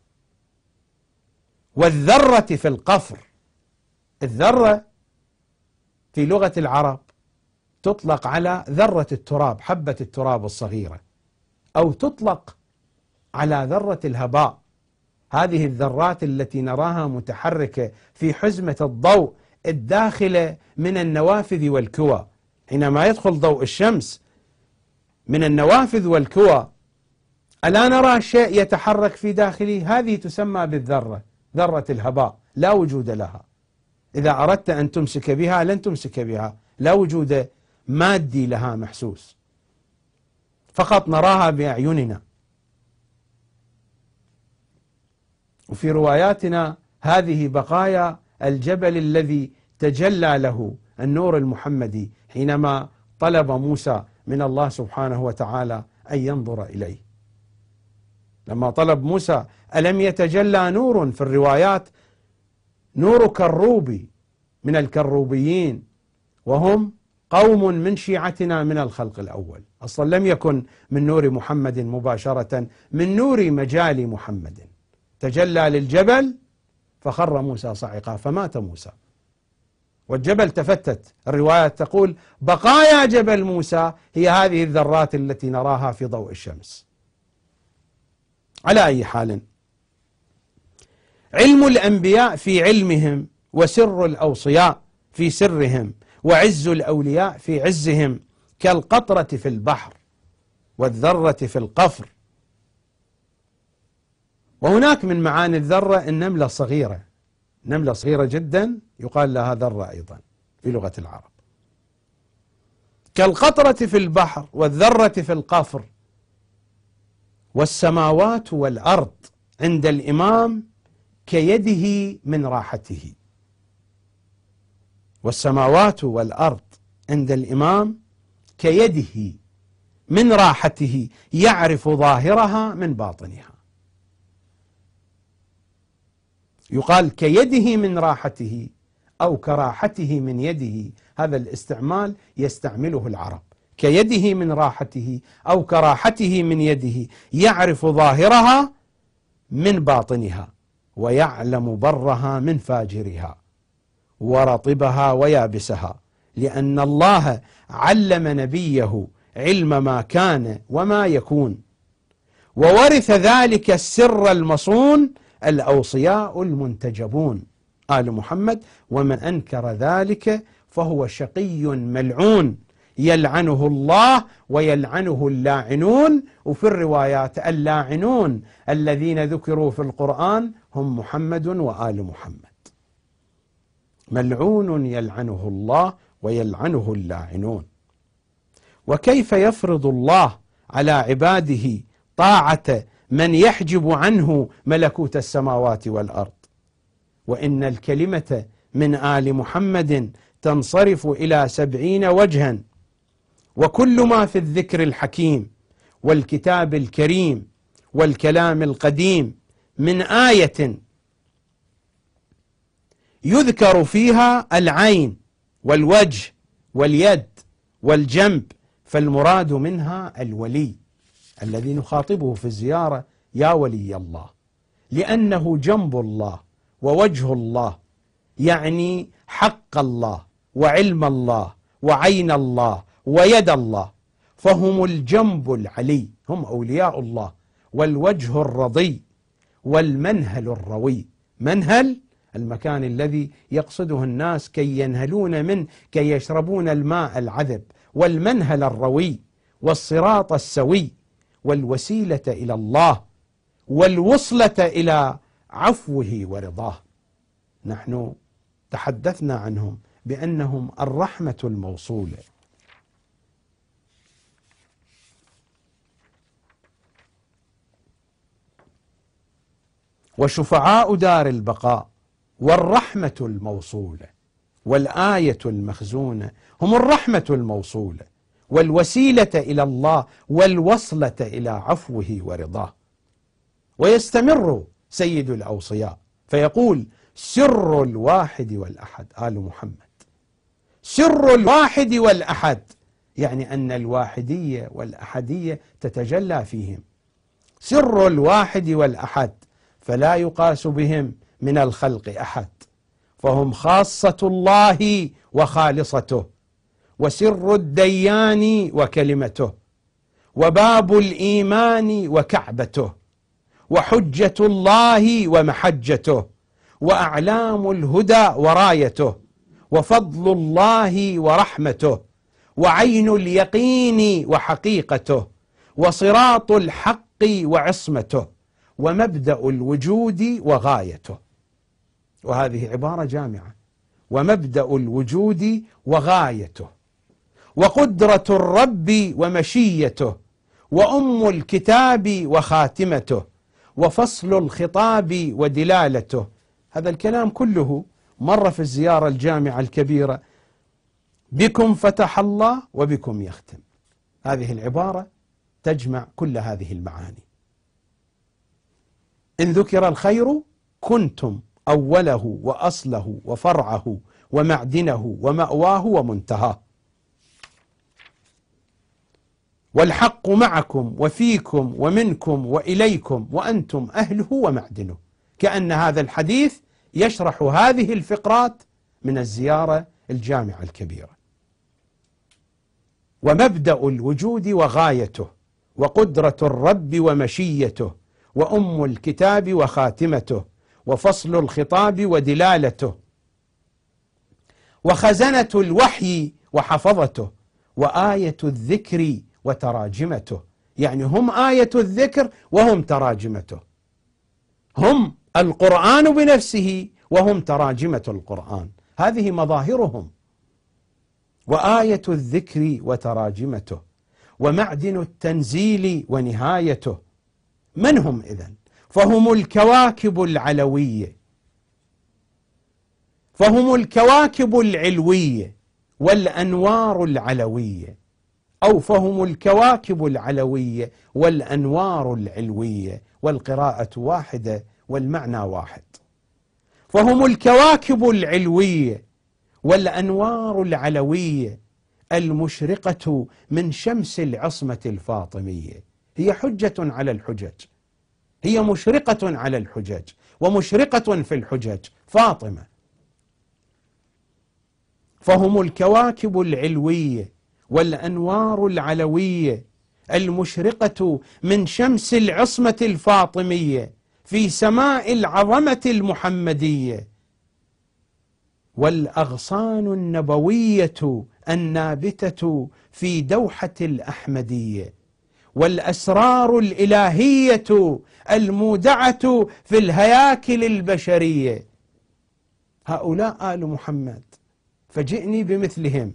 والذرة في القفر. الذرة في لغة العرب تطلق على ذرة التراب، حبة التراب الصغيرة، أو تطلق على ذرة الهباء، هذه الذرات التي نراها متحركة في حزمة الضوء الداخلة من النوافذ والكوى. حينما يدخل ضوء الشمس من النوافذ والكوى ألا نرى شيء يتحرك في داخله؟ هذه تسمى بالذرة، ذرة الهباء، لا وجود لها. إذا أردت أن تمسك بها لن تمسك بها، لا وجود مادي لها محسوس، فقط نراها بأعيننا. وفي رواياتنا هذه بقايا الجبل الذي تجلى له النور المحمدي حينما طلب موسى من الله سبحانه وتعالى أن ينظر إليه. لما طلب موسى ألم يتجلى نور، في الروايات نور كروبي من الكروبيين، وهم قوم من شيعتنا من الخلق الأول، أصلا لم يكن من نور محمد مباشرة، من نور مجال محمد. تجلى للجبل فخر موسى صعقا فمات موسى، والجبل تفتت. الروايات تقول بقايا جبل موسى هي هذه الذرات التي نراها في ضوء الشمس. على أي حال، علم الأنبياء في علمهم، وسر الأوصياء في سرهم، وعز الأولياء في عزهم، كالقطرة في البحر والذرة في القفر. وهناك من معاني الذرة النملة الصغيرة، نملة صغيرة جدا يقال لها ذرة أيضا في لغة العرب. كالقطرة في البحر والذرة في القفر. والسماوات والأرض عند الإمام كيده من راحته. والسماوات والأرض عند الإمام كيده من راحته، يعرف ظاهرها من باطنها. يقال كيده من راحته أو كراحته من يده، هذا الاستعمال يستعمله العرب. كيده من راحته أو كراحته من يده، يعرف ظاهرها من باطنها، ويعلم برها من فاجرها، ورطبها ويابسها، لأن الله علم نبيه علم ما كان وما يكون، وورث ذلك السر المصون الأوصياء المنتجبون آل محمد. ومن أنكر ذلك فهو شقي ملعون، يلعنه الله ويلعنه اللاعنون. وفي الروايات اللاعنون الذين ذكروا في القرآن هم محمد وآل محمد. ملعون يلعنه الله ويلعنه اللاعنون. وكيف يفرض الله على عباده طاعة من يحجب عنه ملكوت السماوات والأرض؟ وإن الكلمة من آل محمد تنصرف إلى 70 وجها، وكل ما في الذكر الحكيم والكتاب الكريم والكلام القديم من آية يذكر فيها العين والوجه واليد والجنب، فالمراد منها الولي الذي نخاطبه في الزيارة يا ولي الله، لأنه جنب الله ووجه الله، يعني حق الله وعلم الله وعين الله ويد الله، فهم الجنب العلي، هم أولياء الله، والوجه الرضي والمنهل الروي. منهل المكان الذي يقصده الناس كي ينهلون منه، كي يشربون الماء العذب، والمنهل الروي والصراط السوي، والوسيلة إلى الله والوصلة إلى عفوه ورضاه. نحن تحدثنا عنهم بأنهم الرحمة الموصولة. وشفعاء دار البقاء والرحمة الموصولة والآية المخزونة هم الرحمة الموصولة والوسيلة إلى الله والوصلة إلى عفوه ورضاه. ويستمر سيد الأوصياء فيقول: سر الواحد والأحد. آل محمد سر الواحد والأحد، يعني أن الواحدية والأحدية تتجلى فيهم. سر الواحد والأحد فلا يقاس بهم من الخلق أحد، فهم خاصة الله وخالصته، وسر الديان وكلمته، وباب الإيمان وكعبته، وحجة الله ومحجته، وأعلام الهدى ورايته، وفضل الله ورحمته، وعين اليقين وحقيقته، وصراط الحق وعصمته، ومبدأ الوجود وغايته. وهذه عبارة جامعة: ومبدأ الوجود وغايته، وقدرة الرب ومشيته، وأم الكتاب وخاتمته، وفصل الخطاب ودلالته. هذا الكلام كله مر في الزيارة الجامعة الكبيرة: بكم فتح الله وبكم يختم. هذه العبارة تجمع كل هذه المعاني. إن ذكر الخير كنتم أوله وأصله وفرعه ومعدنه ومأواه ومنتهاه، والحق معكم وفيكم ومنكم وإليكم وأنتم أهله ومعدنه. كأن هذا الحديث يشرح هذه الفقرات من الزيارة الجامعة الكبيرة. ومبدأ الوجود وغايته، وقدرة الرب ومشيته، وأم الكتاب وخاتمته، وفصل الخطاب ودلالته، وخزنة الوحي وحفظته، وآية الذكر وتراجمته. يعني هم آية الذكر وهم تراجمته، هم القرآن بنفسه وهم تراجمة القرآن، هذه مظاهرهم. وآية الذكر وتراجمته، ومعدن التنزيل ونهايته. من هم إذن؟ فهم الكواكب العلوية، فهم الكواكب العلوية والأنوار العلوية، أو فهم الكواكب العلوية والأنوار العلوية، والقراءة واحدة والمعنى واحد. فهم الكواكب العلوية والأنوار العلوية المشرقة من شمس العصمة الفاطمية. هي حجة على الحجج، هي مشرقة على الحجج ومشرقة في الحجج، فاطمة. فهم الكواكب العلوية والأنوار العلوية المشرقة من شمس العصمة الفاطمية في سماء العظمة المحمدية، والأغصان النبوية النابتة في دوحة الأحمدية، والأسرار الإلهية المودعة في الهياكل البشرية. هؤلاء آل محمد، فجئني بمثلهم.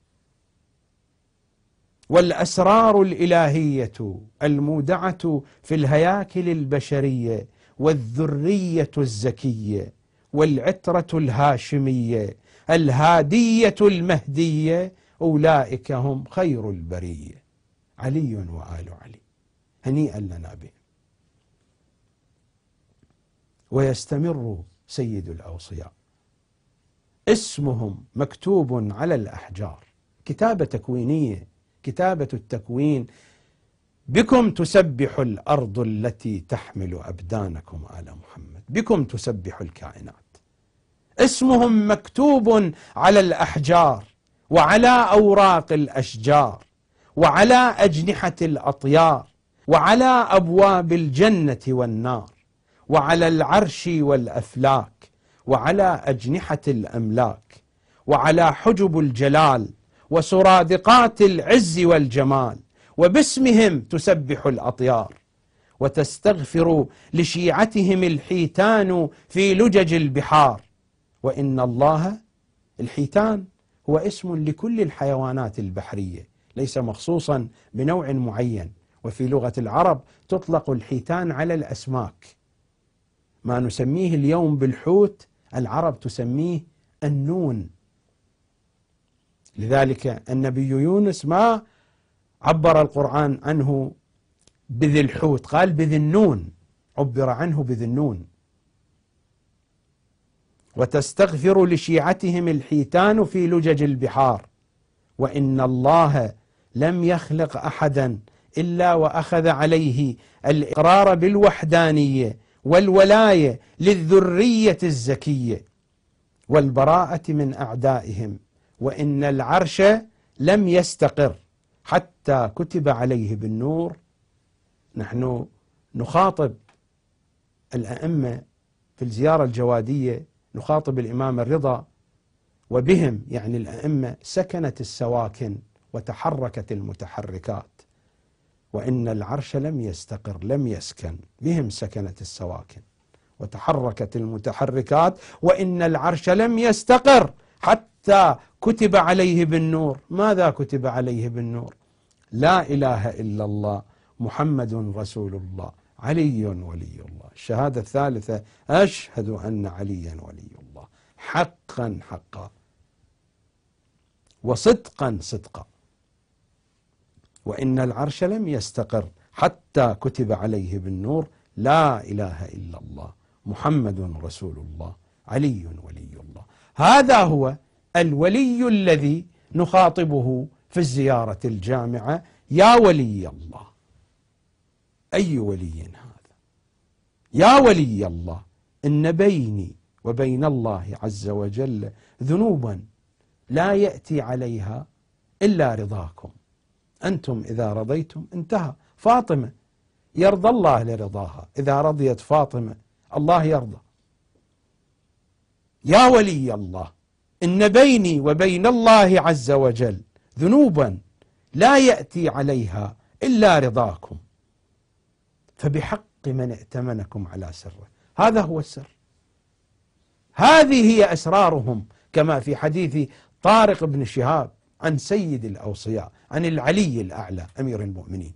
والأسرار الإلهية المودعة في الهياكل البشرية، والذرية الزكية، والعترة الهاشمية الهادية المهدية، أولئك هم خير البرية، علي وآل علي، هنيئا لنا بهم. ويستمر سيد الأوصياء: اسمهم مكتوب على الأحجار، كتابة تكوينية، كتابة التكوين. بكم تسبح الأرض التي تحمل أبدانكم آل محمد، بكم تسبح الكائنات. اسمهم مكتوب على الأحجار، وعلى أوراق الأشجار، وعلى أجنحة الأطيار، وعلى أبواب الجنة والنار، وعلى العرش والأفلاك، وعلى أجنحة الأملاك، وعلى حجب الجلال وسرادقات العز والجمال. وباسمهم تسبح الأطيار، وتستغفر لشيعتهم الحيتان في لجج البحار. وإن الله، الحيتان هو اسم لكل الحيوانات البحرية، ليس مخصوصا بنوع معين. وفي لغة العرب تطلق الحيتان على الأسماك. ما نسميه اليوم بالحوت العرب تسميه النون. لذلك النبي يونس ما عبر القرآن عنه بذي الحوت، قال بذي النون، عبر عنه بذي النون. وتستغفر لشيعتهم الحيتان في لجج البحار، وإن الله لم يخلق أحدا إلا وأخذ عليه الإقرار بالوحدانية والولاية للذرية الزكية والبراءة من أعدائهم، وإن العرش لم يستقر حتى كتب عليه بالنور. نحن نخاطب الأئمة في الزيارة الجوادية، نخاطب الإمام الرضا، وبهم يعني الأئمة سكنت السواكن وتحركت المتحركات، وإن العرش لم يستقر لم يسكن، بهم سكنت السواكن وتحركت المتحركات، وإن العرش لم يستقر حتى كتب عليه بالنور. ماذا كتب عليه بالنور؟ لا إله إلا الله محمد رسول الله علي ولي الله. الشهادة الثالثة أشهد أن عليا ولي الله حقا حقا وصدقا صدقا، وإن العرش لم يستقر حتى كتب عليه بالنور لا إله إلا الله محمد رسول الله علي ولي الله. هذا هو الولي الذي نخاطبه في الزيارة الجامعة. يا ولي الله. أي ولي هذا؟ يا ولي الله، إن بيني وبين الله عز وجل ذنوبا لا يأتي عليها إلا رضاكم، أنتم إذا رضيتم انتهى. فاطمة يرضى الله لرضاها، إذا رضيت فاطمة الله يرضى. يا ولي الله، إن بيني وبين الله عز وجل ذنوبا لا يأتي عليها إلا رضاكم، فبحق من ائتمنكم على سره. هذا هو السر، هذه هي أسرارهم، كما في حديث طارق بن شهاب عن سيد الأوصياء عن العلي الأعلى أمير المؤمنين.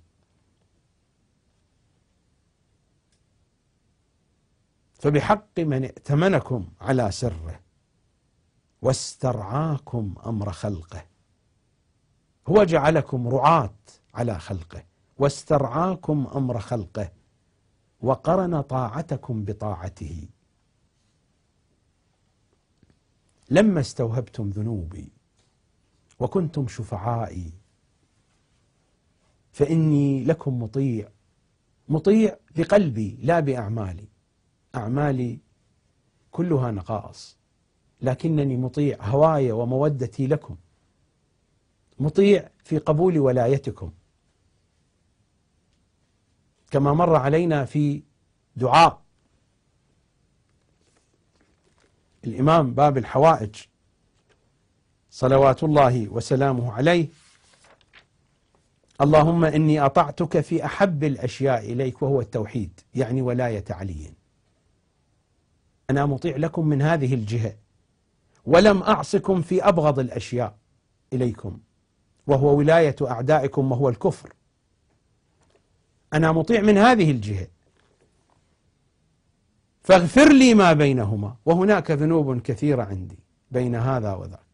فبحق من ائتمنكم على سره واسترعاكم أمر خلقه، هو جعلكم رعاة على خلقه واسترعاكم أمر خلقه وقرن طاعتكم بطاعته. لما استوهبتم ذنوبي وكنتم شفعائي فإني لكم مطيع، مطيع بقلبي لا بأعمالي، أعمالي كلها نقائص، لكنني مطيع هواي ومودتي لكم، مطيع في قبول ولايتكم، كما مر علينا في دعاء الإمام باب الحوائج صلوات الله وسلامه عليه: اللهم إني أطعتك في أحب الأشياء إليك وهو التوحيد، يعني ولاية علي. أنا مطيع لكم من هذه الجهة، ولم أعصكم في أبغض الأشياء إليكم وهو ولاية أعدائكم وهو الكفر. أنا مطيع من هذه الجهة، فاغفر لي ما بينهما، وهناك ذنوب كثيرة عندي بين هذا وذاك.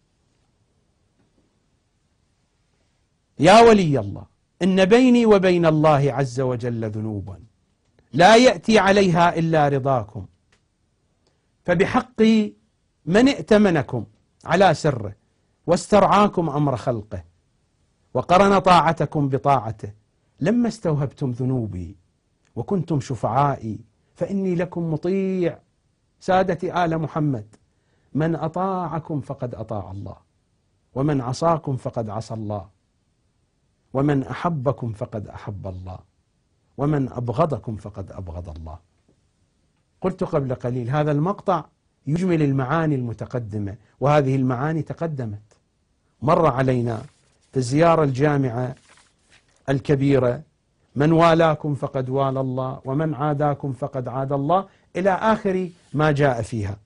يا ولي الله، إن بيني وبين الله عز وجل ذنوبا لا يأتي عليها إلا رضاكم، فبحق من ائتمنكم على سره واسترعاكم أمر خلقه وقرن طاعتكم بطاعته، لما استوهبتم ذنوبي وكنتم شفعائي فإني لكم مطيع. سادة آل محمد، من أطاعكم فقد أطاع الله، ومن عصاكم فقد عصى الله، ومن أحبكم فقد أحب الله، ومن أبغضكم فقد أبغض الله. قلت قبل قليل هذا المقطع يجمل المعاني المتقدمة، وهذه المعاني تقدمت، مر علينا في الزيارة الجامعة الكبيرة: من والاكم فقد والى الله، ومن عاداكم فقد عاد الله، إلى آخر ما جاء فيها.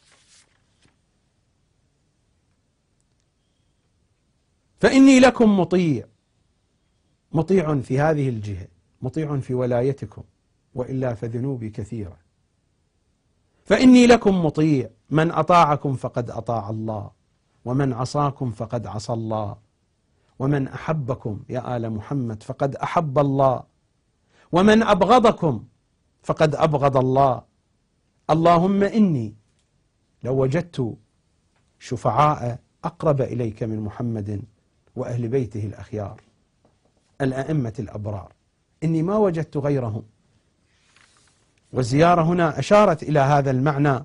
فإني لكم مطيع، مطيع في هذه الجهة، مطيع في ولايتكم، وإلا فذنوبي كثيرة. فإني لكم مطيع، من أطاعكم فقد أطاع الله، ومن عصاكم فقد عصى الله، ومن أحبكم يا آل محمد فقد أحب الله، ومن أبغضكم فقد أبغض الله. اللهم إني لو وجدت شفعاء أقرب إليك من محمد وأهل بيته الأخيار الأئمة الأبرار، إني ما وجدت غيرهم. والزيارة هنا أشارت إلى هذا المعنى،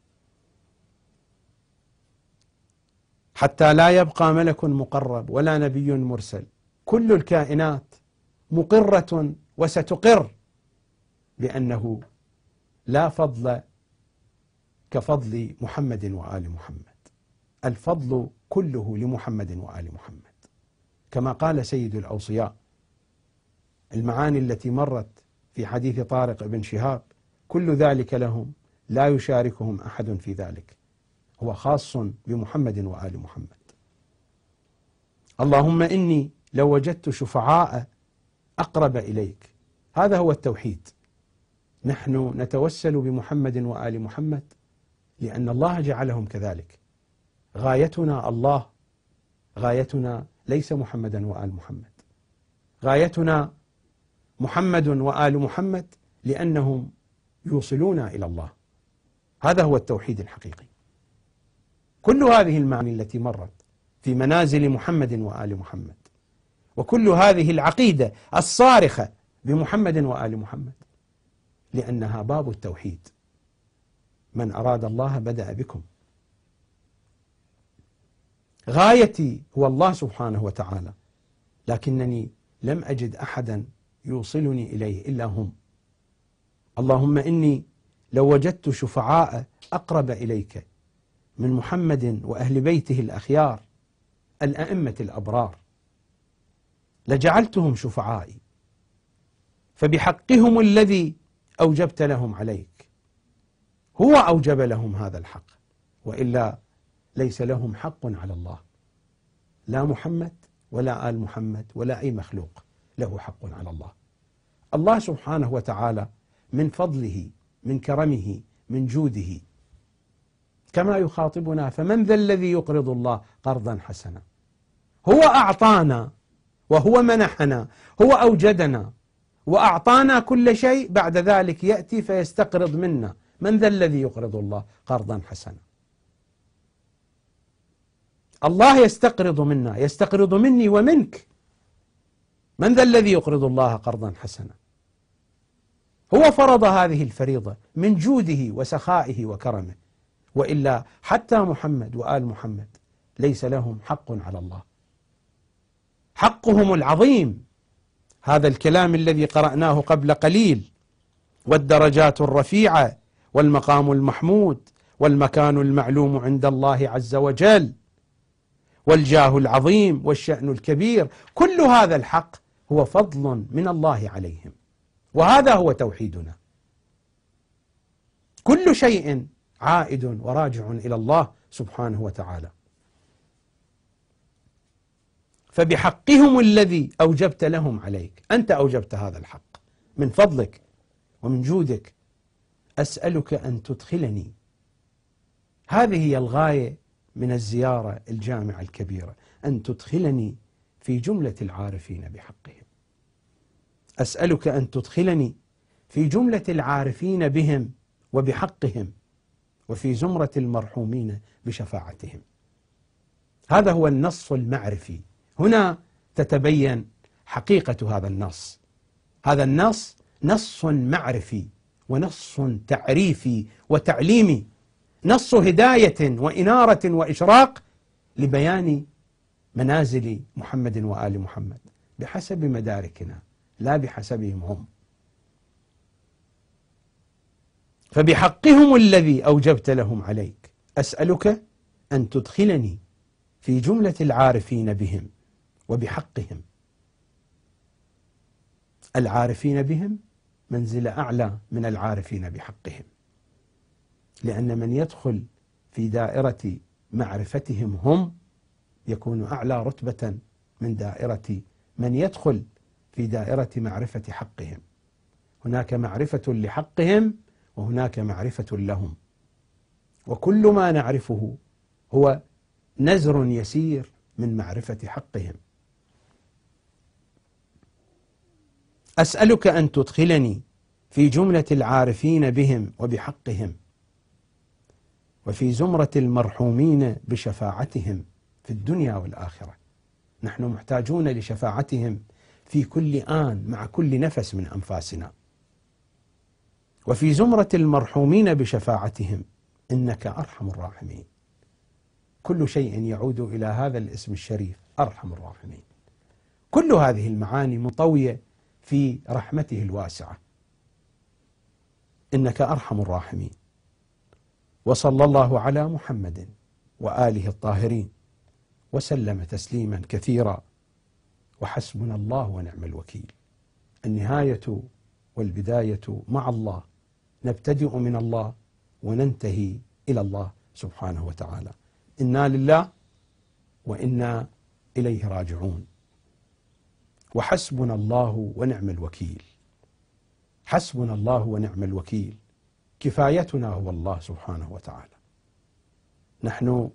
حتى لا يبقى ملك مقرب ولا نبي مرسل، كل الكائنات مقرة وستقر بأنه لا فضل كفضل محمد وآل محمد، الفضل كله لمحمد وآل محمد، كما قال سيد الأوصياء. المعاني التي مرت في حديث طارق بن شهاب كل ذلك لهم لا يشاركهم أحد في ذلك، هو خاص بمحمد وآل محمد. اللهم إني لو وجدت شفعاء أقرب إليك، هذا هو التوحيد. نحن نتوسل بمحمد وآل محمد لأن الله جعلهم كذلك. غايتنا الله، غايتنا ليس محمدا وآل محمد، غايتنا محمد وآل محمد لأنهم يوصلونا إلى الله. هذا هو التوحيد الحقيقي. كل هذه المعاني التي مرت في منازل محمد وآل محمد، وكل هذه العقيدة الصارخة بمحمد وآل محمد، لأنها باب التوحيد. من أراد الله بدأ بكم. غايتي هو الله سبحانه وتعالى، لكنني لم أجد أحدا يوصلني إليه إلا هم. اللهم إني لو وجدت شفعاء أقرب إليك من محمد وأهل بيته الأخيار الأئمة الأبرار لجعلتهم شفعائي، فبحقهم الذي أوجبت لهم عليك، هو أوجب لهم هذا الحق، وإلا ليس لهم حق على الله، لا محمد ولا آل محمد ولا أي مخلوق له حق على الله. الله سبحانه وتعالى من فضله، من كرمه، من جوده، كما يخاطبنا: فمن ذا الذي يقرض الله قرضا حسنا. هو أعطانا وهو منحنا، هو أوجدنا وأعطانا كل شيء، بعد ذلك يأتي فيستقرض منا. من ذا الذي يقرض الله قرضا حسنا؟ الله يستقرض منا، يستقرض مني ومنك. من ذا الذي يقرض الله قرضا حسنا؟ هو فرض هذه الفريضة من جوده وسخائه وكرمه، وإلا حتى محمد وآل محمد ليس لهم حق على الله. حقهم العظيم، هذا الكلام الذي قرأناه قبل قليل: والدرجات الرفيعة والمقام المحمود والمكان المعلوم عند الله عز وجل والجاه العظيم والشأن الكبير، كل هذا الحق هو فضل من الله عليهم، وهذا هو توحيدنا. كل شيء عائد وراجع إلى الله سبحانه وتعالى. فبحقهم الذي أوجبت لهم عليك، أنت أوجبت هذا الحق من فضلك ومن جودك، أسألك أن تدخلني. هذه هي الغاية من الزيارة الجامعة الكبيرة، أن تدخلني في جملة العارفين بحقهم. أسألك أن تدخلني في جملة العارفين بهم وبحقهم، وفي زمرة المرحومين بشفاعتهم. هذا هو النص المعرفي. هنا تتبين حقيقة هذا النص. هذا النص نص معرفي ونص تعريفي وتعليمي، نص هداية وإنارة وإشراق لبيان منازل محمد وآل محمد بحسب مداركنا لا بحسبهم هم. فبحقهم الذي أوجبت لهم عليك أسألك أن تدخلني في جملة العارفين بهم وبحقهم. العارفين بهم منزلة أعلى من العارفين بحقهم، لأن من يدخل في دائرة معرفتهم هم يكون أعلى رتبة من دائرة من يدخل في دائرة معرفة حقهم. هناك معرفة لحقهم وهناك معرفة لهم، وكل ما نعرفه هو نزر يسير من معرفة حقهم. أسألك أن تدخلني في جملة العارفين بهم وبحقهم، وفي زمرة المرحومين بشفاعتهم في الدنيا والآخرة. نحن محتاجون لشفاعتهم في كل آن مع كل نفس من أنفاسنا. وفي زمرة المرحومين بشفاعتهم إنك أرحم الراحمين. كل شيء يعود إلى هذا الاسم الشريف أرحم الراحمين. كل هذه المعاني منطوية في رحمته الواسعة. إنك أرحم الراحمين. وصلى الله على محمد وآله الطاهرين وسلم تسليما كثيرا، وحسبنا الله ونعم الوكيل. النهاية والبداية مع الله، نبتدئ من الله وننتهي إلى الله سبحانه وتعالى. إنا لله وإنا إليه راجعون. وحسبنا الله ونعم الوكيل. حسبنا الله ونعم الوكيل. كفايتنا هو الله سبحانه وتعالى. نحن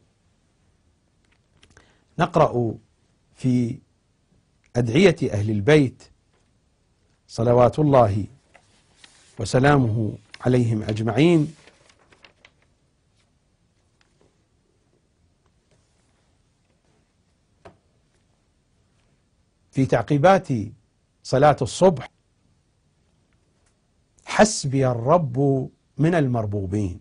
نقرأ في أدعية أهل البيت صلوات الله وسلامه عليهم أجمعين في تعقيبات صلاة الصبح: حسبي الرب من المربوبين،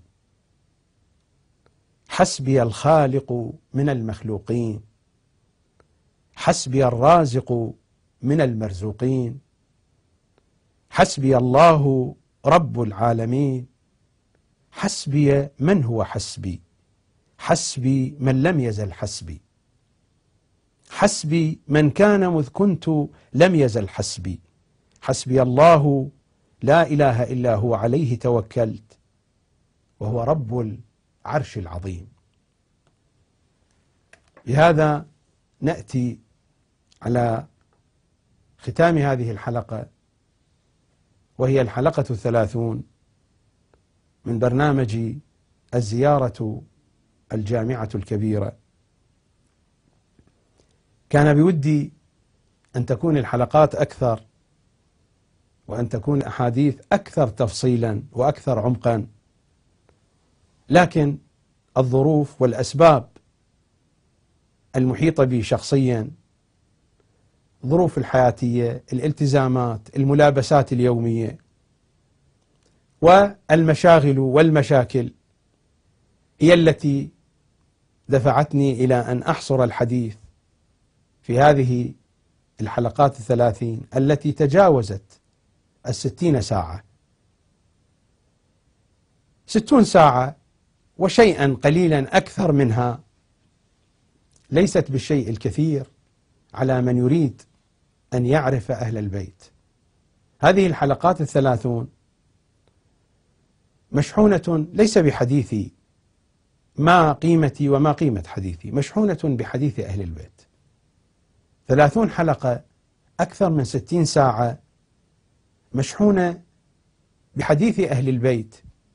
حسبي الخالق من المخلوقين، حسبي الرازق من المرزوقين، حسبي الله رب العالمين، حسبي من هو حسبي، حسبي من لم يزل حسبي، حسبي من كان مذ كنت لم يزل حسبي، حسبي الله لا إله إلا هو عليه توكلت وهو رب العرش العظيم. بهذا نأتي على ختام هذه الحلقة، وهي الحلقة 30 من برنامج الزيارة الجامعة الكبيرة. كان بودي أن تكون الحلقات أكثر، وأن تكون الأحاديث أكثر تفصيلا وأكثر عمقا، لكن الظروف والأسباب المحيطة بي شخصيا، ظروف الحياتية، الالتزامات، الملابسات اليومية، والمشاغل والمشاكل هي التي دفعتني إلى أن أحصر الحديث في هذه الحلقات 30 التي تجاوزت 60 ساعة. 60 ساعة وشيئا قليلا أكثر منها ليست بالشيء الكثير على من يريد أن يعرف أهل البيت. هذه الحلقات 30 مشحونة ليس بحديثي ما قيمتي وما قيمة حديثي، مشحونة بحديث أهل البيت. 30 حلقة أكثر من 60 ساعة مشحونة بحديث أهل البيت.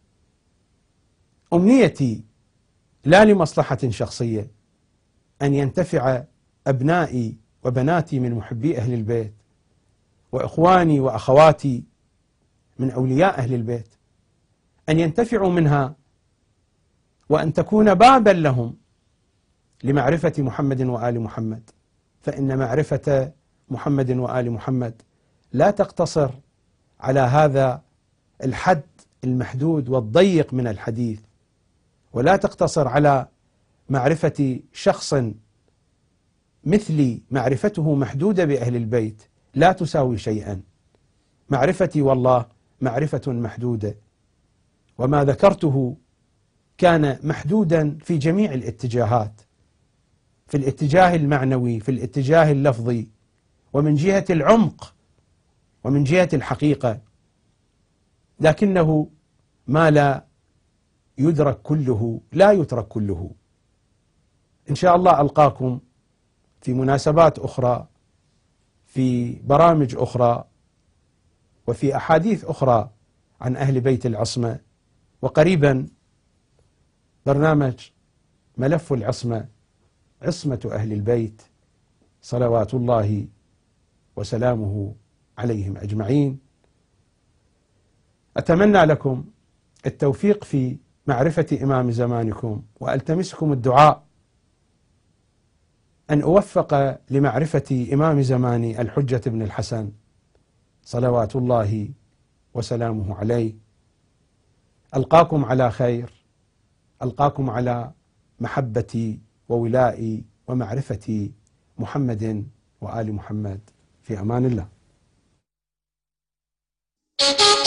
أمنيتي لا لمصلحة شخصية أن ينتفع أبنائي وبناتي من محبي أهل البيت، وإخواني وأخواتي من أولياء أهل البيت أن ينتفعوا منها، وأن تكون بابا لهم لمعرفة محمد وآل محمد. فإن معرفة محمد وآل محمد لا تقتصر على هذا الحد المحدود والضيق من الحديث، ولا تقتصر على معرفة شخص مثلي معرفته محدودة بأهل البيت لا تساوي شيئا. معرفتي والله معرفة محدودة، وما ذكرته كان محدودا في جميع الاتجاهات، في الاتجاه المعنوي، في الاتجاه اللفظي، ومن جهة العمق، ومن جهة الحقيقة، لكنه ما لا يدرك كله لا يترك كله. إن شاء الله ألقاكم في مناسبات أخرى، في برامج أخرى، وفي أحاديث أخرى عن أهل بيت العصمة. وقريبا برنامج ملف العصمة، عصمة أهل البيت صلوات الله وسلامه عليهم أجمعين. أتمنى لكم التوفيق في معرفة إمام زمانكم، وألتمسكم الدعاء أن أوفق لمعرفة إمام زماني الحجة بن الحسن صلوات الله وسلامه عليه. ألقاكم على خير، ألقاكم على محبة وولاء ومعرفة محمد وآل محمد، في أمان الله.